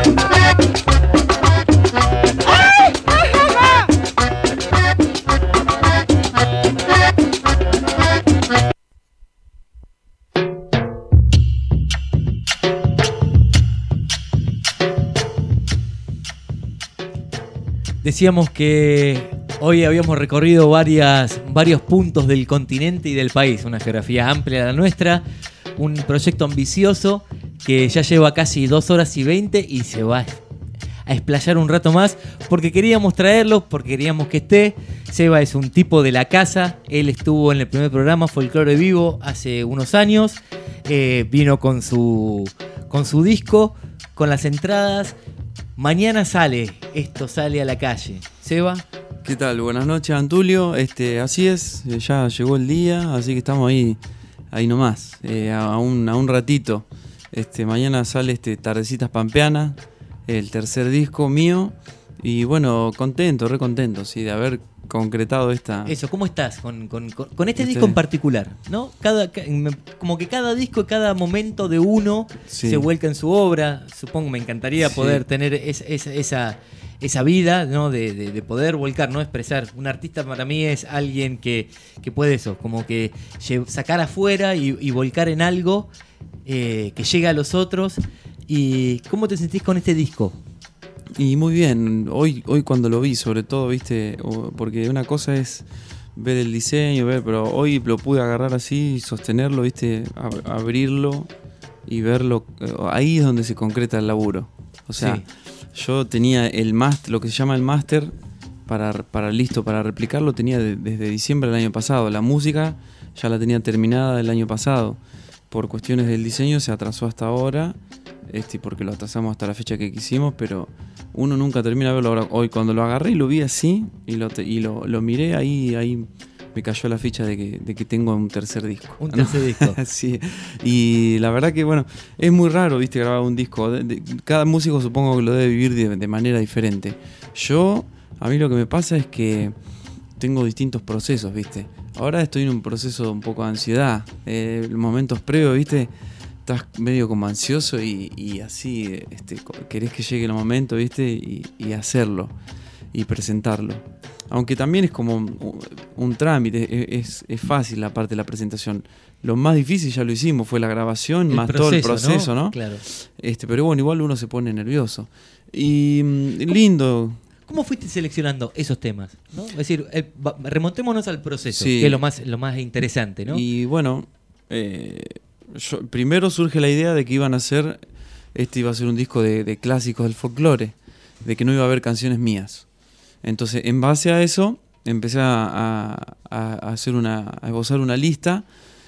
Decíamos que hoy habíamos recorrido varias, varios puntos del continente y del país, una geografía amplia la nuestra, un proyecto ambicioso que ya lleva casi dos horas y veinte y se va a explayar un rato más porque queríamos traerlo, porque queríamos que esté. Seba es un tipo de la casa, él estuvo en el primer programa Folclore Vivo hace unos años, eh, vino con su, con su disco, con las entradas. Mañana sale, esto sale a la calle. Seba. ¿Qué tal? Buenas noches, Antulio. Este, así es, ya llegó el día, así que estamos ahí, ahí nomás, eh, a, un, a un ratito. Este, mañana sale este Tardecitas Pampeanas, el tercer disco mío. Y bueno, contento, re contento, sí, de haber concretado esta... Eso, ¿cómo estás con, con, con, con este, este disco en particular? ¿No? Cada, como que cada disco, cada momento de uno sí. se vuelca en su obra. Supongo, me encantaría sí. poder tener es, es, esa, esa vida, ¿no? De, de, de poder volcar, ¿no? Expresar. Un artista para mí es alguien que, que puede eso, como que sacar afuera y, y volcar en algo eh, que llega a los otros. ¿Y cómo te sentís con este disco? Y muy bien, hoy, hoy cuando lo vi sobre todo, viste, porque una cosa es ver el diseño, ver, pero hoy lo pude agarrar así, sostenerlo, viste, ab- abrirlo y verlo, ahí es donde se concreta el laburo. O sea, sí. Yo tenía el máster, lo que se llama el máster, para, para listo, para replicarlo, tenía de, desde diciembre del año pasado. La música ya la tenía terminada el año pasado. Por cuestiones del diseño se atrasó hasta ahora, este, porque lo atrasamos hasta la fecha que quisimos, pero uno nunca termina de verlo. Ahora, hoy cuando lo agarré y lo vi así, y lo, te, y lo, lo miré, ahí, ahí me cayó la ficha de que, de que tengo un tercer disco. Un tercer ¿no? disco. Sí, y la verdad que, bueno, es muy raro, viste, grabar un disco. De, de, cada músico supongo que lo debe vivir de, de manera diferente. Yo, a mí lo que me pasa es que tengo distintos procesos, viste. Ahora estoy en un proceso un poco de ansiedad. Eh, momentos previos, viste, estás medio como ansioso y, y así este, querés que llegue el momento, viste, y, y hacerlo y presentarlo. Aunque también es como un, un trámite, es, es fácil la parte de la presentación. Lo más difícil ya lo hicimos, fue la grabación, el más proceso, todo el proceso, ¿no? ¿no? Claro. Este, pero bueno, igual uno se pone nervioso. Y lindo. ¿Cómo fuiste seleccionando esos temas? ¿no? Es decir, el, va, remontémonos al proceso, sí. que es lo más, lo más interesante, ¿no? Y bueno, eh, yo, primero surge la idea de que iban a ser, este iba a ser un disco de, de clásicos del folclore, de que no iba a haber canciones mías. Entonces, en base a eso, empecé a, a, a hacer una, a esbozar una lista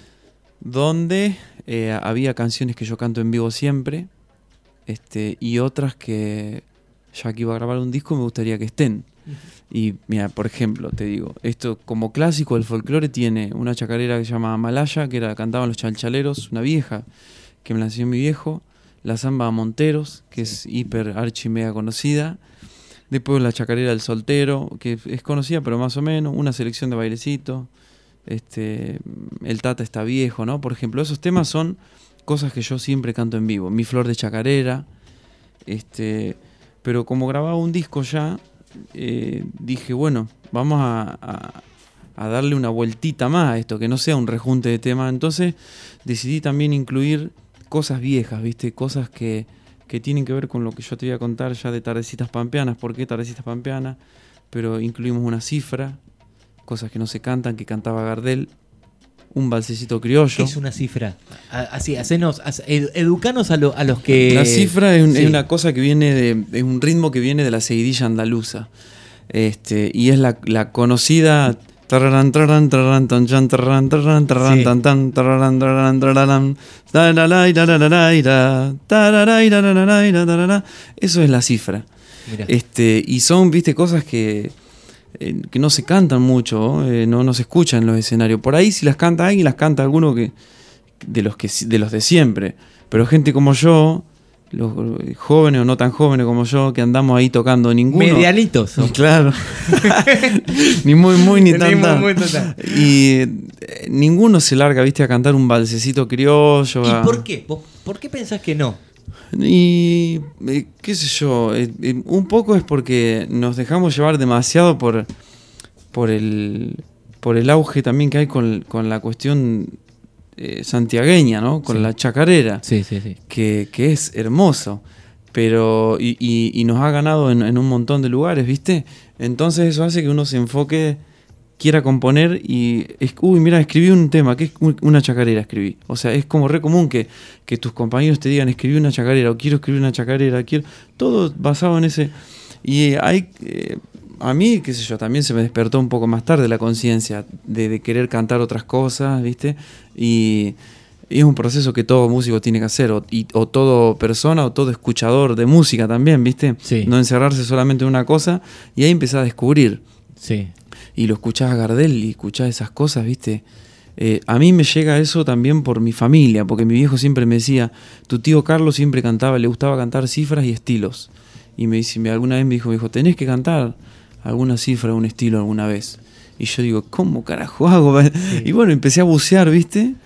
donde eh, había canciones que yo canto en vivo siempre, este, y otras que, ya que iba a grabar un disco, me gustaría que estén. Uh-huh. Y mira, por ejemplo, te digo, esto como clásico del folclore tiene una chacarera que se llama Malaya, que era cantaban los chalchaleros, una vieja, que me la enseñó mi viejo, la samba Monteros, que sí. es hiper archi mega conocida. Después la chacarera del soltero, que es conocida pero más o menos, una selección de bailecitos, este, el Tata está viejo, ¿no? Por ejemplo, esos temas son cosas que yo siempre canto en vivo. Mi flor de chacarera, este, pero como grababa un disco ya, eh, dije, bueno, vamos a, a, a darle una vueltita más a esto, que no sea un rejunte de temas. Entonces decidí también incluir cosas viejas, ¿viste? Cosas que... que tienen que ver con lo que yo te voy a contar ya de Tardecitas Pampeanas. ¿Por qué Tardecitas Pampeanas? Pero incluimos una cifra, cosas que no se cantan, que cantaba Gardel, un balsecito criollo. ¿Qué es una cifra? Así, hacenos, ed, educanos a, lo, a los que... La cifra es, un, sí. es una cosa que viene de, es un ritmo que viene de la seguidilla andaluza, este, y es la, la conocida... Tararán, tararán, tararán, tan, chan, tararán, tararán, tararán, tan, tan, tararán, tararán, tararán, tarararay, tarararay, tarararay, tarararay, tarararay. Eso es la cifra. Mirá. Este, y son, viste, cosas que, eh, que no se cantan mucho, eh, no, no se escuchan en los escenarios. Por ahí si las canta alguien, las canta alguno que de los que de los de siempre. Pero gente como yo, los jóvenes o no tan jóvenes como yo, que andamos ahí tocando ninguno. Medianitos. Claro. Ni muy, muy, ni tan, tan. Muy, muy, tan. Y eh, ninguno se larga, viste, a cantar un balsecito criollo. ¿Y a... por qué? ¿Por qué pensás que no? Y eh, qué sé yo, eh, eh, un poco es porque nos dejamos llevar demasiado por, por, el, por el auge también que hay con, con la cuestión... Eh, santiagueña, ¿no? Con sí. la chacarera, sí, sí, sí. Que, que es hermoso, pero y, y, y nos ha ganado en, en un montón de lugares, ¿viste? Entonces eso hace que uno se enfoque, quiera componer y, es, uy, mira, escribí un tema, que es una chacarera escribí. O sea, es como re común que, que tus compañeros te digan, escribí una chacarera, o quiero escribir una chacarera, quiero, todo basado en ese... Y hay... Eh, a mí, qué sé yo, también se me despertó un poco más tarde la conciencia de, de querer cantar otras cosas, ¿viste? Y, y es un proceso que todo músico tiene que hacer, o, y, o todo persona, o todo escuchador de música también, ¿viste? Sí. No encerrarse solamente en una cosa, y ahí empezás a descubrir. Sí. Y lo escuchás a Gardel, y escuchás esas cosas, ¿viste? Eh, a mí me llega eso también por mi familia, porque mi viejo siempre me decía, tu tío Carlos siempre cantaba, le gustaba cantar cifras y estilos. Y me dice, alguna vez me dijo, me dijo, tenés que cantar alguna cifra, un estilo alguna vez. Y yo digo, ¿cómo carajo hago? Sí. Y bueno, empecé a bucear, ¿viste?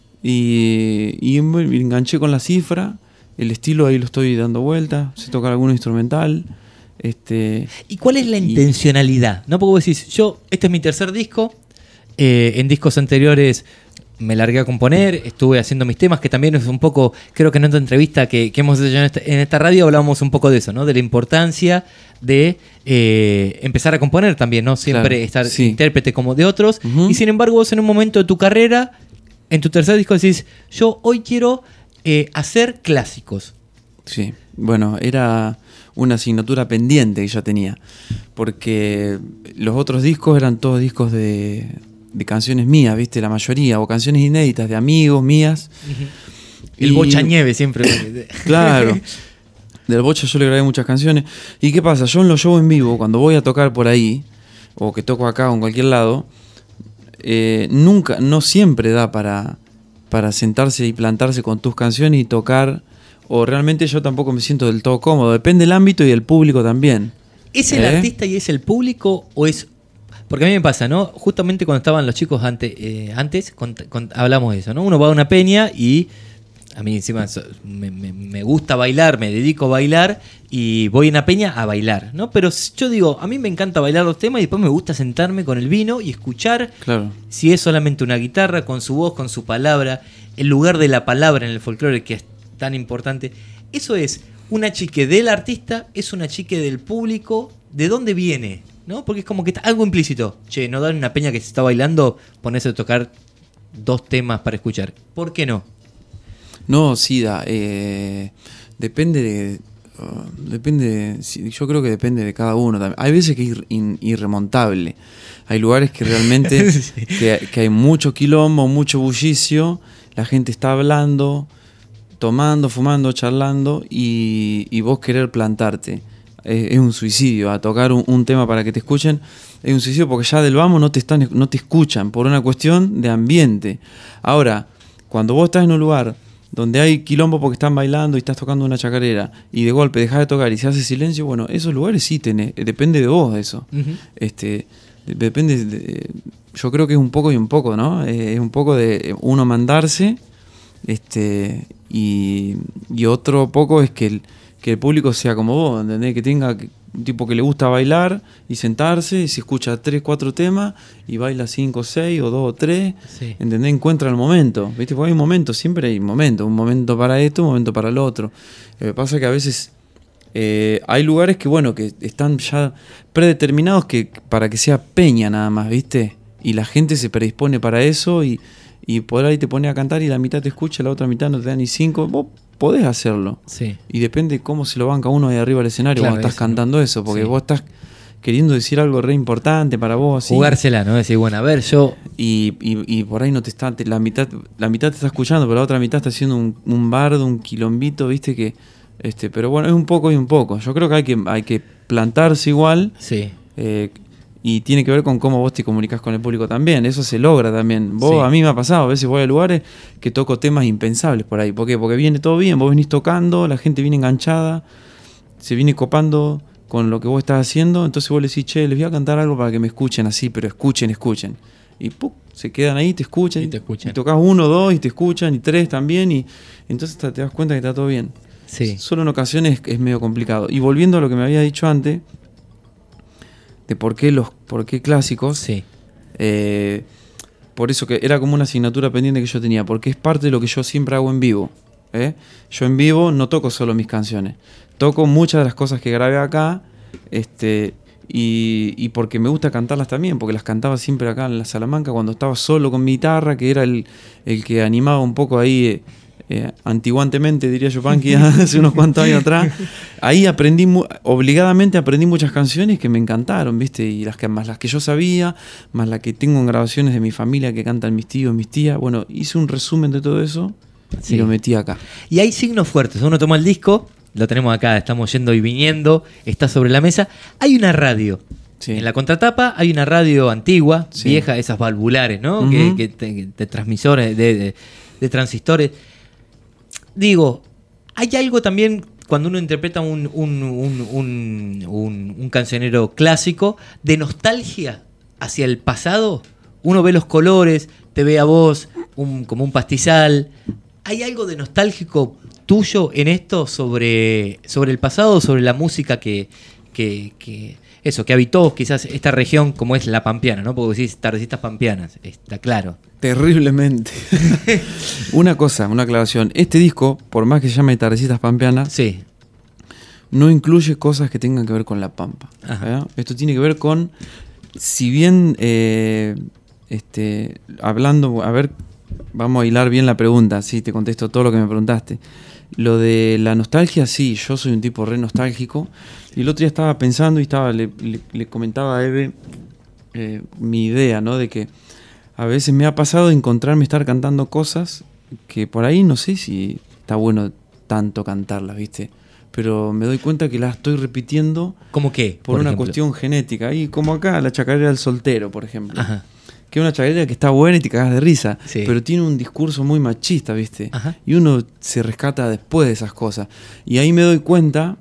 Y, y me enganché con la cifra, el estilo ahí lo estoy dando vuelta, sé tocar algún instrumental. Este, ¿Y cuál es la y, intencionalidad? No, porque vos decís, yo, este es mi tercer disco, eh, en discos anteriores me largué a componer, estuve haciendo mis temas, que también es un poco, creo que en otra entrevista que, que hemos hecho en esta, en esta radio hablábamos un poco de eso, ¿no? De la importancia de eh, empezar a componer también, ¿no? Siempre Claro, estar sí. intérprete como de otros. Uh-huh. Y sin embargo, vos en un momento de tu carrera, en tu tercer disco decís, yo hoy quiero eh, hacer clásicos. Sí, bueno, era una asignatura pendiente que yo tenía, porque los otros discos eran todos discos de... de canciones mías, ¿viste? La mayoría, o canciones inéditas de amigos mías. Uh-huh. El y... Bocha Nieve siempre. Claro. Del Bocha yo le grabé muchas canciones. ¿Y qué pasa? Yo en los shows en vivo, cuando voy a tocar por ahí, o que toco acá o en cualquier lado, eh, nunca, no siempre da para, para sentarse y plantarse con tus canciones y tocar, o realmente yo tampoco me siento del todo cómodo. Depende del ámbito y del público también. ¿Es el ¿Eh? artista y es el público o es...? Porque a mí me pasa, ¿no? Justamente cuando estaban los chicos antes, eh, antes con, con, hablamos de eso, ¿no? Uno va a una peña y a mí encima me, me, me gusta bailar, me dedico a bailar y voy a una peña a bailar, ¿no? Pero yo digo, a mí me encanta bailar los temas y después me gusta sentarme con el vino y escuchar, claro, si es solamente una guitarra, con su voz, con su palabra, el lugar de la palabra en el folclore que es tan importante. Eso es una chique del artista, es una chique del público, ¿de dónde viene? ¿No? Porque es como que está algo implícito. Che, no dan una peña que se está bailando, ponerse a tocar dos temas para escuchar. ¿Por qué no? No, sí, da. Eh, depende de. Uh, depende. De, yo creo que depende de cada uno también. Hay veces que es ir, in, irremontable. Hay lugares que realmente. sí. que, que hay mucho quilombo, mucho bullicio. La gente está hablando, tomando, fumando, charlando. Y, y vos querer plantarte. Es un suicidio, a tocar un, un tema para que te escuchen, es un suicidio porque ya del vamos no te están, no te escuchan por una cuestión de ambiente. Ahora, cuando vos estás en un lugar donde hay quilombo porque están bailando y estás tocando una chacarera y de golpe dejás de tocar y se hace silencio, bueno, esos lugares sí tenés, depende de vos eso. Uh-huh. Este, depende de, yo creo que es un poco y un poco, ¿no? Es un poco de uno mandarse, este, y, y otro poco es que el que el público sea como vos, ¿entendés? Que tenga un tipo que le gusta bailar y sentarse y se escucha tres, cuatro temas y baila cinco, seis o dos o tres, sí. ¿Entendés? Encuentra el momento, ¿viste? Porque hay momentos, siempre hay momentos, un momento para esto, un momento para lo otro. Lo que pasa es que a veces eh, hay lugares que, bueno, que están ya predeterminados que para que sea peña nada más, ¿viste? Y la gente se predispone para eso y, y por ahí te pone a cantar y la mitad te escucha, la otra mitad no te da ni cinco, vos podés hacerlo. Sí. Y depende cómo se lo banca uno ahí arriba del escenario, claro, cuando estás eso, cantando ¿no? eso, porque sí. vos estás queriendo decir algo re importante para vos. Así. Jugársela, ¿no? Decir, bueno, a ver, yo... Y, y, y por ahí no te está... Te, la mitad la mitad te está escuchando, pero la otra mitad está haciendo un, un bardo, un quilombito, ¿viste? que este Pero bueno, es un poco y un poco. Yo creo que hay que, hay que plantarse igual. Sí. Eh, y tiene que ver con cómo vos te comunicás con el público también. Eso se logra también. Vos, sí. A mí me ha pasado, a veces voy a lugares que toco temas impensables por ahí. ¿Por qué? Porque viene todo bien, vos venís tocando, la gente viene enganchada, se viene copando con lo que vos estás haciendo, entonces vos le decís, che, les voy a cantar algo para que me escuchen así, pero escuchen, escuchen. Y ¡pum! Se quedan ahí, te escuchan, y te escuchan. Y tocas uno, dos, y te escuchan, y tres también, y entonces te das cuenta que está todo bien. Sí. Solo en ocasiones es medio complicado. Y volviendo a lo que me había dicho antes, de por qué los por qué clásicos, sí. eh, por eso que era como una asignatura pendiente que yo tenía, porque es parte de lo que yo siempre hago en vivo. ¿eh? Yo en vivo no toco solo mis canciones, toco muchas de las cosas que grabé acá, este, y, y porque me gusta cantarlas también, porque las cantaba siempre acá en la Salamanca cuando estaba solo con mi guitarra, que era el, el que animaba un poco ahí... Eh, Eh, antiguantemente, diría yo, Panky, hace unos cuantos años atrás. Ahí aprendí, obligadamente aprendí muchas canciones que me encantaron, ¿viste? Y las que, más las que yo sabía, más las que tengo en grabaciones de mi familia que cantan mis tíos, mis tías. Bueno, hice un resumen de todo eso sí. y lo metí acá. Y hay signos fuertes. Uno toma el disco, lo tenemos acá, estamos yendo y viniendo, está sobre la mesa. Hay una radio. Sí. En la contratapa hay una radio antigua, sí. vieja, esas valvulares, ¿no? Uh-huh. que, que, de, de transmisores, de, de, de transistores. Digo, hay algo también cuando uno interpreta un, un, un, un, un, un cancionero clásico de nostalgia hacia el pasado. Uno ve los colores, te ve a vos un, como un pastizal. ¿Hay algo de nostálgico tuyo en esto sobre, sobre el pasado, sobre la música que, que, que eso, que habitó quizás esta región como es la pampeana, ¿no? Porque decís Tardecitas Pampeanas, está claro. Terriblemente. Una cosa, una aclaración. Este disco, por más que se llame Tardecitas Pampeanas, sí, no incluye cosas que tengan que ver con la Pampa. ¿eh? Esto tiene que ver con, si bien, eh, este, hablando, a ver, vamos a hilar bien la pregunta, sí, te contesto todo lo que me preguntaste. Lo de la nostalgia, sí, yo soy un tipo re nostálgico. Y el otro día estaba pensando y estaba le, le, le comentaba a Eve eh, mi idea, ¿no? De que a veces me ha pasado de encontrarme estar cantando cosas que por ahí no sé si está bueno tanto cantarlas, ¿viste? Pero me doy cuenta que las estoy repitiendo. ¿Cómo qué? Por, por una ejemplo? cuestión genética. Y como acá, la chacarera del soltero, por ejemplo. Ajá. Que es una chacarera que está buena y te cagas de risa, sí, pero tiene un discurso muy machista, ¿viste? Ajá. Y uno se rescata después de esas cosas. Y ahí me doy cuenta,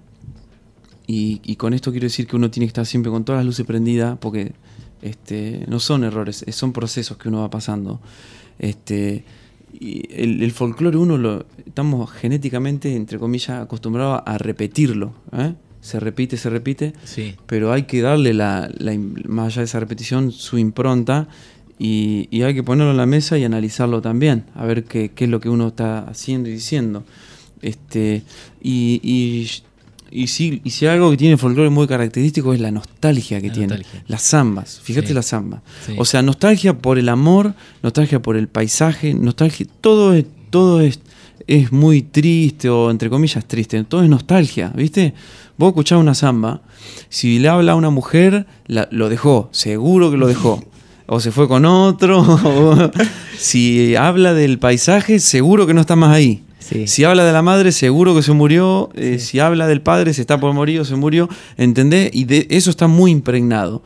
y, y con esto quiero decir que uno tiene que estar siempre con todas las luces prendidas, porque este, no son errores, son procesos que uno va pasando. Este, y el, el folclore uno lo estamos genéticamente, entre comillas, acostumbrados a repetirlo, ¿eh? Se repite, se repite, sí, pero hay que darle, la, la, más allá de esa repetición, su impronta. Y, y hay que ponerlo en la mesa y analizarlo también, a ver qué, qué es lo que uno está haciendo y diciendo. Este, y, y, y, si, y si algo que tiene el folclore muy característico es la nostalgia que la tiene. Nostalgia. Las zambas, fíjate, sí, las zambas. Sí. O sea, nostalgia por el amor, nostalgia por el paisaje, nostalgia, todo es, todo es, es muy triste, o entre comillas triste, todo es nostalgia, ¿viste? Vos escuchás una zamba, si le habla a una mujer, la, lo dejó, seguro que lo dejó. O se fue con otro, o si habla del paisaje, seguro que no está más ahí. Sí. Si habla de la madre, seguro que se murió. Eh, sí. Si habla del padre, se está por morir o se murió. ¿Entendés? Y de eso está muy impregnado.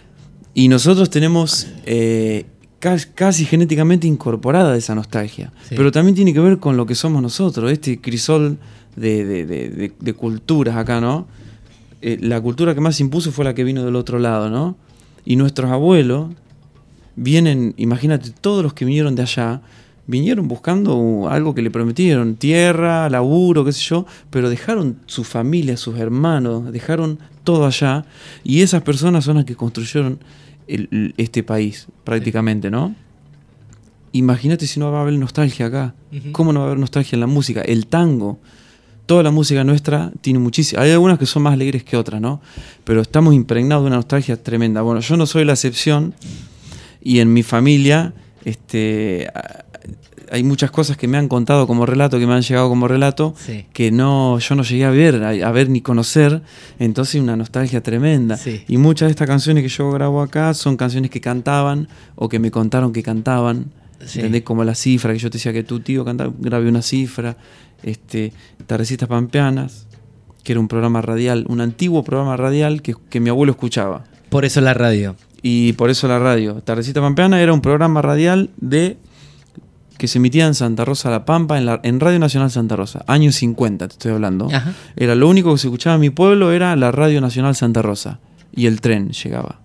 Y nosotros tenemos eh, casi, casi genéticamente incorporada esa nostalgia. Sí. Pero también tiene que ver con lo que somos nosotros, este crisol de, de, de, de, de culturas acá, ¿no? Eh, la cultura que más se impuso fue la que vino del otro lado, ¿no? Y nuestros abuelos vienen, imagínate, todos los que vinieron de allá, vinieron buscando algo que le prometieron, tierra, laburo, qué sé yo, pero dejaron su familia, sus hermanos, dejaron todo allá, y esas personas son las que construyeron el, este país, prácticamente, ¿no? Imagínate si no va a haber nostalgia acá. Uh-huh. ¿Cómo no va a haber nostalgia en la música? El tango, toda la música nuestra tiene muchísimo. Hay algunas que son más alegres que otras, ¿no? Pero estamos impregnados de una nostalgia tremenda. Bueno, yo no soy la excepción. Y en mi familia este, hay muchas cosas que me han contado como relato, que me han llegado como relato, sí, que no, yo no llegué a ver, a, a ver ni conocer. Entonces una nostalgia tremenda. Sí. Y muchas de estas canciones que yo grabo acá son canciones que cantaban o que me contaron que cantaban. Sí. ¿Entendés? Como la cifra, que yo te decía que tu tío cantaba, grabé una cifra. Este, Tardecitas Pampeanas, que era un programa radial, un antiguo programa radial que, que mi abuelo escuchaba. Por eso la radio. Y por eso la radio. Tardecita Pampeana era un programa radial de que se emitía en Santa Rosa La Pampa, en, la, en Radio Nacional Santa Rosa, años cincuenta te estoy hablando. Ajá. Era lo único que se escuchaba en mi pueblo, era la Radio Nacional Santa Rosa. Y el tren llegaba.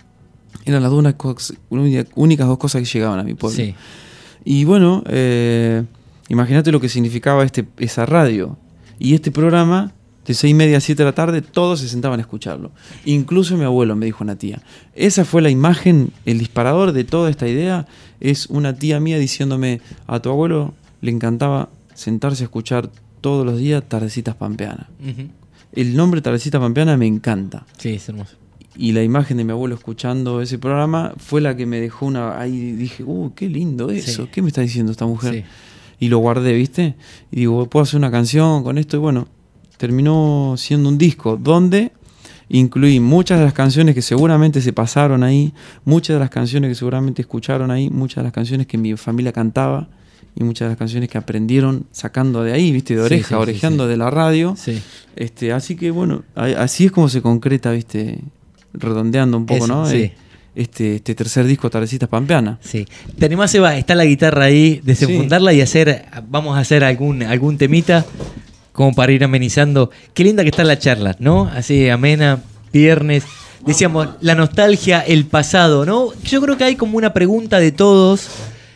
Eran las dos cosas, únicas dos cosas que llegaban a mi pueblo. Sí. Y bueno, eh, imagínate lo que significaba este, esa radio. Y este programa, de seis y media a siete de la tarde, todos se sentaban a escucharlo. Incluso mi abuelo, me dijo una tía. Esa fue la imagen, el disparador de toda esta idea, es una tía mía diciéndome, a tu abuelo le encantaba sentarse a escuchar todos los días Tardecitas Pampeanas. Uh-huh. El nombre Tardecita Pampeana me encanta. Sí, es hermoso. Y la imagen de mi abuelo escuchando ese programa fue la que me dejó una... Ahí dije, uh, qué lindo eso, sí. ¿Qué me está diciendo esta mujer? Sí. Y lo guardé, ¿viste? Y digo, ¿puedo hacer una canción con esto? Y bueno, terminó siendo un disco donde incluí muchas de las canciones que seguramente se pasaron ahí, muchas de las canciones que seguramente escucharon ahí, muchas de las canciones que mi familia cantaba y muchas de las canciones que aprendieron sacando de ahí, ¿viste? De oreja, sí, sí, orejeando sí, sí. de la radio. Sí. Este, así que bueno, así es como se concreta, ¿viste? Redondeando un poco, Eso, ¿no? Sí. Este, este tercer disco, Tardecitas Pampeanas. Sí. ¿Te animás, Eva? Está la guitarra ahí, desenfundarla sí. y hacer, vamos a hacer algún, algún temita como para ir amenizando. Qué linda que está la charla, ¿no? Así, amena, viernes. Decíamos, la nostalgia, el pasado, ¿no? Yo creo que hay como una pregunta de todos.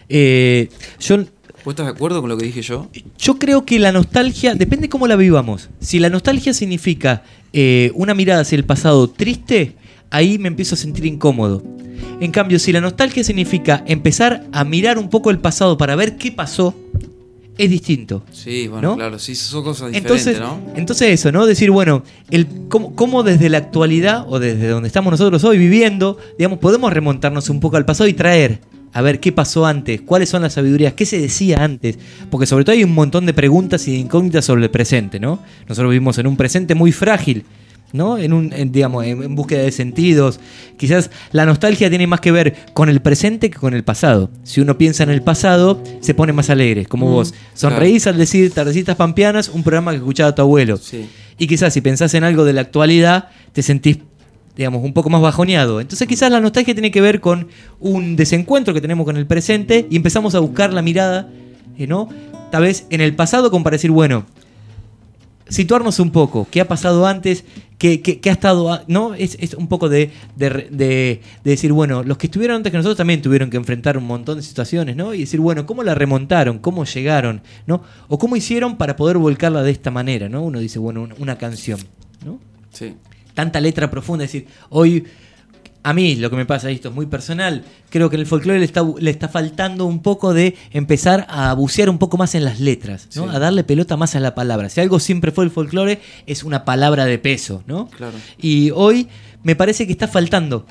Eh, yo... ¿Vos estás de acuerdo con lo que dije yo? Yo creo que la nostalgia, depende cómo la vivamos. Si la nostalgia significa eh, una mirada hacia el pasado triste, ahí me empiezo a sentir incómodo. En cambio, si la nostalgia significa empezar a mirar un poco el pasado para ver qué pasó, es distinto. Sí, bueno, ¿no? claro, sí, son cosas diferentes, Entonces, ¿no? entonces eso, ¿no? Decir, bueno, el, cómo, cómo desde la actualidad o desde donde estamos nosotros hoy viviendo, digamos, podemos remontarnos un poco al pasado y traer a ver qué pasó antes, cuáles son las sabidurías, qué se decía antes, porque sobre todo hay un montón de preguntas y de incógnitas sobre el presente, ¿no? Nosotros vivimos en un presente muy frágil, ¿no? En un, en, digamos, en, en búsqueda de sentidos. Quizás la nostalgia tiene más que ver con el presente que con el pasado. Si uno piensa en el pasado, se pone más alegre, como mm, vos. Sonreís claro. al decir Tardecitas Pampeanas, un programa que escuchaba tu abuelo. Sí. Y quizás si pensás en algo de la actualidad, te sentís, digamos, un poco más bajoneado. Entonces quizás la nostalgia tiene que ver con un desencuentro que tenemos con el presente y empezamos a buscar la mirada, ¿no? Tal vez en el pasado como para decir, bueno, situarnos un poco, qué ha pasado antes, qué, qué, qué ha estado, ¿no? Es, es un poco de, de, de, de decir, bueno, los que estuvieron antes que nosotros también tuvieron que enfrentar un montón de situaciones, ¿no? Y decir, bueno, ¿cómo la remontaron? ¿Cómo llegaron? ¿No? O cómo hicieron para poder volcarla de esta manera, ¿no? Uno dice, bueno, una, una canción, ¿no? Sí. Tanta letra profunda, es decir, hoy a mí lo que me pasa, esto es muy personal, creo que en el folclore le está, le está faltando un poco de empezar a bucear un poco más en las letras, ¿no? Sí. A darle pelota más a la palabra. Si algo siempre fue el folclore, es una palabra de peso, ¿no? Claro. Y hoy me parece que está faltando.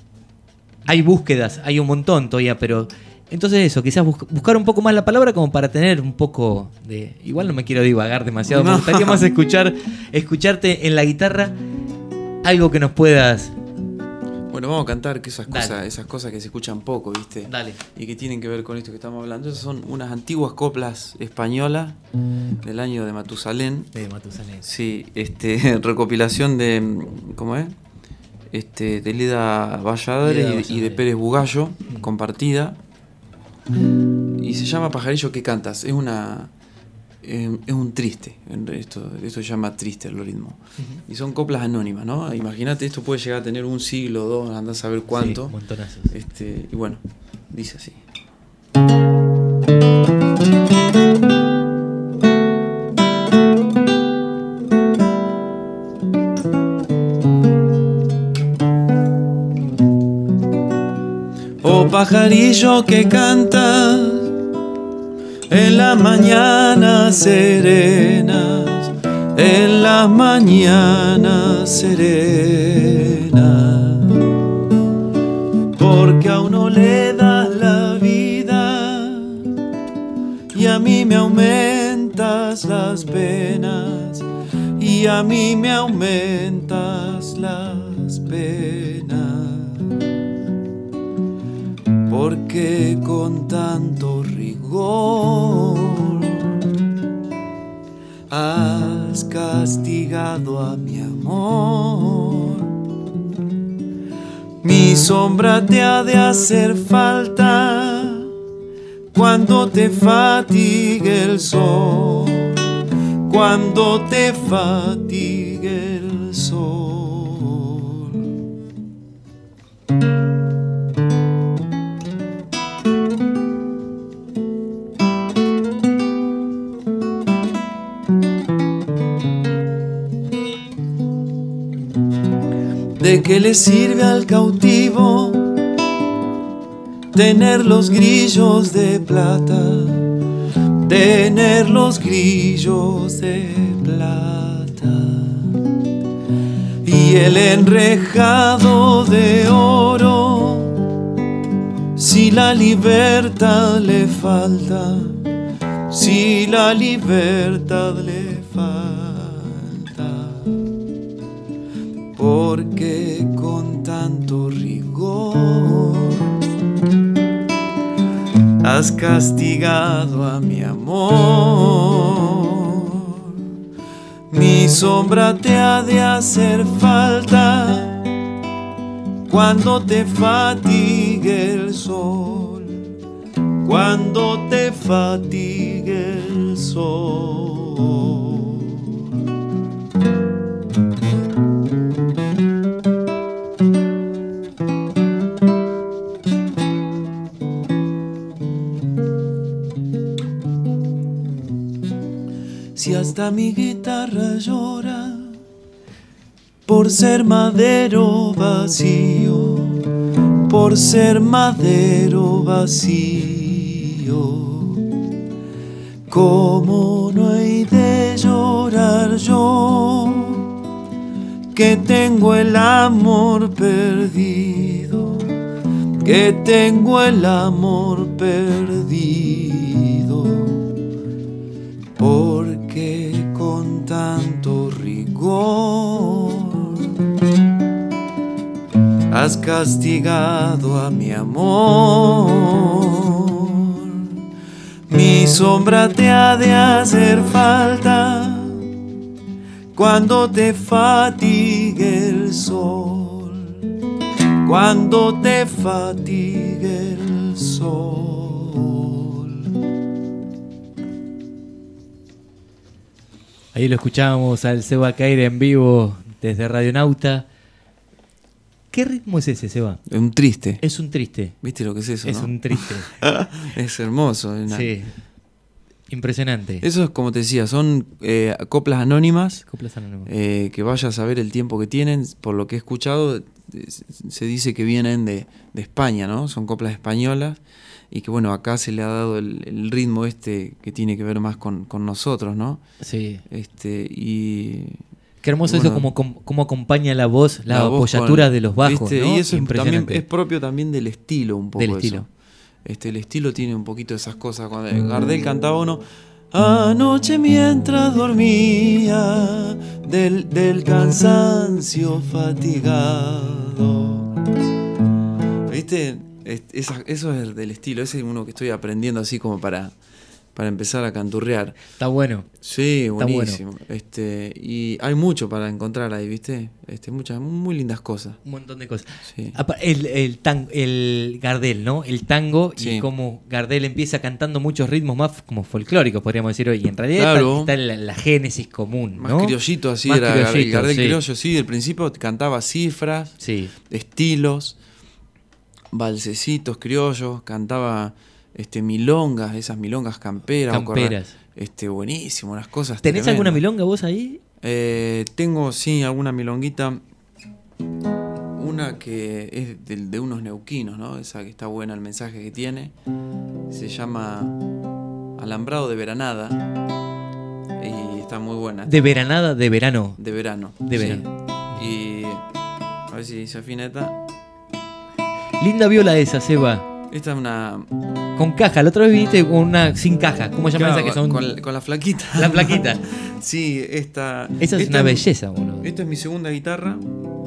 Hay búsquedas, hay un montón todavía, pero entonces eso, quizás bus- buscar un poco más la palabra como para tener un poco de... Igual no me quiero divagar demasiado, no. Me gustaría más escuchar, escucharte en la guitarra algo que nos puedas... Bueno, vamos a cantar que esas cosas, esas cosas que se escuchan poco, ¿viste? Dale. Y que tienen que ver con esto que estamos hablando. Esas son unas antiguas coplas españolas del año de Matusalén. De Matusalén. Sí, este, recopilación de, ¿cómo es? Este, de Leda Valladares y, y de Pérez Bugallo, mm. compartida. Y se llama Pajarillo que cantas. Es una... Eh, es un triste, esto, esto se llama triste el ritmo. Uh-huh. Y son coplas anónimas, ¿no? Imagínate, esto puede llegar a tener un siglo o dos, andás a saber cuánto. Sí, montonazos. Este, y bueno, dice así. Oh pajarillo que cantas en las mañanas serenas, en las mañanas serenas, porque a uno le das la vida y a mí me aumentas las penas, y a mí me aumentas las penas, porque con tanto rigor has castigado a mi amor. Mi sombra te ha de hacer falta cuando te fatigue el sol, cuando te fatigue el sol. ¿De qué le sirve al cautivo tener los grillos de plata? Tener los grillos de plata y el enrejado de oro, si la libertad le falta, si la libertad le falta. Porque con tanto rigor has castigado a mi amor. Mi sombra te ha de hacer falta cuando te fatigue el sol, cuando te fatigue el sol. Si hasta mi guitarra llora por ser madero vacío, por ser madero vacío. ¿Cómo no he de llorar yo, que tengo el amor perdido, que tengo el amor perdido? Porque con tanto rigor has castigado a mi amor. Mi sombra te ha de hacer falta cuando te fatigue el sol, cuando te fatigue el sol. Ahí lo escuchábamos al Seba Caire en vivo desde Radionauta. ¿Qué ritmo es ese, Seba? Es un triste. Es un triste. ¿Viste lo que es eso? Es ¿no? un triste. Es hermoso. Una... Sí. Impresionante. Eso es como te decía, son eh, coplas anónimas. Coplas anónimas. Eh, que vaya a saber el tiempo que tienen. Por lo que he escuchado, se dice que vienen de, de España, ¿no? Son coplas españolas. Y que bueno, acá se le ha dado el, el ritmo este que tiene que ver más con, con nosotros, ¿no? Sí. Este, y... Qué hermoso bueno, eso, como, como, como acompaña la voz, la, la voz apoyatura con, de los bajos, ¿viste? ¿no? Y eso es, también, Impresionante. es propio también del estilo un poco. Del eso. estilo. Este, el estilo tiene un poquito de esas cosas. Cuando Gardel cantaba uno, anoche mientras dormía, del, del cansancio fatigado. ¿Viste? Esa, eso es del estilo. Ese es uno que estoy aprendiendo así como para... para empezar a canturrear. Está bueno. Sí, Está buenísimo. bueno. Este, y hay mucho para encontrar ahí, ¿viste? Este, muchas, muy lindas cosas. Un montón de cosas. Sí. El, el, tan, el Gardel, ¿no? El tango, Sí. y cómo Gardel empieza cantando muchos ritmos más como folclóricos, podríamos decir hoy. Y en realidad Claro. está, está la, la génesis común, Más ¿no? criollito así Más era. criollito, Gardel sí. criollo, sí. Del principio cantaba cifras, Sí. estilos, valsecitos criollos, cantaba este milongas, esas milongas camperas. o corra- Camperas. Este, buenísimo, unas cosas ¿Tenés tremendas. alguna milonga vos ahí? Eh, tengo, sí, alguna milonguita. Una que es de, de unos neuquinos, ¿no? Esa que está buena, el mensaje que tiene. Se llama Alambrado de Veranada. Y está muy buena. De veranada, de verano. De verano. De sí. verano. Y a ver si se afina esta. Linda viola esa, Seba. Esta es una... Con caja. La otra vez viniste con una sin caja. ¿Cómo se llama Claro, esa que son? Con, con la flaquita. La flaquita. Sí, esta... Esa es esta una belleza, boludo. Esta es mi segunda guitarra.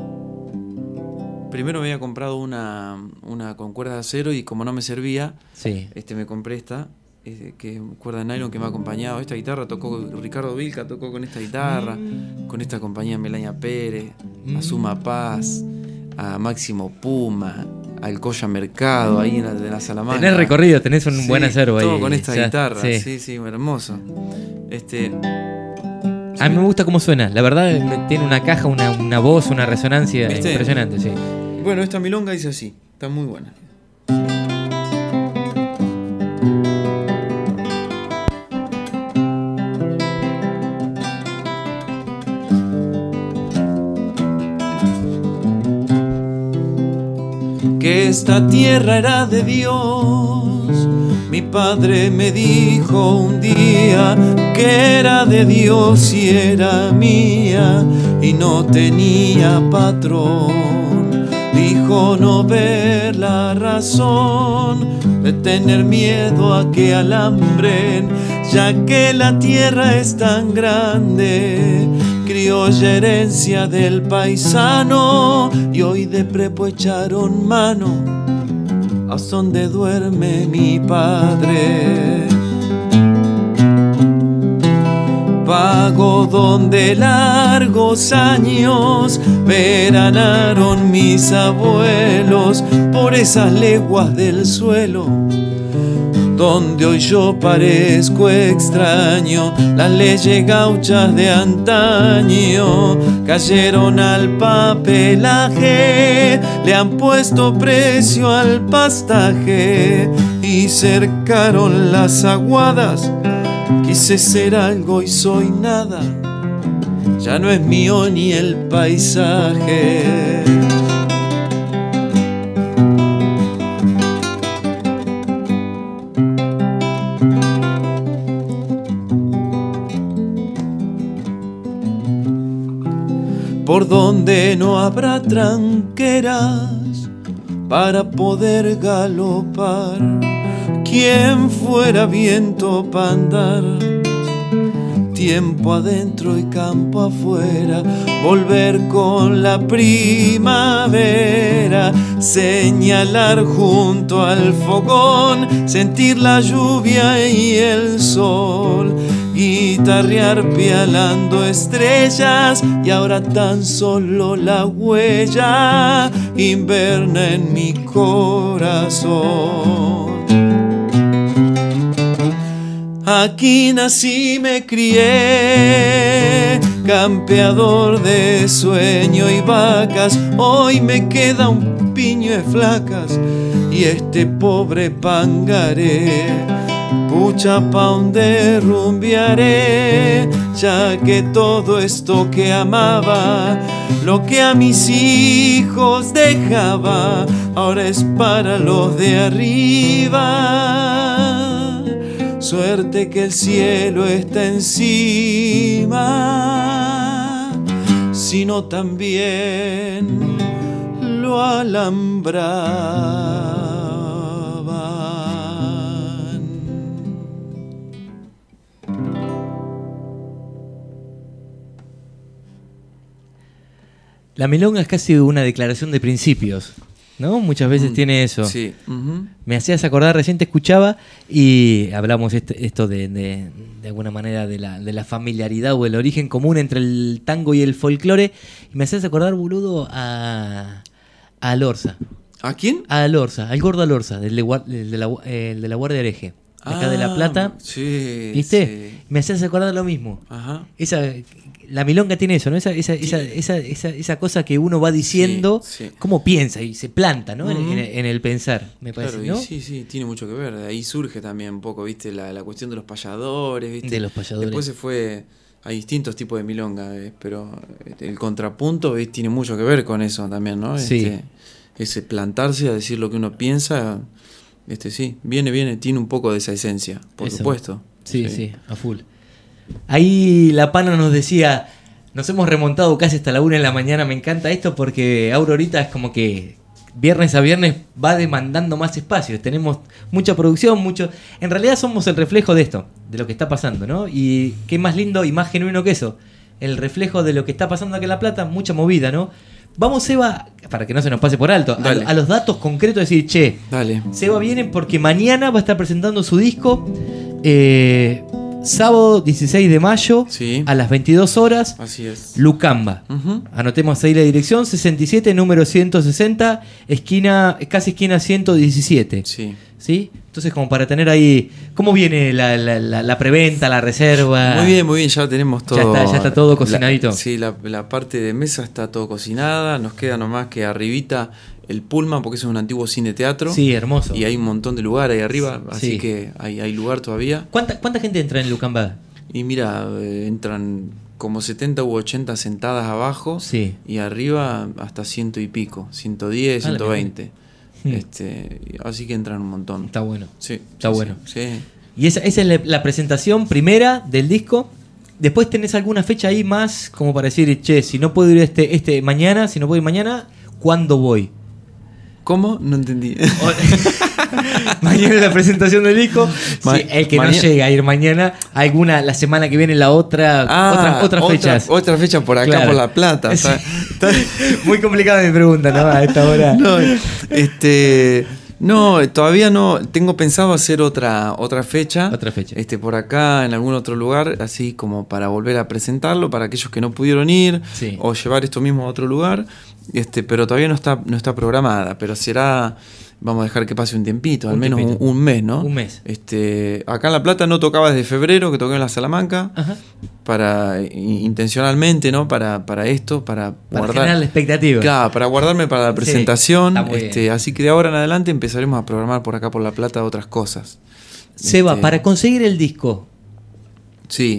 Primero me había comprado una, una con cuerda de acero y como no me servía, Sí. este me compré esta, eh, que es cuerda de nylon que me ha acompañado. Esta guitarra tocó Ricardo Vilca, tocó con esta guitarra, con esta compañía Melania Pérez, a Suma Paz, a Máximo Puma, al Coya Mercado, ahí en la, de la Salamanca. Tenés recorrido, tenés un buen acervo ahí. Todo con esta Ya, guitarra, sí. sí, sí, hermoso. Este... A mí me gusta cómo suena. La verdad, me- tiene una caja, una, una voz, una resonancia ¿Viste? impresionante, sí. Bueno, esta milonga dice así, está muy buena. Que esta tierra era de Dios. Mi padre me dijo un día que era de Dios y era mía y no tenía patrón. Dijo no ver la razón de tener miedo a que alambren, ya que la tierra es tan grande. Criolla herencia del paisano y hoy de prepo echaron mano hasta donde duerme mi padre. Vago donde largos años veranaron mis abuelos por esas leguas del suelo, donde hoy yo parezco extraño. Las leyes gauchas de antaño cayeron al papelaje, le han puesto precio al pastaje y cercaron las aguadas. Quise ser algo y soy nada, ya no es mío ni el paisaje. Por donde no habrá tranqueras para poder galopar, quien fuera viento para andar, tiempo adentro y campo afuera, volver con la primavera, señalar junto al fogón, sentir la lluvia y el sol, guitarrear pialando estrellas, y ahora tan solo la huella inverna en mi corazón. Aquí nací, me crié, campeador de sueño y vacas. Hoy me queda un piño de flacas y este pobre pangaré. Pucha, pa' donde rumbiaré, ya que todo esto que amaba, lo que a mis hijos dejaba, ahora es para los de arriba. Suerte que el cielo está encima, sino también lo alambra. La milonga es casi una declaración de principios, ¿no? Muchas veces mm, tiene eso. Sí. Uh-huh. Me hacías acordar, recién te escuchaba y hablamos este, esto de, de, de alguna manera de la, de la familiaridad o el origen común entre el tango y el folclore. Y me hacías acordar, boludo, a, a Alorza. ¿A quién? A Alorza, al gordo Alorza, del de, del de, la, el de la Guardia Hereje. Acá ah, de La Plata. Sí. ¿Viste? Sí. Me hacías acordar lo mismo. Ajá. Esa... La milonga tiene eso, ¿no? Esa, esa, sí. esa, esa, esa, esa cosa que uno va diciendo, sí, sí. cómo piensa y se planta, ¿no? Uh-huh. en, en, en el pensar, me parece, claro, ¿no? Y sí, sí, tiene mucho que ver. De ahí surge también un poco, ¿viste? La, la cuestión de los payadores, ¿viste? De los payadores. Después se fue... Hay distintos tipos de milonga, ¿ves? Pero el contrapunto, ¿ves? Tiene mucho que ver con eso también, ¿no? Sí. Este, ese plantarse a decir lo que uno piensa, este sí, viene, viene, tiene un poco de esa esencia, por eso. Supuesto. Sí, sí, sí, a full. Ahí la pana nos decía... Nos hemos remontado casi hasta la una de la mañana. Me encanta esto porque Aurorita es como que viernes a viernes va demandando más espacios. Tenemos mucha producción, mucho... En realidad somos el reflejo de esto, de lo que está pasando, ¿no? Y qué más lindo y más genuino que eso. El reflejo de lo que está pasando aquí en La Plata, mucha movida, ¿no? Vamos, Seba, para que no se nos pase por alto, a, a los datos concretos, decir, che, Dale. Seba viene porque mañana va a estar presentando su disco... Eh, sábado dieciséis de mayo, sí. a las veintidós horas. Así es. Lucamba. Uh-huh. Anotemos ahí la dirección, sesenta y siete, número ciento sesenta, esquina, casi esquina ciento diecisiete. Sí. ¿Sí? Entonces, como para tener ahí... ¿Cómo viene la, la, la, la preventa, la reserva? Muy bien, muy bien, ya tenemos todo. Ya está, ya está todo cocinadito. La, sí, la, la parte de mesa está todo cocinada. Nos queda nomás que arribita el Pullman, porque eso es un antiguo cine teatro. Sí, hermoso. Y hay un montón de lugar ahí arriba, así sí. que hay, hay lugar todavía. ¿Cuánta, ¿Cuánta gente entra en Lucamba? Y mira, eh, entran como setenta u ochenta sentadas abajo. Sí. Y arriba hasta ciento y pico, ciento diez, ah, ciento veinte. Este, así que entran un montón. Está bueno. Sí. Está sí, bueno. Sí. sí. Y esa, esa es la, la presentación primera del disco. Después tenés alguna fecha ahí más como para decir, che, si no puedo ir este, este mañana, si no puedo ir mañana, ¿cuándo voy? ¿Cómo? No entendí. Mañana es la presentación del disco. Ma- sí, el que mañana... no llega a ir mañana, alguna la semana que viene la otra, ah, otra otras otra, fechas. Otra fecha por acá, claro. Por La Plata. Sí. Está, está... Muy complicada mi pregunta, ¿no? A esta hora. No, este, no, todavía no. Tengo pensado hacer otra, otra fecha. Otra fecha. Este, por acá, en algún otro lugar, así como para volver a presentarlo, para aquellos que no pudieron ir, sí. o llevar esto mismo a otro lugar. Este, pero todavía no está, no está programada, pero será, vamos a dejar que pase un tiempito, al un menos tiempito. Un, un mes, ¿no? Un mes. Este, acá en La Plata no tocaba desde febrero, que toqué en la Salamanca, ajá. para intencionalmente, ¿no? Para, para esto, para, para guardar generar la expectativa. Claro, para guardarme para la presentación. Sí, este, así que de ahora en adelante empezaremos a programar por acá por La Plata otras cosas. Seba, este, para conseguir el disco. Sí.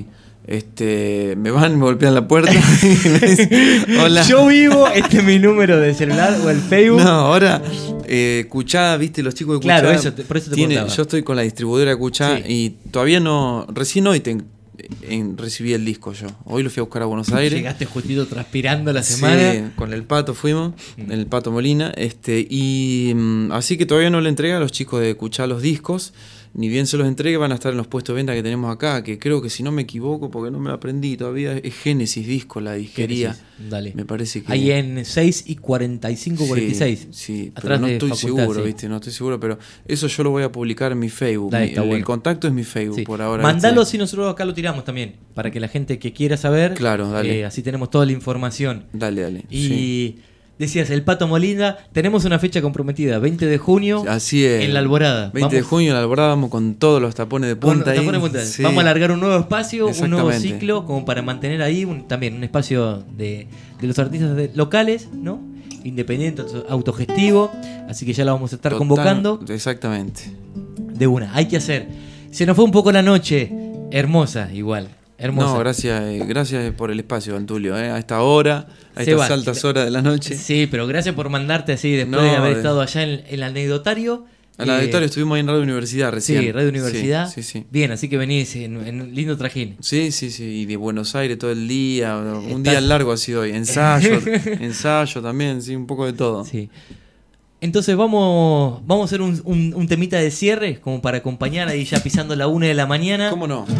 Este, me van, me golpean la puerta y me dicen, hola. Yo vivo, este es mi número de celular o el Facebook. No, ahora, eh, Cuchá, viste, los chicos de Cuchá. Claro, eso te, por eso te tiene, preguntaba. yo estoy con la distribuidora de Cuchá Sí. y todavía no, recién hoy te, en, recibí el disco yo. Hoy lo fui a buscar a Buenos Aires. Llegaste justito transpirando la semana. Sí, con el Pato fuimos, el Pato Molina, este, y mm, así que todavía no le entregué a los chicos de Cuchá los discos. Ni bien se los entregue, van a estar en los puestos de venta que tenemos acá, que creo que si no me equivoco, porque no me lo aprendí todavía, es Génesis Disco, la disquería. Génesis, dale. Me parece que... Ahí en seis y cuarenta y cinco, cuarenta y seis. Sí, sí, pero atrás no de estoy facultad, seguro, sí. ¿viste? No estoy seguro, pero eso yo lo voy a publicar en mi Facebook. Dale, Mi- está el, bueno. el contacto es mi Facebook Sí. por ahora. Mandalo ¿viste? si nosotros acá lo tiramos también, para que la gente que quiera saber, Claro, dale. eh, así tenemos toda la información. Dale, dale. Y sí. decías, el Pato Molina, tenemos una fecha comprometida, veinte de junio, Así es. en la Alborada. veinte de Vamos- junio en la Alborada vamos con todos los tapones de con punta ahí. tapones de punta. Sí. Vamos a alargar un nuevo espacio, un nuevo Exactamente. ciclo, como para mantener ahí un- también un espacio de, de los artistas de- locales, ¿no? Independiente, auto- autogestivo. Así que ya lo vamos a estar Total- convocando Exactamente. de una. Hay que hacer. Se nos fue un poco la noche, hermosa igual. Hermosa. No, gracias, eh, gracias por el espacio, Antulio, eh, a esta hora, a Seba, estas altas horas de la noche. Sí, pero gracias por mandarte así después No, de haber de- estado allá en el anecdotario. A la Eh, auditorio estuvimos ahí en Radio Universidad recién. Sí, Radio Universidad. Sí, sí, sí. Bien, así que venís en, en un lindo trajín. Sí, sí, sí, y de Buenos Aires todo el día, un Estás- día largo ha sido hoy, ensayo, ensayo también, sí, un poco de todo. Sí. Entonces vamos, vamos a hacer un, un- un temita de cierre, como para acompañar ahí ya pisando la una de la mañana. ¿Cómo no?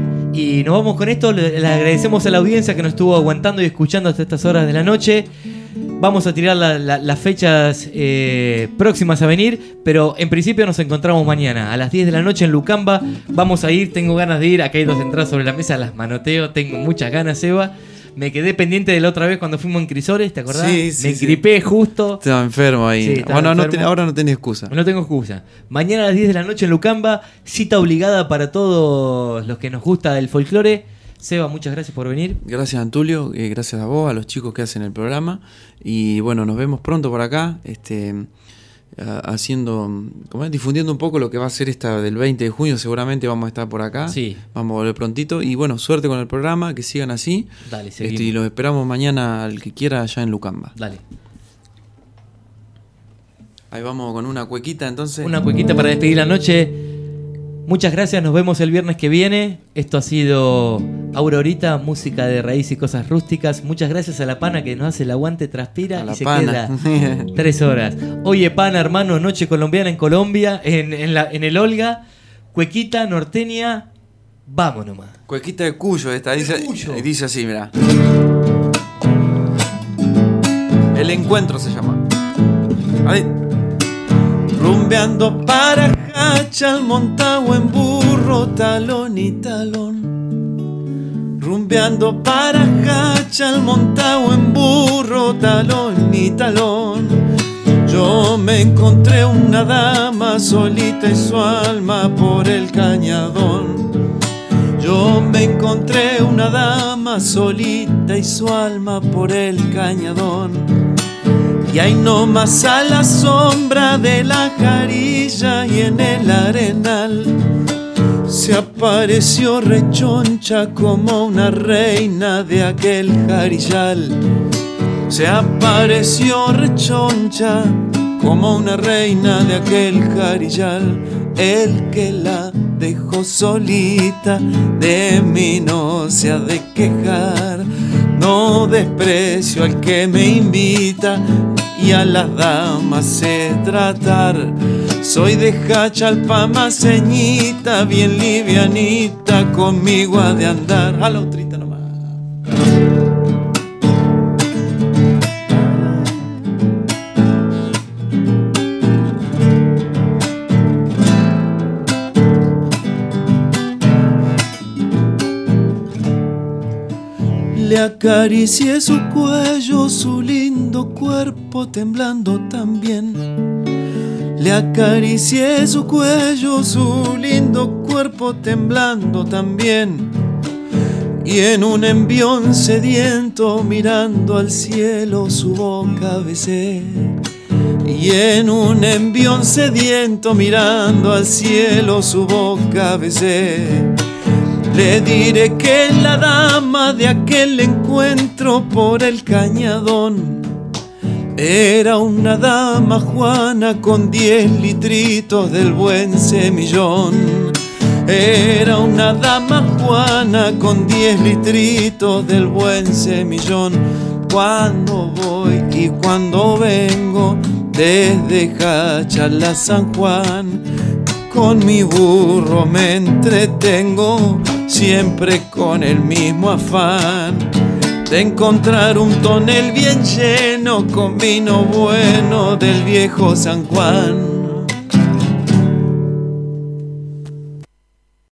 Y nos vamos con esto, le, le agradecemos a la audiencia que nos estuvo aguantando y escuchando hasta estas horas de la noche. Vamos a tirar la- la- las fechas eh, próximas a venir, pero en principio nos encontramos mañana a las diez de la noche en Lucamba. Vamos a ir, tengo ganas de ir, acá hay dos entradas sobre la mesa, las manoteo, tengo muchas ganas, Eva. Me quedé pendiente de la otra vez cuando fuimos en Crisores, ¿te acordás? Sí, sí, Me sí. gripé justo. Estaba enfermo ahí. Sí, estaba bueno, no enfermo. ten- ahora no tenés excusa. No tengo excusa. Mañana a las diez de la noche en Lucamba, cita obligada para todos los que nos gusta el folclore. Seba, muchas gracias por venir. Gracias, Antulio, eh, gracias a vos, a los chicos que hacen el programa. Y bueno, nos vemos pronto por acá, este, a- haciendo, como es, difundiendo un poco lo que va a ser esta del veinte de junio. Seguramente vamos a estar por acá. Sí. Vamos a volver prontito. Y bueno, suerte con el programa, que sigan así. Dale, Este, seguimos. y los esperamos mañana al que quiera allá en Lucamba. Dale. Ahí vamos con una cuequita entonces. Una cuequita para despedir la noche. Muchas gracias, nos vemos el viernes que viene. Esto ha sido Aurorita, música de raíz y cosas rústicas. Muchas gracias a la pana que nos hace el aguante, transpira A la y se pana. queda tres horas. Oye, pana, hermano, noche colombiana en Colombia, en, en, la, en el Olga, cuequita norteña, vamos nomás. Cuequita de Cuyo esta, dice, dice así, mira. El encuentro se llama. Ahí. Rumbeando para Hachal, montado en burro, talón y talón. Rumbeando para Hachal, montado en burro, talón y talón. Yo me encontré una dama solita y su alma por el cañadón. Yo me encontré una dama solita y su alma por el cañadón. Y ahí nomás a la sombra de la jarilla y en el arenal se apareció rechoncha como una reina de aquel jarillal. Se apareció rechoncha como una reina de aquel jarillal. El que la dejó solita de mí no se ha de quejar. No desprecio al que me invita y a las damas sé tratar. Soy de Hachalpama, ceñita, bien livianita, conmigo ha de andar. A la otrita nomás. Le acaricié su cuello, su lindo cuerpo temblando también. Le acaricié su cuello, su lindo cuerpo temblando también. Y en un envión sediento mirando al cielo su boca besé. Y en un envión sediento mirando al cielo su boca besé. Le diré que la dama de aquel encuentro por el cañadón era una dama Juana con diez litritos del buen semillón. Era una dama Juana con diez litritos del buen semillón. Cuando voy y cuando vengo desde Jachala a San Juan, con mi burro me entretengo, siempre con el mismo afán de encontrar un tonel bien lleno con vino bueno del viejo San Juan.